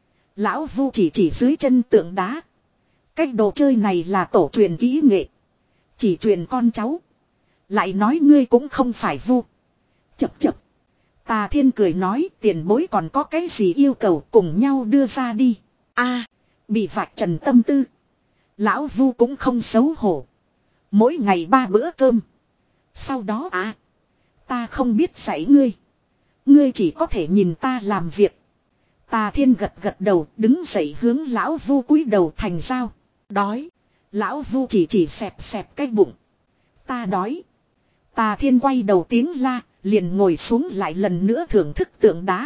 Lão Vu chỉ chỉ dưới chân tượng đá. Cái đồ chơi này là tổ truyền kỹ nghệ. Chỉ truyền con cháu. Lại nói ngươi cũng không phải Vu. Chập chập. Tà Thiên cười nói tiền bối còn có cái gì yêu cầu cùng nhau đưa ra đi. A, bị vạch trần tâm tư. Lão Vu cũng không xấu hổ. Mỗi ngày ba bữa cơm. Sau đó à. Ta không biết dạy ngươi. Ngươi chỉ có thể nhìn ta làm việc. Tà Thiên gật gật đầu, đứng dậy hướng lão Vu cúi đầu thành giao. Đói. Lão Vu chỉ chỉ xẹp xẹp cái bụng. Ta đói. Tà Thiên quay đầu tiếng la, liền ngồi xuống lại lần nữa thưởng thức tượng đá.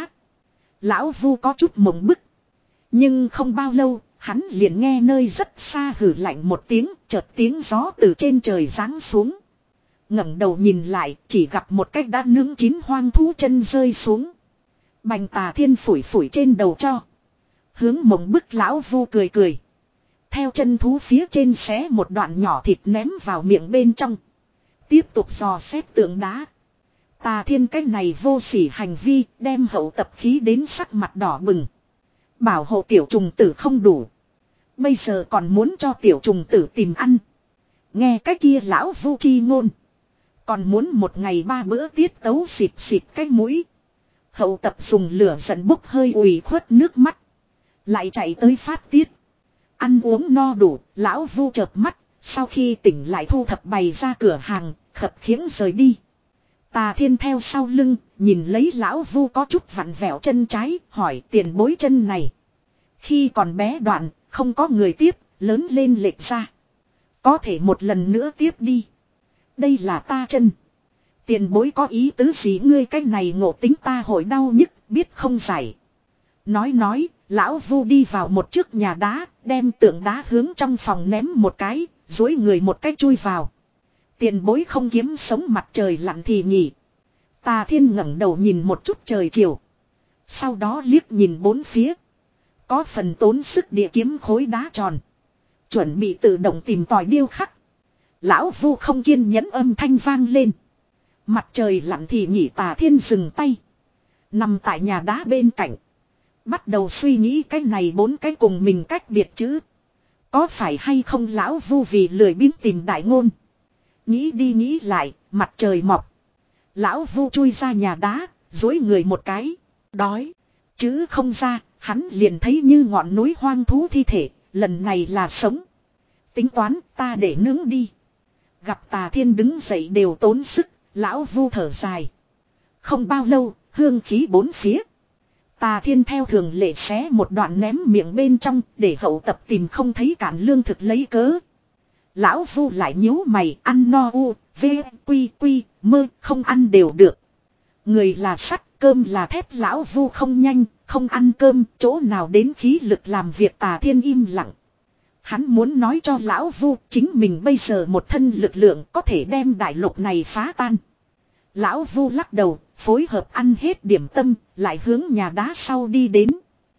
Lão Vu có chút mộng bức. Nhưng không bao lâu, hắn liền nghe nơi rất xa hử lạnh một tiếng, chợt tiếng gió từ trên trời giáng xuống. Ngẩng đầu nhìn lại, chỉ gặp một cách đã nướng chín hoang thú chân rơi xuống. Bành Tà Thiên phủi phủi trên đầu cho. Hướng mộng bức lão Vu cười cười. Theo chân thú phía trên xé một đoạn nhỏ thịt ném vào miệng bên trong. Tiếp tục dò xét tượng đá. Tà Thiên cái này vô sỉ hành vi đem hậu tập khí đến sắc mặt đỏ bừng. Bảo hộ tiểu trùng tử không đủ. Bây giờ còn muốn cho tiểu trùng tử tìm ăn. Nghe cái kia lão Vu chi ngôn. Còn muốn một ngày ba bữa tiết tấu xịt xịt cái mũi. Hậu tập dùng lửa giận bốc hơi ủy khuất nước mắt. Lại chạy tới phát tiết. Ăn uống no đủ, lão Vu chợp mắt. Sau khi tỉnh lại thu thập bày ra cửa hàng, khập khiễng rời đi. Tà Thiên theo sau lưng, nhìn lấy lão Vu có chút vặn vẹo chân trái, hỏi tiền bối chân này. Khi còn bé đoạn, không có người tiếp, lớn lên lệch ra. Có thể một lần nữa tiếp đi. Đây là ta chân. Tiền bối có ý tứ gì ngươi cái này ngộ tính ta hội đau nhức, biết không giải. Nói nói, lão Vu đi vào một chiếc nhà đá, đem tượng đá hướng trong phòng ném một cái, duỗi người một cái chui vào. Tiền bối không kiếm sống mặt trời lặn thì nhỉ. Tà Thiên ngẩng đầu nhìn một chút trời chiều. Sau đó liếc nhìn bốn phía. Có phần tốn sức địa kiếm khối đá tròn. Chuẩn bị tự động tìm tòi điêu khắc. Lão Vu không kiên nhẫn âm thanh vang lên. Mặt trời lặn thì nhỉ. Tà Thiên dừng tay. Nằm tại nhà đá bên cạnh. Bắt đầu suy nghĩ cái này bốn cái cùng mình cách biệt chứ. Có phải hay không lão Vu vì lười biếng tìm đại ngôn. Nghĩ đi nghĩ lại, mặt trời mọc. Lão Vu chui ra nhà đá, duỗi người một cái. Đói. Chứ không ra, hắn liền thấy như ngọn núi hoang thú thi thể, lần này là sống. Tính toán ta để nướng đi. Gặp Tà Thiên đứng dậy đều tốn sức, lão Vu thở dài. Không bao lâu, hương khí bốn phía. Tà Thiên theo thường lệ xé một đoạn ném miệng bên trong để hậu tập tìm không thấy cản lương thực lấy cớ. Lão Vu lại nhíu mày ăn no u, v, quy quy, mơ không ăn đều được. Người là sắt, cơm là thép lão Vu không nhanh, không ăn cơm, chỗ nào đến khí lực làm việc. Tà Thiên im lặng. Hắn muốn nói cho lão Vu chính mình bây giờ một thân lực lượng có thể đem đại lục này phá tan. Lão Vu lắc đầu, phối hợp ăn hết điểm tâm, lại hướng nhà đá sau đi đến.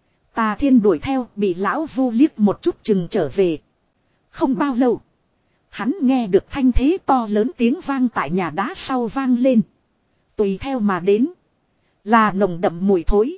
Tà Thiên đuổi theo, bị lão Vu liếc một chút chừng trở về. Không bao lâu, hắn nghe được thanh thế to lớn tiếng vang tại nhà đá sau vang lên. Tùy theo mà đến là nồng đậm mùi thối.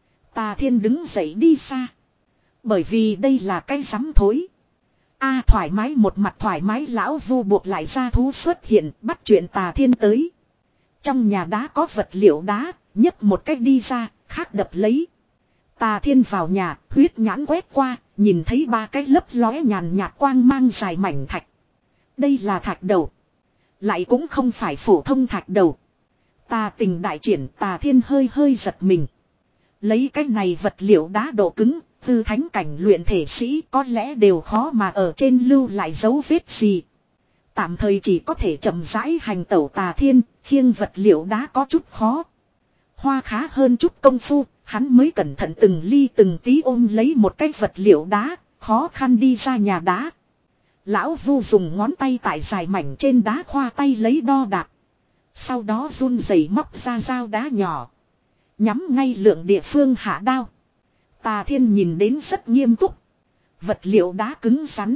Tà Thiên đứng dậy đi xa. Bởi vì đây là cái rắm thối. A à, thoải mái một mặt thoải mái lão Vu buộc lại ra thú xuất hiện bắt chuyện Tà Thiên tới. Trong nhà đá có vật liệu đá, nhấc một cách đi ra, khác đập lấy. Tà Thiên vào nhà, huyết nhãn quét qua, nhìn thấy ba cái lấp lóe nhàn nhạt quang mang dài mảnh thạch. Đây là thạch đầu. Lại cũng không phải phổ thông thạch đầu. Tà tình đại triển. Tà Thiên hơi hơi giật mình. Lấy cái này vật liệu đá độ cứng, tư thánh cảnh luyện thể sĩ có lẽ đều khó mà ở trên lưu lại dấu vết gì. Tạm thời chỉ có thể chậm rãi hành tẩu. Tà Thiên khiêng vật liệu đá có chút khó. Hoa khá hơn chút công phu, hắn mới cẩn thận từng ly từng tí ôm lấy một cái vật liệu đá, khó khăn đi ra nhà đá. Lão Vu dùng ngón tay tại dài mảnh trên đá khoa tay lấy đo đạc. Sau đó run rẩy móc ra dao đá nhỏ. Nhắm ngay lượng địa phương hạ đao. Tà Thiên nhìn đến rất nghiêm túc. Vật liệu đá cứng rắn.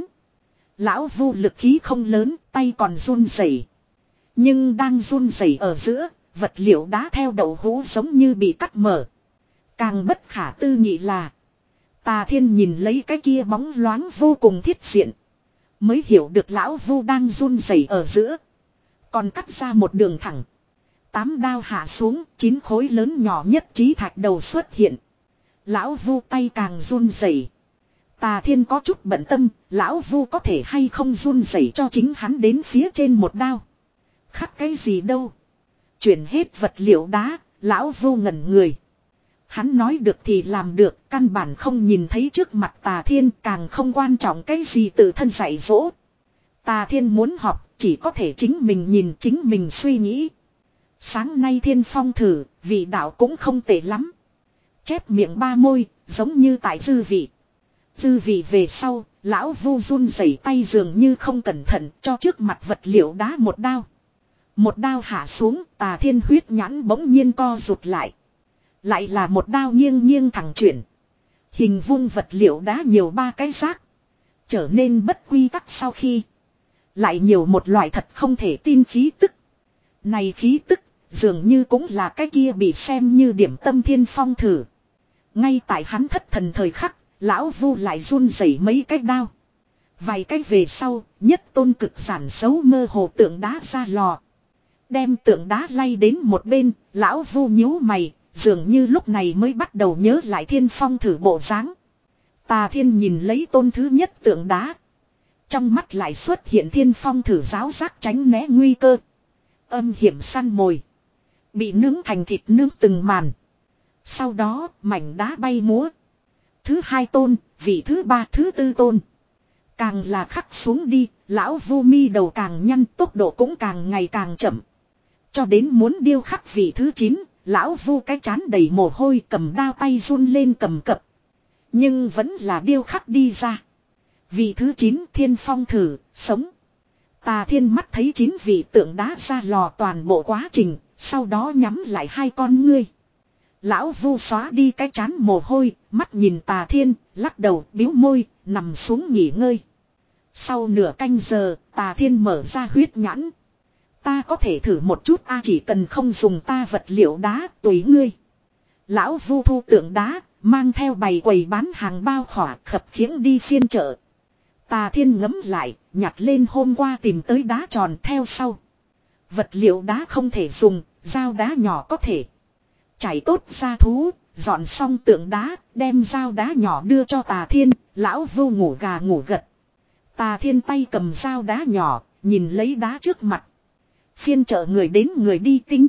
Lão Vu lực khí không lớn, tay còn run rẩy. Nhưng đang run rẩy ở giữa, vật liệu đá theo đậu hũ giống như bị cắt mở. Càng bất khả tư nghị là Tà Thiên nhìn lấy cái kia bóng loáng vô cùng thiết diện. Mới hiểu được lão Vu đang run rẩy ở giữa. Còn cắt ra một đường thẳng. Tám đao hạ xuống, chín khối lớn nhỏ nhất trí thạch đầu xuất hiện. Lão Vu tay càng run rẩy. Tà Thiên có chút bận tâm, lão Vu có thể hay không run rẩy cho chính hắn đến phía trên một đao. Khắc cái gì đâu. Chuyển hết vật liệu đá, lão Vu ngẩn người. Hắn nói được thì làm được, căn bản không nhìn thấy trước mặt Tà Thiên, càng không quan trọng cái gì tự thân dạy dỗ. Tà Thiên muốn học, chỉ có thể chính mình nhìn, chính mình suy nghĩ. Sáng nay Thiên Phong thử, vị đạo cũng không tệ lắm. Chép miệng ba môi, giống như tại dư vị. Dư vị về sau, lão Vu run rẩy tay dường như không cẩn thận cho trước mặt vật liệu đá một đao. Một đao hạ xuống, Tà Thiên huyết nhãn bỗng nhiên co rụt lại. Lại là một đao nghiêng nghiêng thẳng chuyển. Hình vuông vật liệu đá nhiều ba cái rác. Trở nên bất quy tắc sau khi. Lại nhiều một loại thật không thể tin khí tức. Này khí tức, dường như cũng là cái kia bị xem như điểm tâm Thiên Phong thử. Ngay tại hắn thất thần thời khắc, lão Vu lại run rẩy mấy cái đao. Vài cái về sau, nhất tôn cực giản xấu mơ hồ tượng đá ra lò. Đem tượng đá lay đến một bên, lão Vu nhíu mày, dường như lúc này mới bắt đầu nhớ lại Thiên Phong thử bộ dáng. Tà Thiên nhìn lấy tôn thứ nhất tượng đá. Trong mắt lại xuất hiện Thiên Phong thử giáo giác tránh né nguy cơ. Âm hiểm săn mồi. Bị nướng thành thịt nướng từng màn. Sau đó mảnh đá bay múa. Thứ hai tôn, vị thứ ba thứ tư tôn. Càng là khắc xuống đi, lão Vu mi đầu càng nhăn, tốc độ cũng càng ngày càng chậm. Cho đến muốn điêu khắc vị thứ chín, lão Vu cái chán đầy mồ hôi, cầm đao tay run lên cầm cập. Nhưng vẫn là điêu khắc đi ra. Vị thứ chín Thiên Phong thử, sống. Tà Thiên mắt thấy chín vị tượng đá ra lò toàn bộ quá trình, sau đó nhắm lại hai con ngươi. Lão Vu xóa đi cái chán mồ hôi, mắt nhìn Tà Thiên, lắc đầu, biếu môi, nằm xuống nghỉ ngơi. Sau nửa canh giờ, Tà Thiên mở ra huyết nhãn. Ta có thể thử một chút a, chỉ cần không dùng ta vật liệu đá, tùy ngươi. Lão Vu thu tượng đá, mang theo bày quầy bán hàng bao khỏa khập khiễng đi phiên chợ. Tà Thiên ngấm lại, nhặt lên hôm qua tìm tới đá tròn theo sau. Vật liệu đá không thể dùng, dao đá nhỏ có thể. Chảy tốt ra thú, dọn xong tượng đá, đem dao đá nhỏ đưa cho Tà Thiên, lão Vu ngủ gà ngủ gật. Tà Thiên tay cầm dao đá nhỏ, nhìn lấy đá trước mặt. Phiên chợ người đến người đi tính.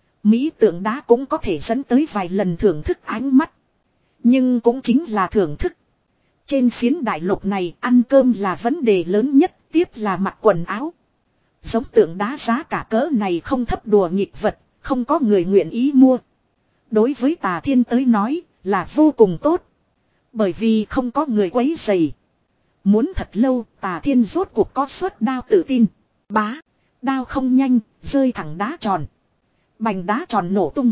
Mỹ tượng đá cũng có thể dẫn tới vài lần thưởng thức ánh mắt. Nhưng cũng chính là thưởng thức. Trên phiến đại lục này ăn cơm là vấn đề lớn nhất, tiếp là mặc quần áo. Giống tượng đá giá cả cỡ này không thấp đùa nghịch vật, không có người nguyện ý mua. Đối với Tà Thiên tới nói là vô cùng tốt. Bởi vì không có người quấy rầy. Muốn thật lâu, Tà Thiên rốt cuộc có suất đao tự tin. Bá, đao không nhanh, rơi thẳng đá tròn. Bành đá tròn nổ tung.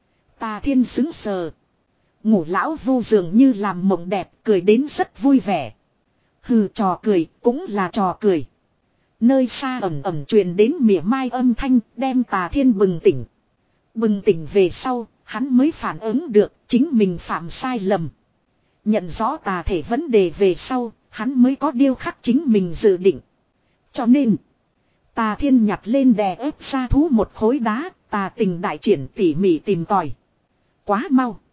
Tà Thiên sững sờ. Ngủ lão Vu dường như làm mộng đẹp, cười đến rất vui vẻ. Hừ, trò cười, cũng là trò cười. Nơi xa ẩm ẩm truyền đến mỉa mai âm thanh, đem Tà Thiên bừng tỉnh. Bừng tỉnh về sau, hắn mới phản ứng được chính mình phạm sai lầm. Nhận rõ tà thể vấn đề về sau, hắn mới có điêu khắc chính mình dự định. Cho nên, Tà Thiên nhặt lên đè ép ra thú một khối đá, tà tình đại triển tỉ mỉ tìm tòi. Quá mau.